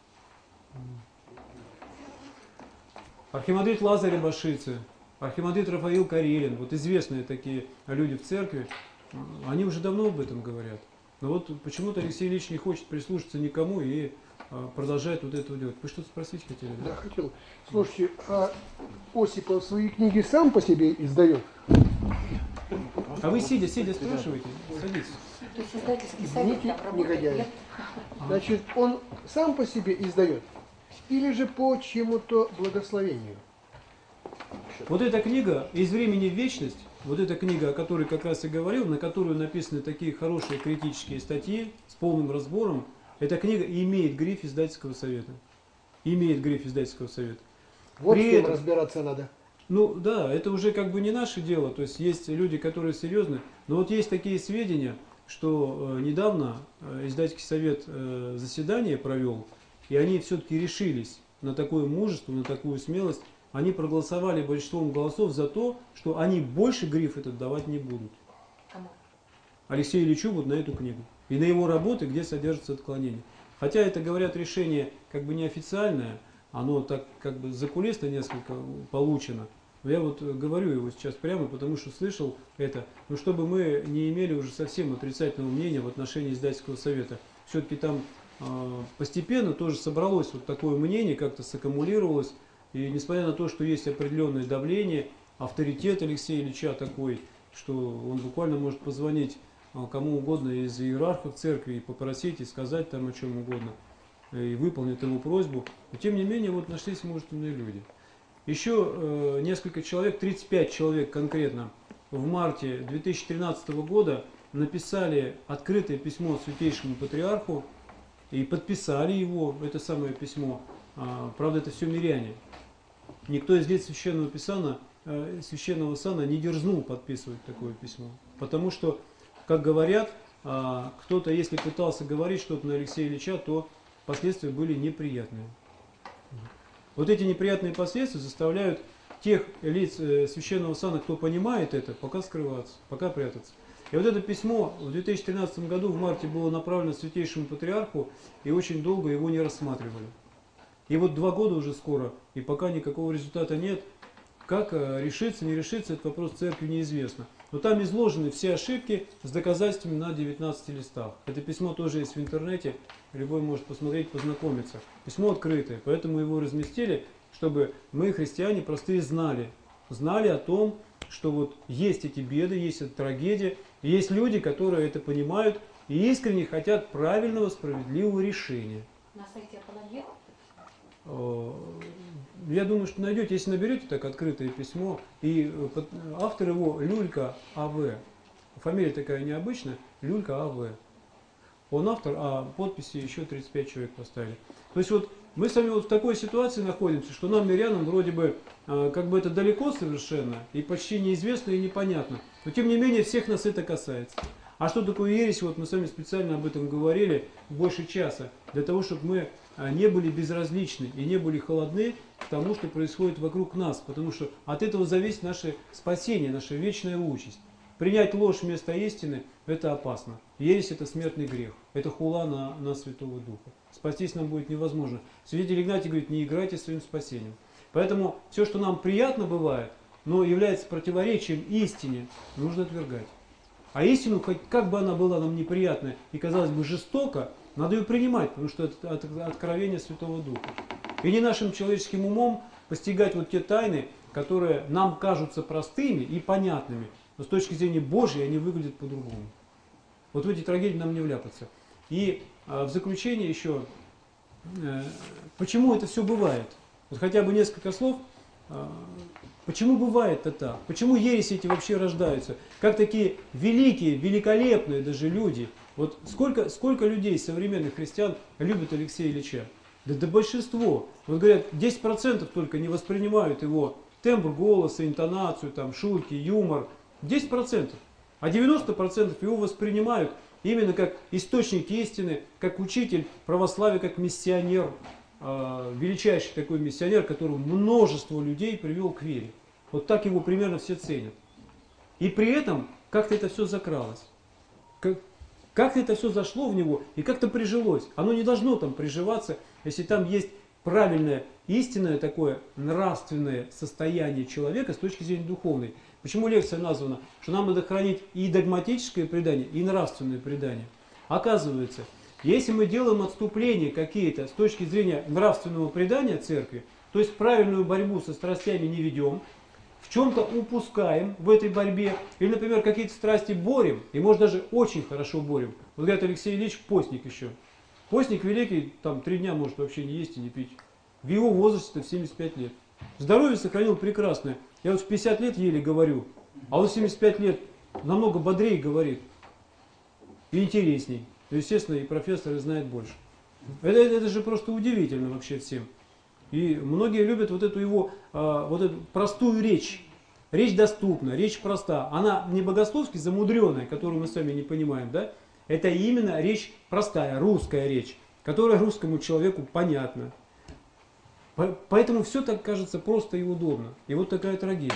Архимандрит Лазарь Абашидзе, архимандрит Рафаил Карелин, вот известные такие люди в церкви, они уже давно об этом говорят. Но вот почему-то Алексей Ильич не хочет прислушаться никому и продолжает вот это делать. Вы что-то спросить хотели? Да, да хотел. Слушайте, а Осипов свои книги сам по себе издает? А вы сидя, сидя спрашиваете? Садитесь. То есть издательский совет там работает, негодяй. нет? Значит, он сам по себе издает? Или же по чему-то благословению? Вот эта книга «Из времени в вечность», вот эта книга, о которой как раз и говорил, на которую написаны такие хорошие критические статьи с полным разбором, эта книга имеет гриф издательского совета. Имеет гриф издательского совета. Вот При с кем этом, разбираться надо. ну да, это уже как бы не наше дело. То есть есть люди, которые серьезны. Но вот есть такие сведения, что э, недавно э, издательский совет э, заседание провел, и они все-таки решились на такое мужество, на такую смелость. Они проголосовали большинством голосов за то, что они больше гриф этот давать не будут. Кому? Алексею Ильичу вот на эту книгу. И на его работы, где содержится отклонение. Хотя это, говорят, решение как бы неофициальное, оно так как бы закулисно несколько получено. Но я вот говорю его сейчас прямо, потому что слышал это. Но чтобы мы не имели уже совсем отрицательного мнения в отношении издательского совета. Все-таки там э, постепенно тоже собралось вот такое мнение, как-то саккумулировалось. И несмотря на то, что есть определенное давление, авторитет Алексея Ильича такой, что он буквально может позвонить кому угодно из иерархов церкви и попросить, и сказать там о чем угодно, и выполнит его просьбу. Но тем не менее, вот нашлись мужественные люди. Еще э, несколько человек, тридцать пять человек конкретно, в марте две тысячи тринадцатого года написали открытое письмо Святейшему Патриарху и подписали его, это самое письмо. А, правда, это все миряне. Никто из лиц Священного Писания, э, Священного Сана не дерзнул подписывать такое письмо. Потому что, как говорят, а, кто-то, если пытался говорить что-то на Алексея Ильича, то последствия были неприятные. Вот эти неприятные последствия заставляют тех лиц э, Священного Сана, кто понимает это, пока скрываться, пока прятаться. И вот это письмо в две тысячи тринадцатом году в марте было направлено Святейшему Патриарху, и очень долго его не рассматривали. И вот два года уже скоро, и пока никакого результата нет. Как решиться, не решиться, этот вопрос церкви неизвестно. Но там изложены все ошибки с доказательствами на девятнадцати листах. Это письмо тоже есть в интернете, любой может посмотреть, познакомиться. Письмо открытое, поэтому его разместили, чтобы мы, христиане, простые, знали. Знали о том, что вот есть эти беды, есть эта трагедия, и есть люди, которые это понимают и искренне хотят правильного, справедливого решения. На сайте Апологет? Я думаю, что найдете, если наберете так открытое письмо, и автор его Люлька А В. Фамилия такая необычная, Люлька А В. Он автор, а подписи еще тридцать пять человек поставили. То есть вот мы с вами вот в такой ситуации находимся, что нам, мирянам, вроде бы как бы это далеко совершенно, и почти неизвестно и непонятно. Но тем не менее всех нас это касается. А что такое ересь? Вот мы с вами специально об этом говорили больше часа, для того, чтобы мы не были безразличны и не были холодны к тому, что происходит вокруг нас, потому что от этого зависит наше спасение, наша вечная участь. Принять ложь вместо истины – это опасно. Ересь – это смертный грех, это хула на, на Святого Духа. Спастись нам будет невозможно. Святитель Игнатий говорит, не играйте своим спасением. Поэтому все, что нам приятно бывает, но является противоречием истине, нужно отвергать. А истину, хоть как бы она была нам неприятная и казалось бы жестоко, надо ее принимать, потому что это от- откровение Святого Духа. И не нашим человеческим умом постигать вот те тайны, которые нам кажутся простыми и понятными, но с точки зрения Божьей они выглядят по-другому. Вот в эти трагедии нам не вляпаться. И а, в заключение еще, э, почему это все бывает? Вот хотя бы несколько слов. а, Почему бывает это так? Почему ереси эти вообще рождаются? Как такие великие, великолепные даже люди. Вот сколько, сколько людей, современных христиан, любят Алексея Ильича? Да, да большинство. Вот говорят, десять процентов только не воспринимают его тембр голоса, интонацию, там, шутки, юмор. десять процентов. А девяносто процентов его воспринимают именно как источник истины, как учитель православия, как миссионер. Величайший такой миссионер, который множество людей привел к вере. Вот так его примерно все ценят. И при этом как-то это все закралось. Как, как это все зашло в него и как-то прижилось. Оно не должно там приживаться, если там есть правильное, истинное такое нравственное состояние человека с точки зрения духовной. Почему лекция названа? Что нам надо хранить и догматическое предание, и нравственное предание. Оказывается, если мы делаем отступления какие-то с точки зрения нравственного предания церкви, то есть правильную борьбу со страстями не ведем, в чем-то упускаем в этой борьбе, или, например, какие-то страсти борем, и может даже очень хорошо борем. Вот говорят, Алексей Ильич постник еще. Постник великий, там три дня может вообще не есть и не пить. В его возрасте в семьдесят пять лет. Здоровье сохранил прекрасное. Я вот в пятьдесят лет еле говорю, а он в семьдесят пять лет намного бодрее говорит. И интересней. Естественно, и профессоры знают больше. Это, это же просто удивительно вообще всем. И многие любят вот эту его, а, вот эту простую речь. Речь доступна, речь проста. Она не богословски замудренная, которую мы сами не понимаем, да? Это именно речь простая, русская речь, которая русскому человеку понятна. Поэтому все так кажется просто и удобно. И вот такая трагедия.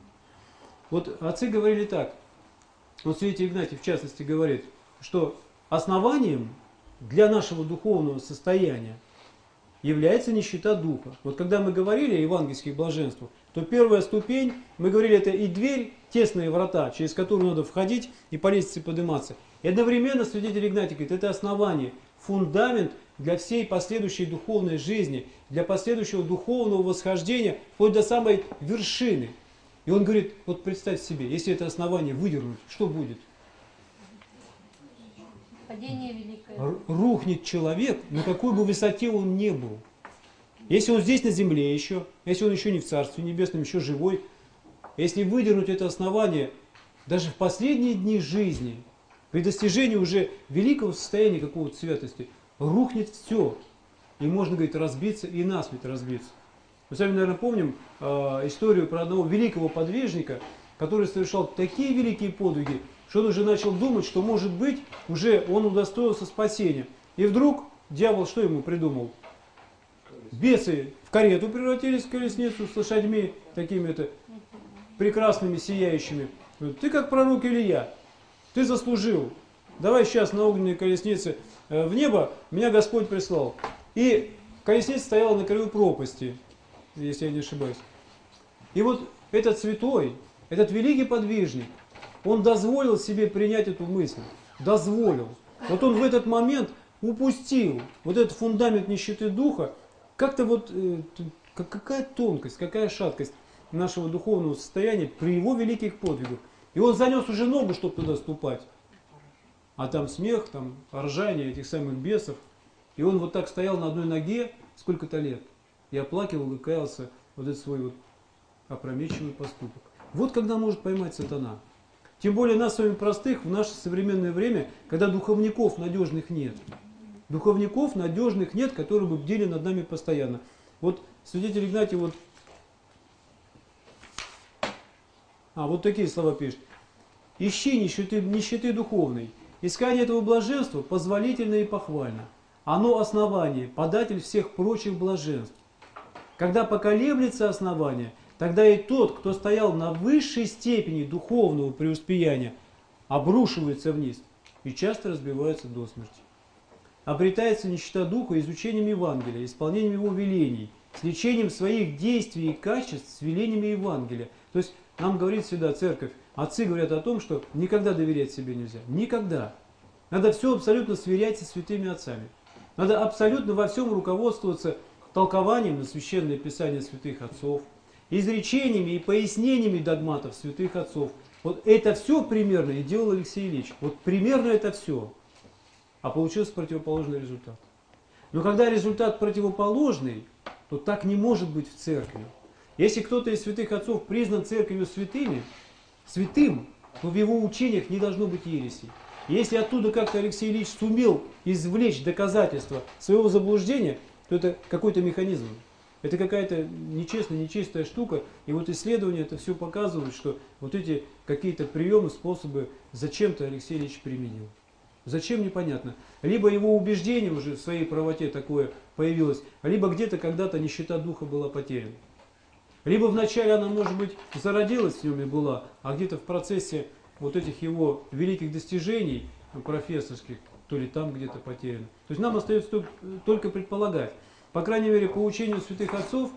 Вот отцы говорили так. Вот святитель Игнатий в частности говорит, что основанием для нашего духовного состояния является нищета духа. Вот когда мы говорили о евангельских блаженствах, то первая ступень, мы говорили, это и дверь, тесные врата, через которую надо входить и по лестнице подниматься. И одновременно святитель Игнатий говорит, это основание, фундамент для всей последующей духовной жизни, для последующего духовного восхождения, вплоть до самой вершины. И он говорит, вот представь себе, если это основание выдернуть, что будет? Падение великое. Рухнет человек, на какой бы высоте он ни был. Если он здесь на земле еще, если он еще не в Царстве Небесном, еще живой, если выдернуть это основание даже в последние дни жизни, при достижении уже великого состояния какого-то святости, рухнет все. И можно, говорит, разбиться и насмерть разбиться. Мы с вами, наверное, помним э, историю про одного великого подвижника, который совершал такие великие подвиги, что он уже начал думать, что, может быть, уже он удостоился спасения. И вдруг дьявол что ему придумал? Бесы в карету превратились в колесницу с лошадьми такими-то прекрасными, сияющими. Говорит, ты как пророк Илия, ты заслужил. Давай сейчас на огненной колеснице э, в небо, меня Господь прислал. И колесница стояла на краю пропасти, если я не ошибаюсь. И вот этот святой, этот великий подвижник, он дозволил себе принять эту мысль. Дозволил. Вот он в этот момент упустил вот этот фундамент нищеты духа. Как-то вот, э, какая тонкость, какая шаткость нашего духовного состояния при его великих подвигах. И он занес уже ногу, чтобы туда ступать. А там смех, там ржание этих самых бесов. И он вот так стоял на одной ноге сколько-то лет. И оплакивал и каялся вот этот свой вот опрометчивый поступок. Вот когда может поймать сатана. Тем более нас с вами простых в наше современное время, когда духовников надежных нет. Духовников надежных нет, которые бы бдили над нами постоянно. Вот святитель Игнатий вот... А, вот такие слова пишет. Ищи нищеты, нищеты духовной. Искание этого блаженства позволительно и похвально. Оно основание, податель всех прочих блаженств. Когда поколеблется основание, тогда и тот, кто стоял на высшей степени духовного преуспеяния, обрушивается вниз и часто разбивается до смерти. Обретается нищета духа изучением Евангелия, исполнением его велений, с лечением своих действий и качеств с велениями Евангелия, То есть нам говорит всегда церковь, отцы говорят о том, что никогда доверять себе нельзя. Никогда. Надо все абсолютно сверять со святыми отцами. Надо абсолютно во всем руководствоваться толкованием на священное писание святых отцов, изречениями и пояснениями догматов святых отцов. Вот это все примерно и делал Алексей Ильич. Вот примерно это все. А получился противоположный результат. Но когда результат противоположный, то так не может быть в церкви. Если кто-то из святых отцов признан церковью святыми, святым, то в его учениях не должно быть ересей. Если оттуда как-то Алексей Ильич сумел извлечь доказательства своего заблуждения, то это какой-то механизм. Это какая-то нечестная, нечистая штука. И вот исследования это все показывают, что вот эти какие-то приемы, способы зачем-то Алексей Ильич применил. Зачем, непонятно. Либо его убеждение уже в своей правоте такое появилось, либо где-то когда-то нищета духа была потеряна. Либо вначале она, может быть, зародилась в нем и была, а где-то в процессе вот этих его великих достижений профессорских, то ли там где-то потеряно. То есть нам остается только предполагать. По крайней мере, по учению святых отцов,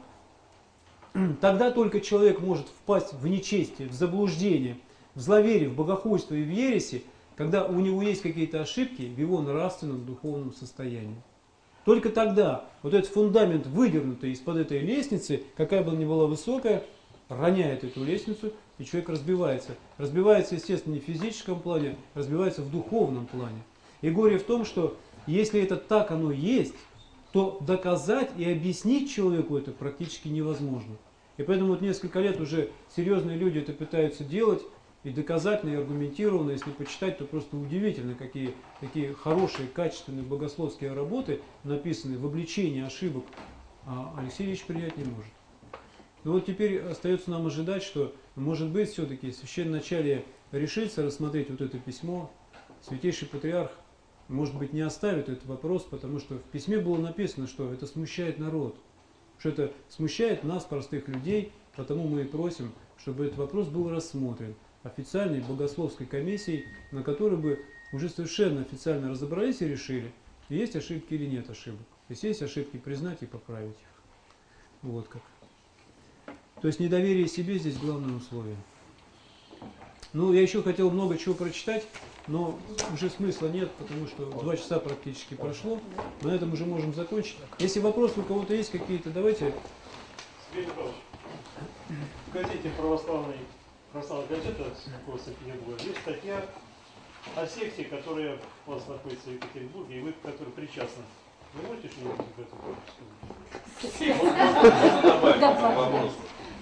тогда только человек может впасть в нечестие, в заблуждение, в зловерие, в богохульство и в ереси, когда у него есть какие-то ошибки в его нравственном, духовном состоянии. Только тогда вот этот фундамент, выдернутый из-под этой лестницы, какая бы она ни была высокая, роняет эту лестницу, и человек разбивается. Разбивается, естественно, не в физическом плане, разбивается в духовном плане. И горе в том, что если это так оно есть, то доказать и объяснить человеку это практически невозможно. И поэтому вот несколько лет уже серьезные люди это пытаются делать, и доказательно, и аргументированно, если почитать, то просто удивительно, какие такие хорошие, качественные богословские работы написаны в обличении ошибок, а Алексей Ильич принять не может. Но вот теперь остается нам ожидать, что, может быть, все-таки священноначалие решится рассмотреть вот это письмо. Святейший Патриарх, может быть, не оставит этот вопрос, потому что в письме было написано, что это смущает народ, что это смущает нас, простых людей, потому мы и просим, чтобы этот вопрос был рассмотрен официальной богословской комиссией, на которой бы уже совершенно официально разобрались и решили, есть ошибки или нет ошибок. Если есть ошибки, признать и поправить их. Вот как. То есть недоверие себе здесь главное условие. Ну, я еще хотел много чего прочитать, но уже смысла нет, потому что два часа практически прошло. На этом уже можем закончить. Если вопросы у кого-то есть какие-то, давайте. Сергей Петрович, в газете православной, православная газета Санкт-Петербурга есть статья о секте, которая у вас находится в Екатеринбурге, и вы, которые причастны. Вы можете что-нибудь об этом сказать?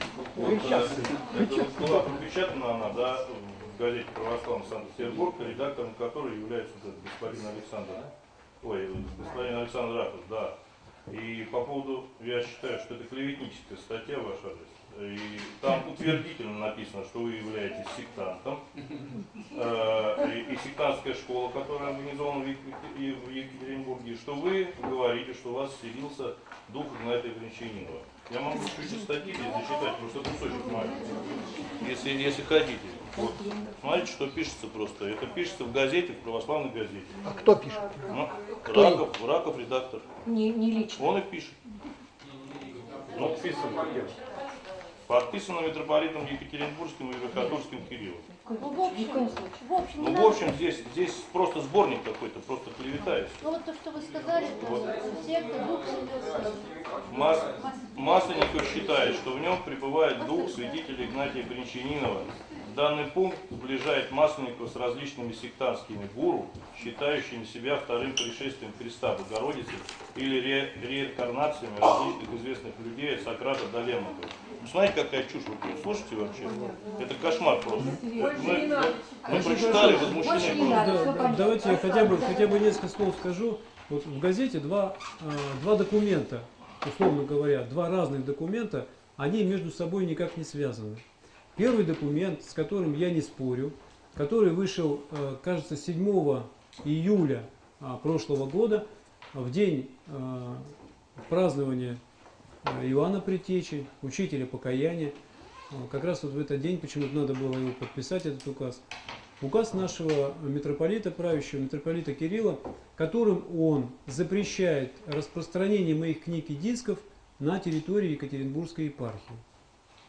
Это была пропечатана она, да, в газете «Православный Санкт-Петербург», редактором которой является этот господин Александр, ой, господин Александр Раков, да. И по поводу, я считаю, что это клеветническая статья в ваш адрес. И там утвердительно написано, что вы являетесь сектантом. И сектантская школа, которая организована в Екатеринбурге, что вы говорите, что у вас вселился дух Игнатия Бринчанинова. Я могу чуть-чуть из статьи здесь зачитать, просто кусочек маленький, если, если хотите. Вот. Смотрите, что пишется просто. Это пишется в газете, в православной газете. А кто пишет? Ну, кто Раков, Раков, редактор. Не, не лично. Он и пишет. Ну, Подписано. подписано митрополитом Екатеринбургским и Верхотурским Кириллом. Ну, в общем, в общем, Ну, не в надо. общем, здесь, здесь просто сборник какой-то, просто клевета и всё. Ну, вот то, что вы сказали, то секта, дух Святой. Мас... Масленников считает, что в нем пребывает дух святителя Игнатия Бринчанинова. Данный пункт сближает Масленникова с различными сектантскими гуру, считающими себя вторым пришествием Христа Богородицы или ре... реинкарнациями различных известных людей от Сократа до Лермонтова. Ну, смотрите, какая чушь, вы слушаете вообще? Это кошмар просто. Это мы, мы, мы прочитали, возмущение просто. Да, да, давайте я хотя бы, хотя бы несколько слов скажу. Вот в газете два, э, два документа, условно говоря, два разных документа, они между собой никак не связаны. Первый документ, с которым я не спорю, который вышел, э, кажется, седьмого июля э, прошлого года, в день э, празднования Иоанна Предтечи, учителя покаяния. Как раз вот в этот день почему-то надо было его подписать, этот указ. Указ нашего митрополита, правящего митрополита Кирилла, которым он запрещает распространение моих книг и дисков на территории Екатеринбургской епархии.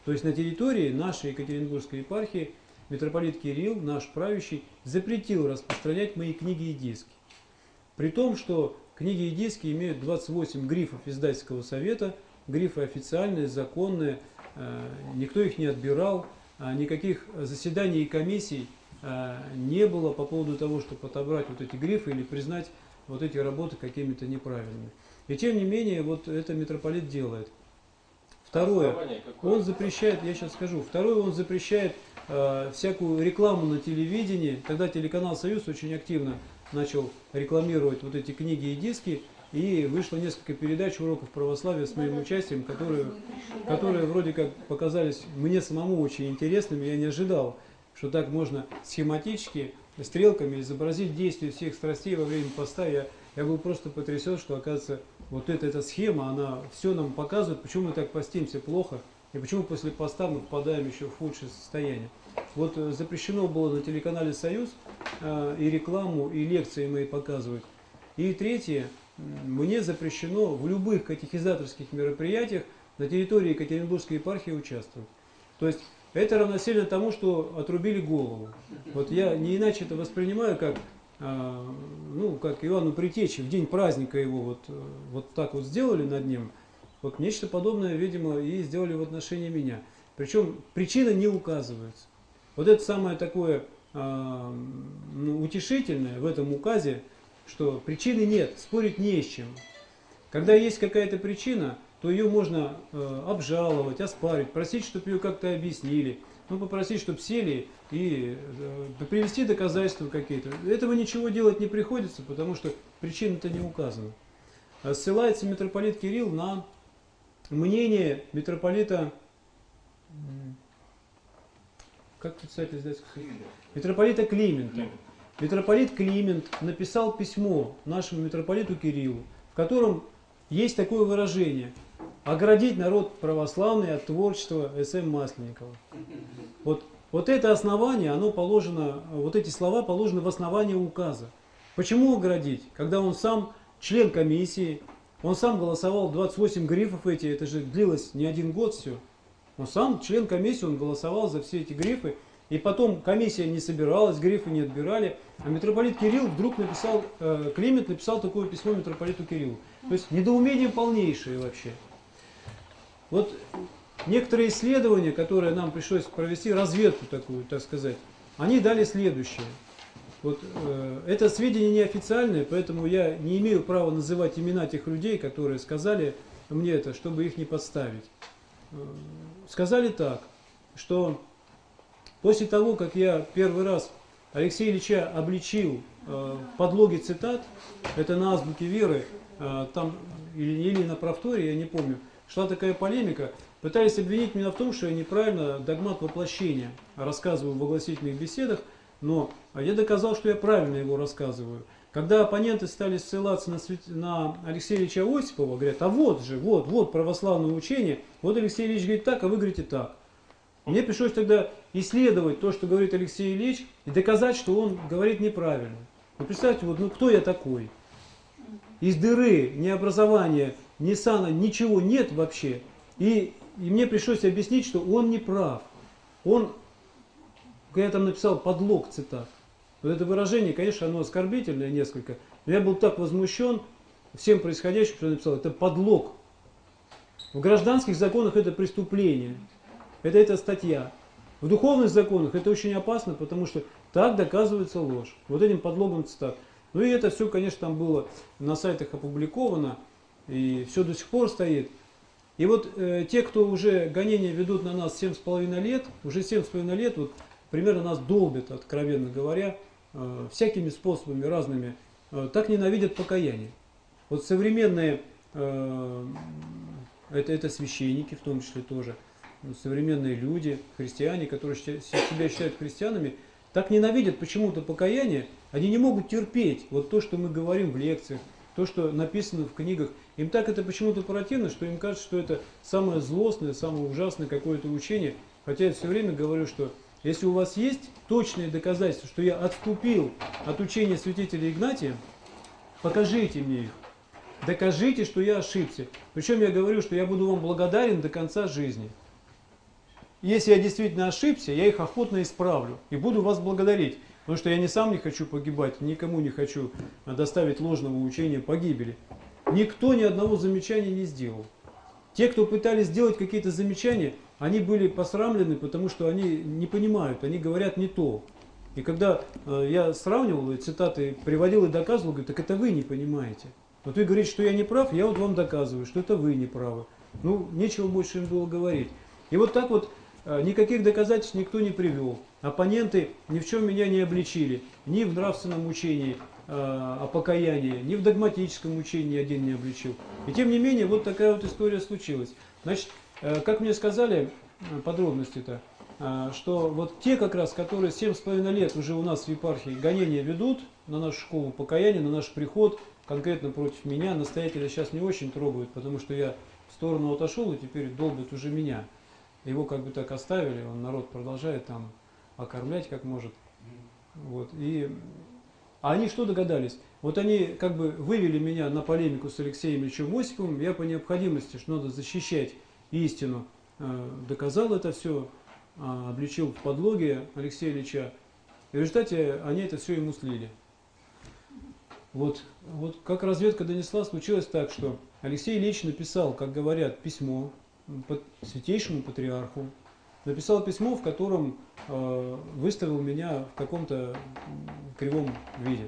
То есть на территории нашей Екатеринбургской епархии митрополит Кирилл, наш правящий, запретил распространять мои книги и диски. При том, что книги и диски имеют двадцать восемь грифов издательского совета, грифы официальные, законные, никто их не отбирал, никаких заседаний и комиссий не было по поводу того, чтобы отобрать вот эти грифы или признать вот эти работы какими-то неправильными. И тем не менее, вот это митрополит делает. Второе, он запрещает, я сейчас скажу, второе, он запрещает э, всякую рекламу на телевидении. Тогда телеканал «Союз» очень активно начал рекламировать вот эти книги и диски, и вышло несколько передач уроков православия с моим участием, которые, которые вроде как показались мне самому очень интересными. Я не ожидал, что так можно схематически, стрелками изобразить действие всех страстей во время поста. Я, я был просто потрясен, что, оказывается, вот эта, эта схема, она все нам показывает, почему мы так постимся плохо, и почему после поста мы впадаем еще в худшее состояние. Вот э, запрещено было на телеканале «Союз» э, и рекламу, и лекции мои показывать. И третье, мне запрещено в любых катехизаторских мероприятиях на территории Екатеринбургской епархии участвовать. То есть это равносильно тому, что отрубили голову. Вот я не иначе это воспринимаю, как, э, ну, как Иоанну Предтече в день праздника его вот, вот так вот сделали над ним. Вот нечто подобное, видимо, и сделали в отношении меня. Причем причина не указывается. Вот это самое такое э, ну, утешительное в этом указе, что причины нет, спорить не с чем. Когда есть какая-то причина, то ее можно э, обжаловать, оспарить, просить, чтобы ее как-то объяснили, ну, попросить, чтобы сели и э, привести доказательства какие-то. Этого ничего делать не приходится, потому что причина-то не указана. Ссылается митрополит Кирилл на мнение митрополита, как писатель издательского совета? Митрополита Климента. Митрополит Климент написал письмо нашему митрополиту Кириллу, в котором есть такое выражение: оградить народ православный от творчества эс эм Масленникова. Вот, вот это основание, оно положено, вот эти слова положены в основании указа. Почему оградить? Когда он сам член комиссии, он сам голосовал, двадцать восемь грифов эти, это же длилось не один год все. Он сам член комиссии, он голосовал за все эти грифы. И потом комиссия не собиралась, грифы не отбирали. А митрополит Кирилл вдруг написал, э, Климент написал такое письмо митрополиту Кириллу. То есть недоумение полнейшее вообще. Вот некоторые исследования, которые нам пришлось провести, разведку такую, так сказать, они дали следующее. Вот, э, это сведения неофициальные, поэтому я не имею права называть имена тех людей, которые сказали мне это, чтобы их не подставить. Э, сказали так, что после того, как я первый раз Алексея Ильича обличил э, в подлоге цитат, это на азбуке веры, э, там или, или на правторе, я не помню, шла такая полемика, пытались обвинить меня в том, что я неправильно догмат воплощения рассказываю в огласительных беседах, но я доказал, что я правильно его рассказываю. Когда оппоненты стали ссылаться на, свят... на Алексея Ильича Осипова, говорят, а вот же, вот, вот православное учение, вот Алексей Ильич говорит так, а вы говорите так. Мне пришлось тогда исследовать то, что говорит Алексей Ильич, и доказать, что он говорит неправильно. Вы представьте, вот, ну кто я такой? Из дыры, ни образования, ни сана, ничего нет вообще. И, и мне пришлось объяснить, что он не прав. Он, я там написал подлог цитат. Вот это выражение, конечно, оно оскорбительное несколько. Но я был так возмущен всем происходящим, что я написал, это подлог. В гражданских законах это преступление. Это эта статья. В духовных законах это очень опасно, потому что так доказывается ложь. Вот этим подлогом цитат. Ну и это все, конечно, там было на сайтах опубликовано, и все до сих пор стоит. И вот э, те, кто уже гонения ведут на нас семь с половиной лет, уже семь с половиной лет, вот примерно нас долбят, откровенно говоря, э, всякими способами разными, э, так ненавидят покаяние. Вот современные, э, это, это священники в том числе тоже, современные люди, христиане, которые себя считают христианами, так ненавидят почему-то покаяние, они не могут терпеть вот то, что мы говорим в лекциях, то, что написано в книгах. Им так это почему-то противно, что им кажется, что это самое злостное, самое ужасное какое-то учение. Хотя я все время говорю, что если у вас есть точные доказательства, что я отступил от учения святителя Игнатия, покажите мне их. Докажите, что я ошибся. Причем я говорю, что я буду вам благодарен до конца жизни. если я действительно ошибся, я их охотно исправлю и буду вас благодарить. Потому что я не сам не хочу погибать, никому не хочу доставить ложного учения погибели. Никто ни одного замечания не сделал. Те, кто пытались сделать какие-то замечания, они были посрамлены, потому что они не понимают, они говорят не то. И когда э, я сравнивал цитаты, приводил и доказывал, говорю, так это вы не понимаете. Вот вы говорите, что я не прав, я вот вам доказываю, что это вы не правы. Ну, нечего больше им было говорить. И вот так вот э, никаких доказательств никто не привел. Оппоненты ни в чем меня не обличили, ни в нравственном учении э, о покаянии, ни в догматическом учении один не обличил. И тем не менее, вот такая вот история случилась. Значит, э, как мне сказали, э, подробности-то, э, что вот те как раз, которые семь с половиной лет уже у нас в епархии гонения ведут на нашу школу покаяния, на наш приход, конкретно против меня, настоятеля сейчас не очень трогают, потому что я в сторону отошел и теперь долбят уже меня. Его как бы так оставили, он народ продолжает там окормлять как может. Вот. И... А они что догадались? Вот они как бы вывели меня на полемику с Алексеем Ильичем Осиповым, я по необходимости, что надо защищать истину, доказал это все, обличил в подлоге Алексея Ильича. И в результате они это все ему слили. Вот, вот как разведка донесла, случилось так, что Алексей Ильич написал, как говорят, письмо святейшему патриарху, написал письмо, в котором э, выставил меня в каком-то кривом виде.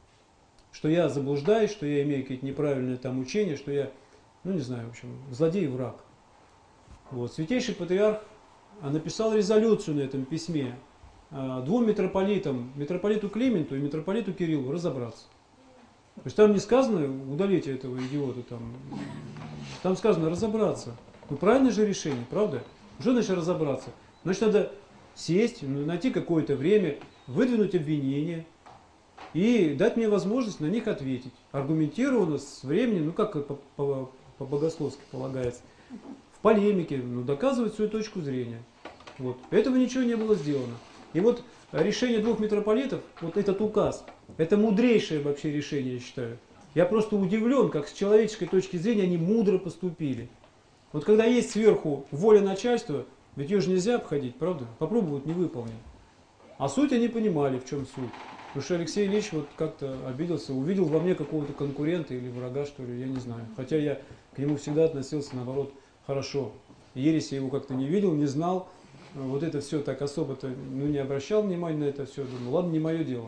Что я заблуждаюсь, что я имею какие-то неправильные там учения, что я, ну не знаю, в общем, злодей и враг. Вот. Святейший патриарх написал резолюцию на этом письме э, двум митрополитам, митрополиту Клименту и митрополиту Кириллу, разобраться. То есть там не сказано удалите этого идиота, там, там сказано разобраться. Ну правильное же решение, правда? Что значит разобраться? Значит, надо сесть, найти какое-то время, выдвинуть обвинения и дать мне возможность на них ответить. Аргументированно, с временем, ну как по-богословски полагается, в полемике, ну, доказывать свою точку зрения. Вот. Этого ничего не было сделано. И вот решение двух митрополитов, вот этот указ, это мудрейшее вообще решение, я считаю. Я просто удивлен, как с человеческой точки зрения они мудро поступили. Вот когда есть сверху воля начальства, ведь ее же нельзя обходить, правда? Попробуют, не выполнить. А суть они понимали, в чем суть. Потому что Алексей Ильич вот как-то обиделся, увидел во мне какого-то конкурента или врага, что ли, я не знаю. Хотя я к нему всегда относился, наоборот, хорошо. Ереси я его как-то не видел, не знал. Вот это все так особо-то, ну, не обращал внимания на это все. Думаю, ладно, не мое дело.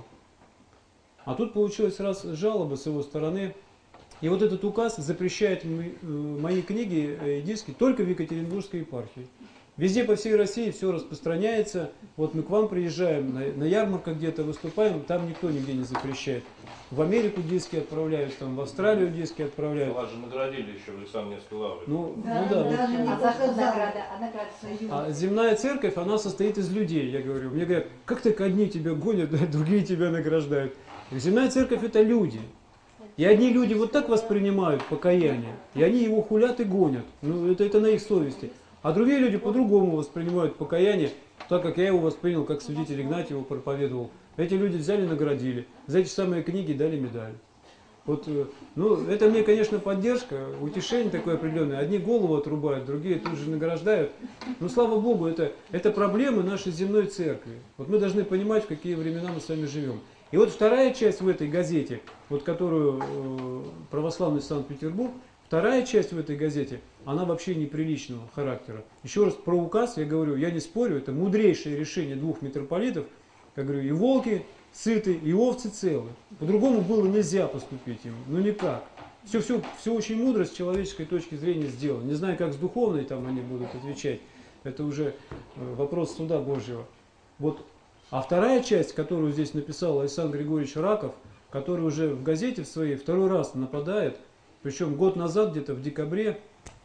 А тут получилось раз жалоба с его стороны. И вот этот указ запрещает мои книги единские только в Екатеринбургской епархии. Везде по всей России все распространяется. Вот мы к вам приезжаем, на, на ярмарках где-то выступаем, там никто нигде не запрещает. В Америку диски отправляют, там, в Австралию диски отправляют. Вас же наградили еще в Александровской лавре. Ну, Да, ну да. Вот. даже не за что награда, а награда Союза. А земная церковь, она состоит из людей, я говорю. Мне говорят, как так одни тебя гонят, а другие тебя награждают. Земная церковь это люди. И одни люди вот так воспринимают покаяние, и они его хулят и гонят. Ну, это, это на их совести. А другие люди по-другому воспринимают покаяние, так как я его воспринял, как святитель Игнатий его проповедовал. Эти люди взяли, наградили. За эти самые книги дали медаль. Вот, ну, это мне, конечно, поддержка, утешение такое определенное. Одни голову отрубают, другие тут же награждают. Но, слава Богу, это, это проблемы нашей земной церкви. Вот мы должны понимать, в какие времена мы с вами живем. И вот вторая часть в этой газете, вот которую э, православный Санкт-Петербург, вторая часть в этой газете, она вообще неприличного характера. Еще раз про указ я говорю, я не спорю, это мудрейшее решение двух митрополитов. Я говорю, и волки сыты, и овцы целы. По-другому было нельзя поступить им, ну никак. Все, все, все очень мудро с человеческой точки зрения сделано. Не знаю, как с духовной там они будут отвечать, это уже вопрос суда Божьего. Вот. А вторая часть, которую здесь написал Александр Григорьевич Раков, который уже в газете в своей второй раз нападает, причем год назад, где-то в декабре,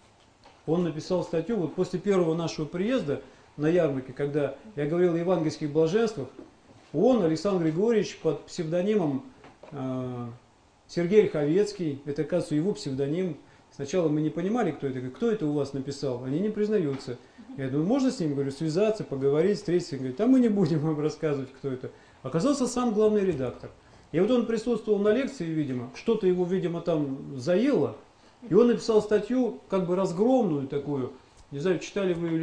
он написал статью, вот после первого нашего приезда на ярмарке, когда я говорил о евангельских блаженствах, он, Александр Григорьевич, под псевдонимом э, Сергей Риховецкий, это, оказывается, его псевдоним. Сначала мы не понимали, кто это, кто это у вас написал, они не признаются. Я думаю, можно с ним, говорю, связаться, поговорить, встретиться. Говорит, а мы не будем вам рассказывать, кто это. Оказался сам главный редактор. И вот он присутствовал на лекции, видимо, что-то его, видимо, там заело. И он написал статью, как бы разгромную такую, не знаю, читали вы или нет,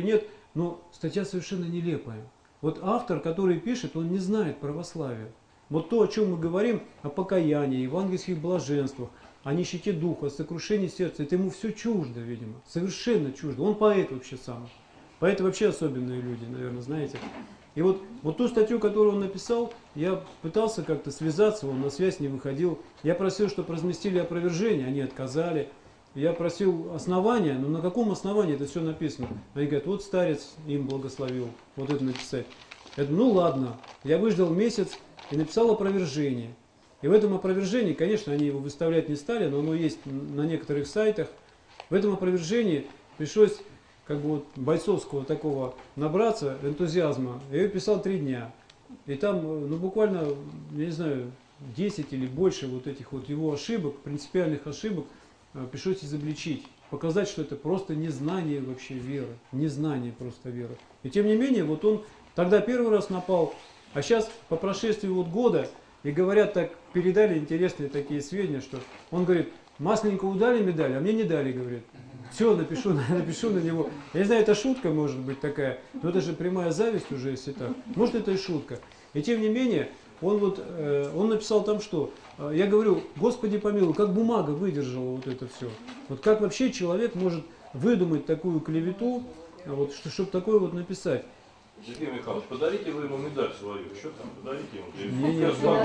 но статья совершенно нелепая. Вот автор, который пишет, он не знает православия. Вот то, о чем мы говорим, о покаянии, евангельских блаженствах, о нищете духа, о сокрушении сердца, это ему все чуждо, видимо, совершенно чуждо. Он поэт вообще сам. Поэты вообще особенные люди, наверное, знаете. И вот, вот ту статью, которую он написал, я пытался как-то связаться, он на связь не выходил. Я просил, чтобы разместили опровержение, они отказали. Я просил основания, но на каком основании это все написано? Они говорят, вот старец им благословил, вот это написать. Я думаю, ну ладно, я выждал месяц и написал опровержение. И в этом опровержении, конечно, они его выставлять не стали, но оно есть на некоторых сайтах. В этом опровержении пришлось как бы вот бойцовского такого набраться, энтузиазма. Я ее писал три дня. И там, ну буквально, я не знаю, десять или больше вот этих вот его ошибок, принципиальных ошибок, пришлось изобличить. Показать, что это просто незнание вообще веры. Незнание просто веры. И тем не менее, вот он тогда первый раз напал, а сейчас по прошествии вот года, и говорят, так передали интересные такие сведения, что он говорит, Масленникову дали медаль, а мне не дали, говорит. Все, напишу, напишу на него. Я не знаю, это шутка может быть такая, но это же прямая зависть уже, если так. Может, это и шутка. И тем не менее, он вот, э, он написал там что? Я говорю, Господи помилуй, как бумага выдержала вот это все. Вот как вообще человек может выдумать такую клевету, вот, что, чтобы такое вот написать. Сергей Михайлович, подарите вы ему медаль свою, еще там, подарите ему. Не, не,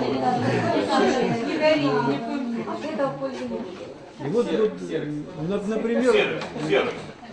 От этого пользы нет. И вот, вот например, Сервис, сервис.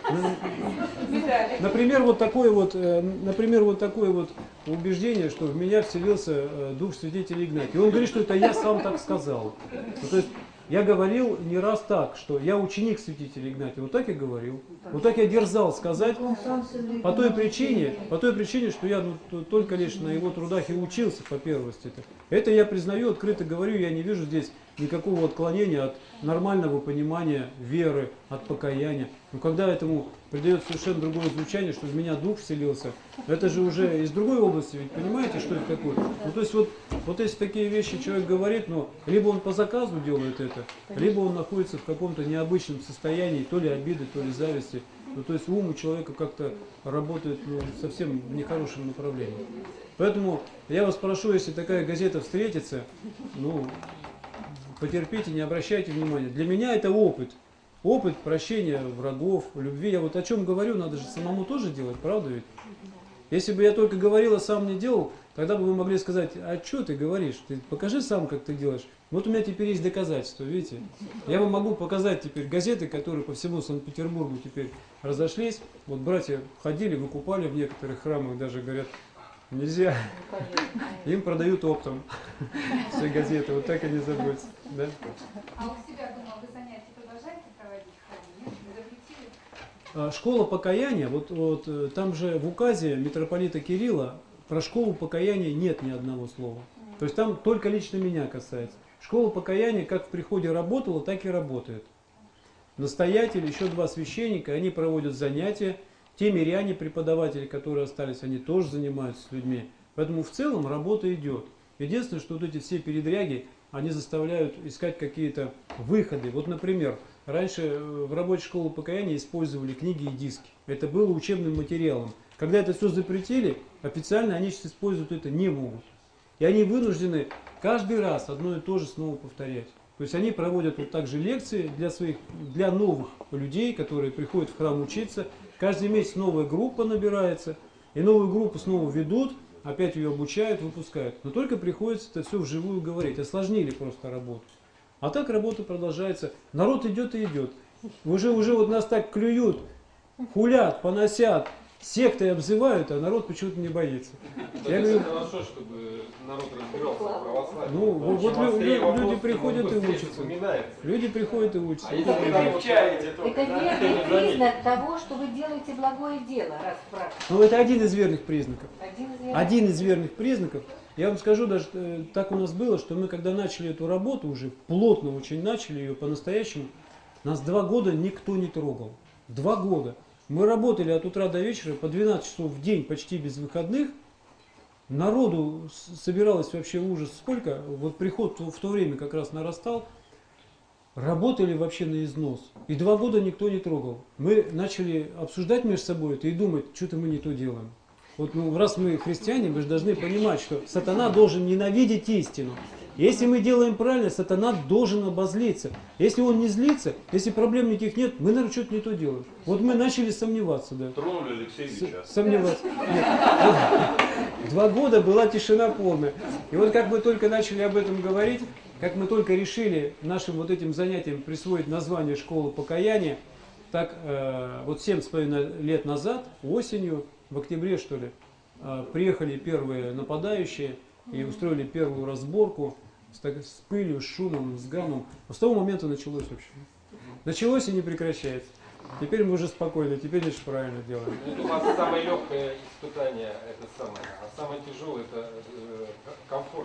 например, вот такое вот, например, вот такое вот убеждение, что в меня вселился дух святителя Игнатия. И он говорит, что это я сам так сказал. Ну, то есть я говорил не раз так, что я ученик святителя Игнатия. Вот так я говорил. Вот так я дерзал сказать по той причине, по той причине, что я ну, только лишь на его трудах и учился по первости. -то. Это я признаю, открыто говорю, я не вижу здесь никакого отклонения от нормального понимания веры, от покаяния. Но когда этому придает совершенно другое звучание, что в меня дух вселился, это же уже из другой области, ведь понимаете, что это такое? Ну, то есть вот, вот если такие вещи человек говорит, но либо он по заказу делает это, либо он находится в каком-то необычном состоянии, то ли обиды, то ли зависти. Ну, то есть ум у человека как-то работает ну, совсем в нехорошем направлении. Поэтому я вас прошу, если такая газета встретится, ну, потерпите, не обращайте внимания. Для меня это опыт. Опыт прощения врагов, любви. Я вот о чем говорю, надо же самому тоже делать, правда ведь? Если бы я только говорил, а сам не делал, тогда бы вы могли сказать, а что ты говоришь? Ты покажи сам, как ты делаешь. Вот у меня теперь есть доказательства, видите? Я вам могу показать теперь газеты, которые по всему Санкт-Петербургу теперь разошлись. Вот братья ходили, выкупали в некоторых храмах, даже говорят, нельзя. Им продают оптом все газеты, вот так и не забудь. Да? А у себя дома вы занятия продолжаете проводить в храме? Нет, не запретили? Школа покаяния, вот, вот там же в указе митрополита Кирилла про школу покаяния нет ни одного слова. То есть там только лично меня касается. Школа покаяния как в приходе работала, так и работает. Настоятель, еще два священника, они проводят занятия. Те миряне, преподаватели, которые остались, они тоже занимаются с людьми. Поэтому в целом работа идет. Единственное, что вот эти все передряги, они заставляют искать какие-то выходы. Вот, например, раньше в рабочей школе покаяния использовали книги и диски. Это было учебным материалом. Когда это все запретили, официально они сейчас использовать это не могут. И они вынуждены каждый раз одно и то же снова повторять. То есть они проводят вот так же лекции для своих, для новых людей, которые приходят в храм учиться. Каждый месяц новая группа набирается, и новую группу снова ведут, опять ее обучают, выпускают. Но только приходится это все вживую говорить. Осложнили просто работу. А так работа продолжается. Народ идет и идет. Уже, уже вот нас так клюют, хулят, поносят, сектой обзывают, а народ почему-то не боится. Я говорю, хорошо, чтобы народ разбирался в православии. ну вот лю- лю- люди приходят и учатся. Люди приходят и учатся. А если вы научаете, то Это верный признак того, что вы делаете благое дело, раз в практике. Ну это один из верных признаков. Один из верных. Один из верных признаков. Я вам скажу, даже э, так у нас было, что мы когда начали эту работу, уже плотно очень начали ее по-настоящему, нас два года никто не трогал. Два года. Мы работали от утра до вечера по двенадцать часов в день, почти без выходных. Народу собиралось вообще ужас сколько. Вот приход в то время как раз нарастал. работали вообще на износ. И два года никто не трогал. Мы начали обсуждать между собой это и думать, что-то мы не то делаем. Вот ну, раз мы христиане, мы же должны понимать, что сатана должен ненавидеть истину. Если мы делаем правильно, сатана должен обозлиться. Если он не злится, если проблем никаких нет, мы, наверное, что-то не то делаем. Вот мы начали сомневаться. Да. Тронули Алексея Ильича. Сомневаться. Нет. Два года была тишина полная. И вот как мы только начали об этом говорить, как мы только решили нашим вот этим занятиям присвоить название «Школа покаяния», так э, вот семь с половиной лет назад, осенью, в октябре что ли, э, приехали первые нападающие и устроили первую разборку с, так, с пылью, с шумом, с гамом. С того момента началось вообще. Началось и не прекращается. Теперь мы уже спокойно, теперь лишь правильно делаем. Это у вас самое легкое испытание, это самое, а самое тяжелое это э, комфорт.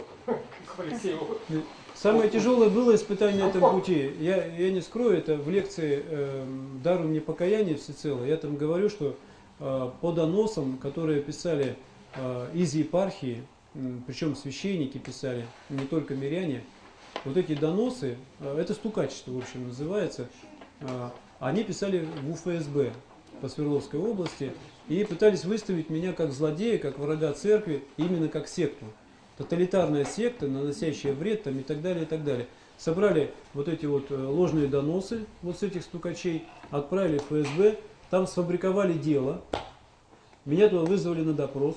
Самое тяжелое было испытание на этом пути. Я, я не скрою, это в лекции э, «Даруй мне покаяние» всецело. Я там говорю, что э, по доносам, которые писали э, из епархии, э, причем священники писали, не только миряне, вот эти доносы, э, это стукачество, в общем, называется, э, они писали в У Ф С Б по Свердловской области и пытались выставить меня как злодея, как врага церкви, именно как секту. Тоталитарная секта, наносящая вред там, и так далее, и так далее. Собрали вот эти вот ложные доносы вот с этих стукачей, отправили в Ф С Б, там сфабриковали дело, меня туда вызвали на допрос.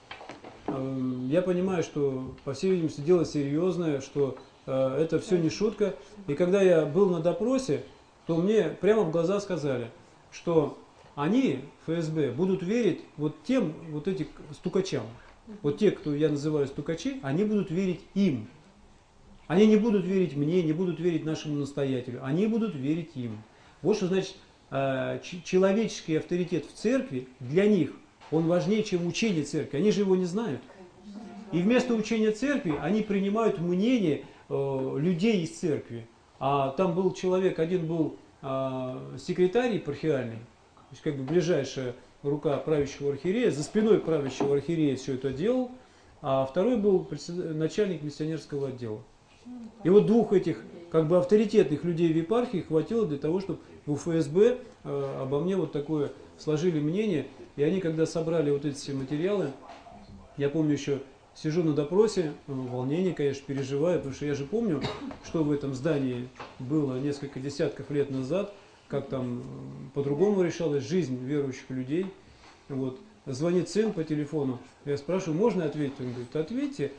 Я понимаю, что, по всей видимости, дело серьезное, что это все не шутка. И когда я был на допросе, то мне прямо в глаза сказали, что они, Ф С Б, будут верить вот тем вот этим стукачам. Вот те, кто я называю стукачи, они будут верить им. Они не будут верить мне, не будут верить нашему настоятелю. Они будут верить им. Вот что значит человеческий авторитет в церкви для них, он важнее, чем учение церкви. Они же его не знают. И вместо учения церкви они принимают мнение э, людей из церкви. А там был человек, один был э, секретарь епархиальный, то есть как бы ближайшая рука правящего архиерея, за спиной правящего архиерея все это делал, а второй был начальник миссионерского отдела. И вот двух этих как бы авторитетных людей в епархии хватило для того, чтобы в У Ф С Б э, обо мне вот такое сложили мнение. И они, когда собрали вот эти все материалы, я помню еще, сижу на допросе, волнение, конечно, переживаю, потому что я же помню, что в этом здании было несколько десятков лет назад, как там по-другому решалась жизнь верующих людей. Вот. Звонит сын по телефону, я спрашиваю, можно ответить? Он говорит, ответьте.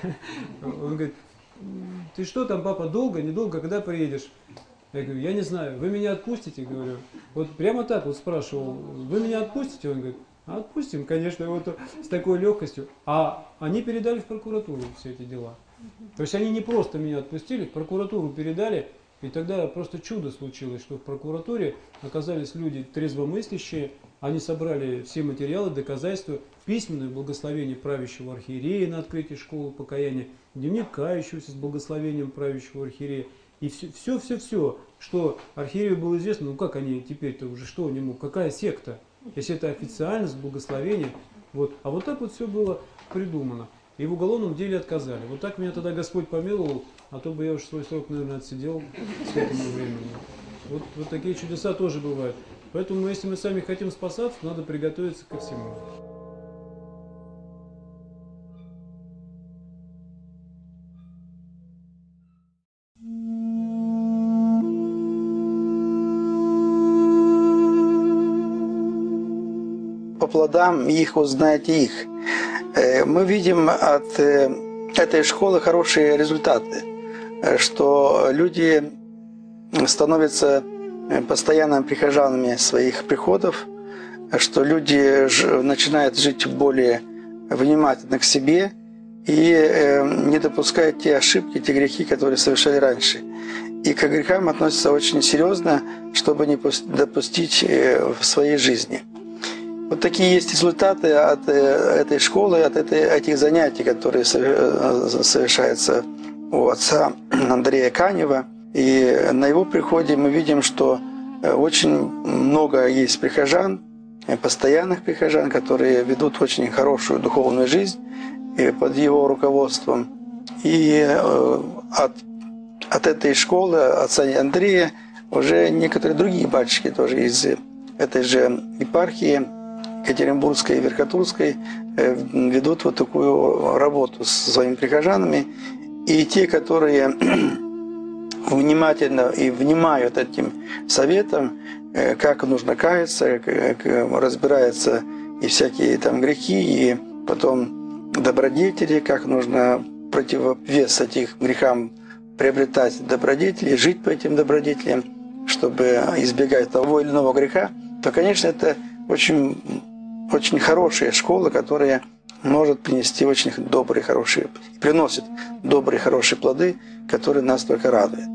Он говорит, ты что там, папа, долго, недолго, когда приедешь? Я говорю, я не знаю, вы меня отпустите? Говорю, вот прямо так вот спрашивал, вы меня отпустите? Он говорит, отпустим, конечно, вот с такой легкостью. А они передали в прокуратуру все эти дела. То есть они не просто меня отпустили, в прокуратуру передали. И тогда просто чудо случилось, что в прокуратуре оказались люди трезвомыслящие, они собрали все материалы, доказательства, письменное благословение правящего архиерея на открытие школы покаяния, дневник кающегося с благословением правящего архиерея. И все-все-все, что архиерею было известно, ну как они теперь-то уже, что они могут, какая секта, если это официально, с благословением. Вот. А вот так вот все было придумано. И в уголовном деле отказали. Вот так меня тогда Господь помиловал, а то бы я уж свой срок, наверное, отсидел к этому времени. Вот, вот такие чудеса тоже бывают. Поэтому, если мы сами хотим спасаться, надо приготовиться ко всему. По плодам их узнаете их. Мы видим от этой школы хорошие результаты, что люди становятся постоянными прихожанами своих приходов, что люди начинают жить более внимательно к себе и не допускают те ошибки, те грехи, которые совершали раньше. И к грехам относятся очень серьезно, чтобы не допустить в своей жизни. Вот такие есть результаты от этой школы, от этой, этих занятий, которые совершаются у отца Андрея Канева. И на его приходе мы видим, что очень много есть прихожан, постоянных прихожан, которые ведут очень хорошую духовную жизнь под его руководством. И от от этой школы, отца Андрея, уже некоторые другие батюшки тоже из этой же епархии Екатеринбургской и Верхотурской ведут вот такую работу с своими прихожанами. И те, которые внимательно и внимают этим советам, как нужно каяться, как разбираются и всякие там грехи, и потом добродетели, как нужно противовес этим грехам приобретать добродетели, жить по этим добродетелям, чтобы избегать того или иного греха, то, конечно, это очень, очень хорошая школа, которая может принести очень добрые, хорошие, приносит добрые, хорошие плоды, которые нас только радуют.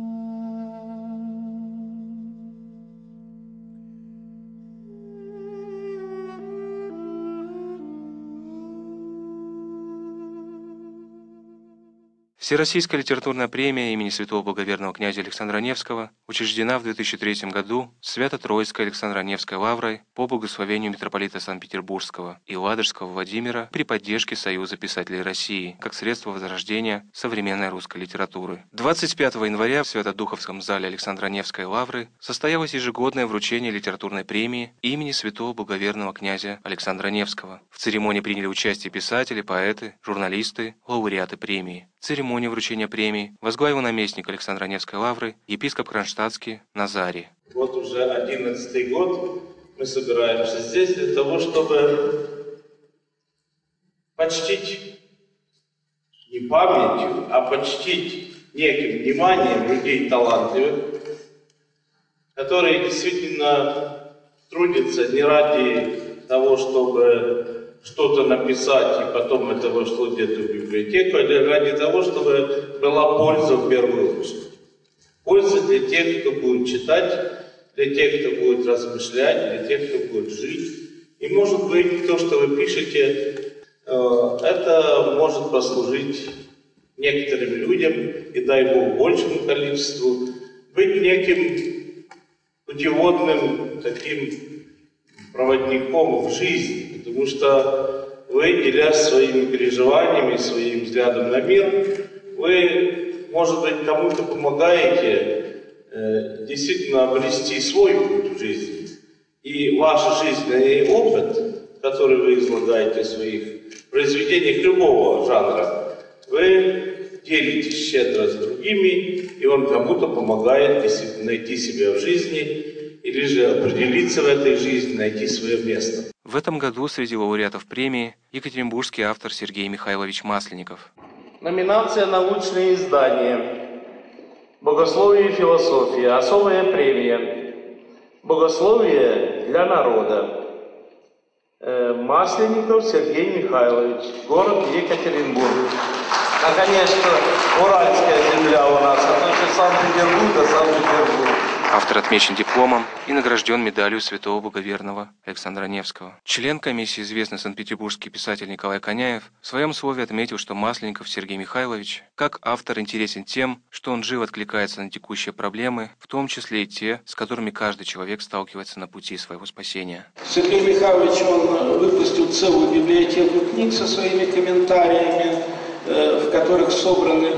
Всероссийская литературная премия имени святого благоверного князя Александра Невского учреждена в две тысячи третьем году Свято-Троицкой Александро-Невской лаврой по благословению митрополита Санкт-Петербургского и Ладожского Владимира при поддержке Союза писателей России как средство возрождения современной русской литературы. двадцать пятого января в Свято-Духовском зале Александро-Невской лавры состоялось ежегодное вручение литературной премии имени святого благоверного князя Александра Невского. В церемонии приняли участие писатели, поэты, журналисты, лауреаты премии. Церемонию вручения премии возглавил наместник Александро-Невской лавры, епископ Кронштадтский Назарий. Вот уже одиннадцатый год мы собираемся здесь для того, чтобы почтить не памятью, а почтить неким вниманием людей талантливых, которые действительно трудятся не ради того, чтобы что-то написать и потом это вошло где-то в библиотеку, а ради того, чтобы была польза в первую очередь. Польза для тех, кто будет читать, для тех, кто будет размышлять, для тех, кто будет жить. И может быть, то, что вы пишете, это может послужить некоторым людям, и дай Бог большему количеству, быть неким путеводным таким проводником в жизнь, потому что вы, делясь своими переживаниями, своим взглядом на мир, вы, может быть, кому-то помогаете э, действительно обрести свой путь в жизни. И ваш жизненный опыт, который вы излагаете в своих произведениях любого жанра, вы делитесь щедро с другими, и он кому-то помогает действительно найти себя в жизни, или же определиться в этой жизни, найти свое место. В этом году среди лауреатов премии екатеринбургский автор Сергей Михайлович Масленников. Номинация «Научные издания». Богословие и философия. Особая премия. Богословие для народа. Масленников Сергей Михайлович. Город Екатеринбург. Наконец-то уральская земля у нас. А то что Санкт-Петербург, а Санкт-Петербург. Автор отмечен дипломом и награжден медалью святого благоверного Александра Невского. Член комиссии, известный санкт-петербургский писатель Николай Коняев, в своем слове отметил, что Масленников Сергей Михайлович, как автор, интересен тем, что он живо откликается на текущие проблемы, в том числе и те, с которыми каждый человек сталкивается на пути своего спасения. Сергей Михайлович, он выпустил целую библиотеку книг со своими комментариями, в которых собраны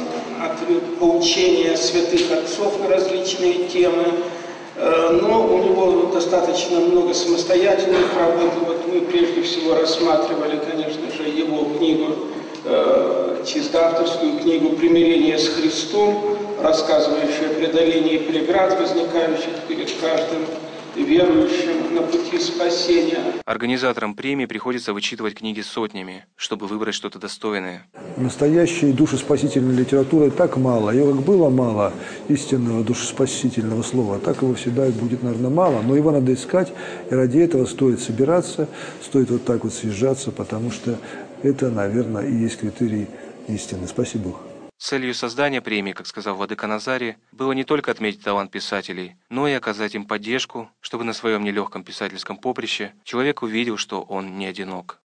поучения святых отцов на различные темы, но у него достаточно много самостоятельных работ. Вот мы прежде всего рассматривали, конечно же, его книгу, чисто авторскую книгу «Примирение с Христом», рассказывающую о преодолении преград, возникающих перед каждым верующим на пути спасения. Организаторам премии приходится вычитывать книги сотнями, чтобы выбрать что-то достойное. Настоящей душеспасительной литературы так мало. Ее как было мало истинного душеспасительного слова, так его всегда и будет, наверное, мало. Но его надо искать, и ради этого стоит собираться, стоит вот так вот съезжаться, потому что это, наверное, и есть критерий истины. Спасибо. Целью создания премии, как сказал владыка Назарий, было не только отметить талант писателей, но и оказать им поддержку, чтобы на своем нелегком писательском поприще человек увидел, что он не одинок.